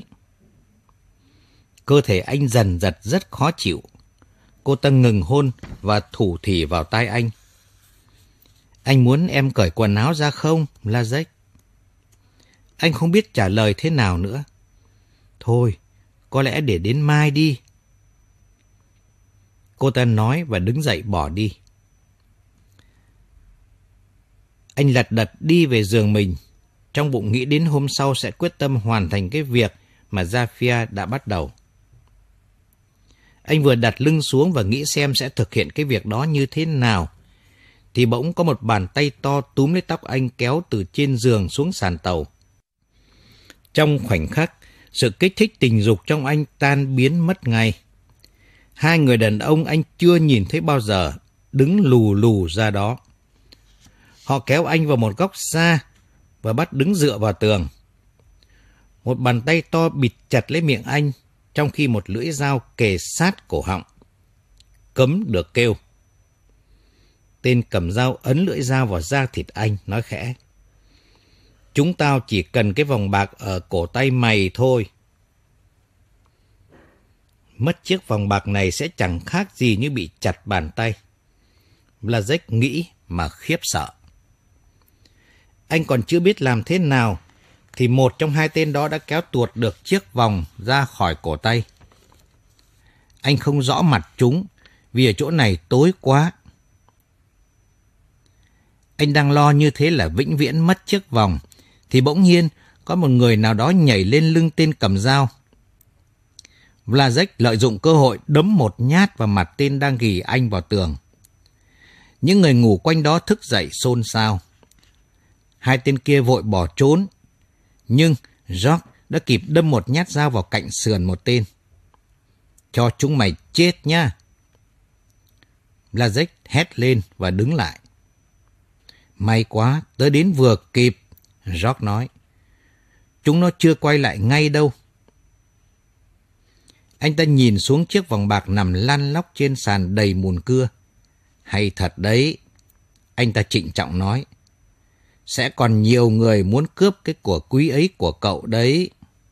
Cơ thể anh dần dật rất khó chịu. Cô ta ngừng hôn và thủ thỉ vào tai anh. Anh muốn em cởi quần áo ra không, Blazek? Anh không biết trả lời thế nào nữa. Thôi, có lẽ để đến mai đi. Cô ta nói và đứng dậy bỏ đi. Anh lật đật đi về giường mình, trong bụng nghĩ đến hôm sau sẽ quyết tâm hoàn thành cái việc mà Zafia đã bắt đầu. Anh vừa đặt lưng xuống và nghĩ xem sẽ thực hiện cái việc đó như thế nào, thì bỗng có một bàn tay to túm lấy tóc anh kéo từ trên giường xuống sàn tàu. Trong khoảnh khắc, sự kích thích tình dục trong anh tan biến mất ngay. Hai người đàn ông anh chưa nhìn thấy bao giờ, đứng lù lù ra đó. Họ kéo anh vào một góc xa và bắt đứng dựa vào tường. Một bàn tay to bịt chặt lấy miệng anh, trong khi một lưỡi dao kề sát cổ họng. Cấm được kêu. Tên cầm dao ấn lưỡi dao vào da thịt anh, nói khẽ: "Chúng tao chỉ cần cái vòng bạc ở cổ tay mày thôi." Mất chiếc vòng bạc này sẽ chẳng khác gì như bị chặt bàn tay. Blazek nghĩ mà khiếp sợ. Anh còn chưa biết làm thế nào, thì một trong hai tên đó đã kéo tuột được chiếc vòng ra khỏi cổ tay. Anh không rõ mặt chúng, vì ở chỗ này tối quá. Anh đang lo như thế là vĩnh viễn mất chiếc vòng, thì bỗng nhiên có một người nào đó nhảy lên lưng tên cầm dao. Blazek lợi dụng cơ hội đấm một nhát vào mặt tên đang ghì anh vào tường. Những người ngủ quanh đó thức dậy xôn xao. Hai tên kia vội bỏ trốn, nhưng George đã kịp đâm một nhát dao vào cạnh sườn một tên. "Cho chúng mày chết nhá!" Blazek hét lên và đứng lại. "May quá, tớ đến vừa kịp," George nói. "Chúng nó chưa quay lại ngay đâu." Anh ta nhìn xuống chiếc vòng bạc nằm lăn lóc trên sàn đầy mùn cưa. "Hay thật đấy," anh ta trịnh trọng nói. "Sẽ còn nhiều người muốn cướp cái của quý ấy của cậu đấy."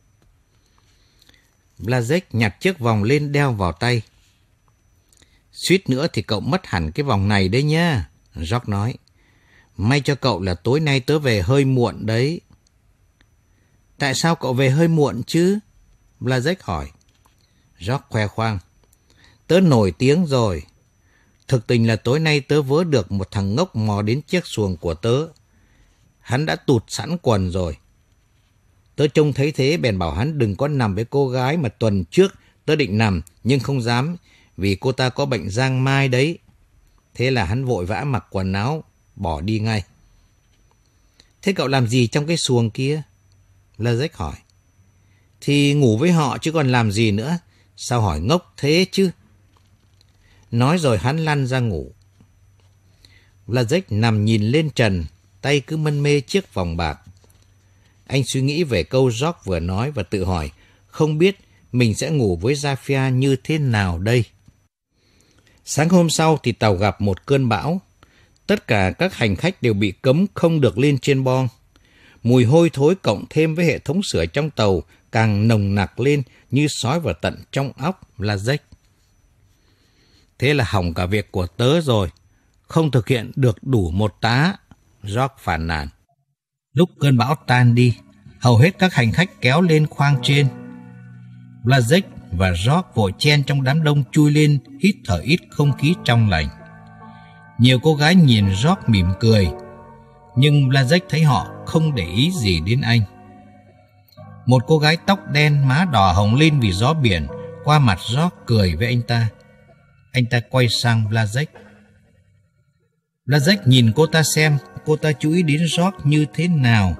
Blazek nhặt chiếc vòng lên đeo vào tay. "Suýt nữa thì cậu mất hẳn cái vòng này đấy nhá," George nói. "May cho cậu là tối nay tớ về hơi muộn đấy." "Tại sao cậu về hơi muộn chứ?" Blazek hỏi. George khoe khoang. "Tớ nổi tiếng rồi. Thực tình là tối nay tớ vớ được một thằng ngốc mò đến chiếc xuồng của tớ. Hắn đã tụt sẵn quần rồi. Tớ trông thấy thế bèn bảo hắn đừng có nằm với cô gái mà tuần trước tớ định nằm nhưng không dám vì cô ta có bệnh giang mai đấy. Thế là hắn vội vã mặc quần áo, bỏ đi ngay." "Thế cậu làm gì trong cái xuồng kia?" Blazek hỏi. "Thì ngủ với họ chứ còn làm gì nữa. Sao hỏi ngốc thế chứ?" Nói rồi hắn lăn ra ngủ. Blazek nằm nhìn lên trần, tay cứ mân mê chiếc vòng bạc. Anh suy nghĩ về câu George vừa nói và tự hỏi không biết mình sẽ ngủ với Zafia như thế nào đây. Sáng hôm sau thì tàu gặp một cơn bão. Tất cả các hành khách đều bị cấm không được lên trên boong. Mùi hôi thối cộng thêm với hệ thống sưởi trong tàu càng nồng nặc lên như sói vào tận trong óc Blazek. "Thế là hỏng cả việc của tớ rồi. Không thực hiện được đủ một tá," George phàn nàn. Lúc cơn bão tan đi, hầu hết các hành khách kéo lên khoang trên. Blazek và George vội chen trong đám đông chui lên hít thở ít không khí trong lành. Nhiều cô gái nhìn George mỉm cười, nhưng Blazek thấy họ không để ý gì đến anh. Một cô gái tóc đen má đỏ hồng lên vì gió biển qua mặt George cười với anh ta. Anh ta quay sang Blazek. Blazek nhìn cô ta xem cô ta chú ý đến George như thế nào.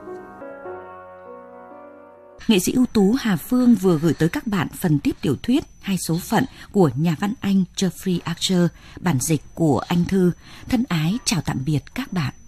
Nghệ sĩ ưu tú Hà Phương vừa gửi tới các bạn phần tiếp tiểu thuyết Hai số phận của nhà văn Anh Jeffrey Archer, bản dịch của Anh Thư. Thân ái chào tạm biệt các bạn.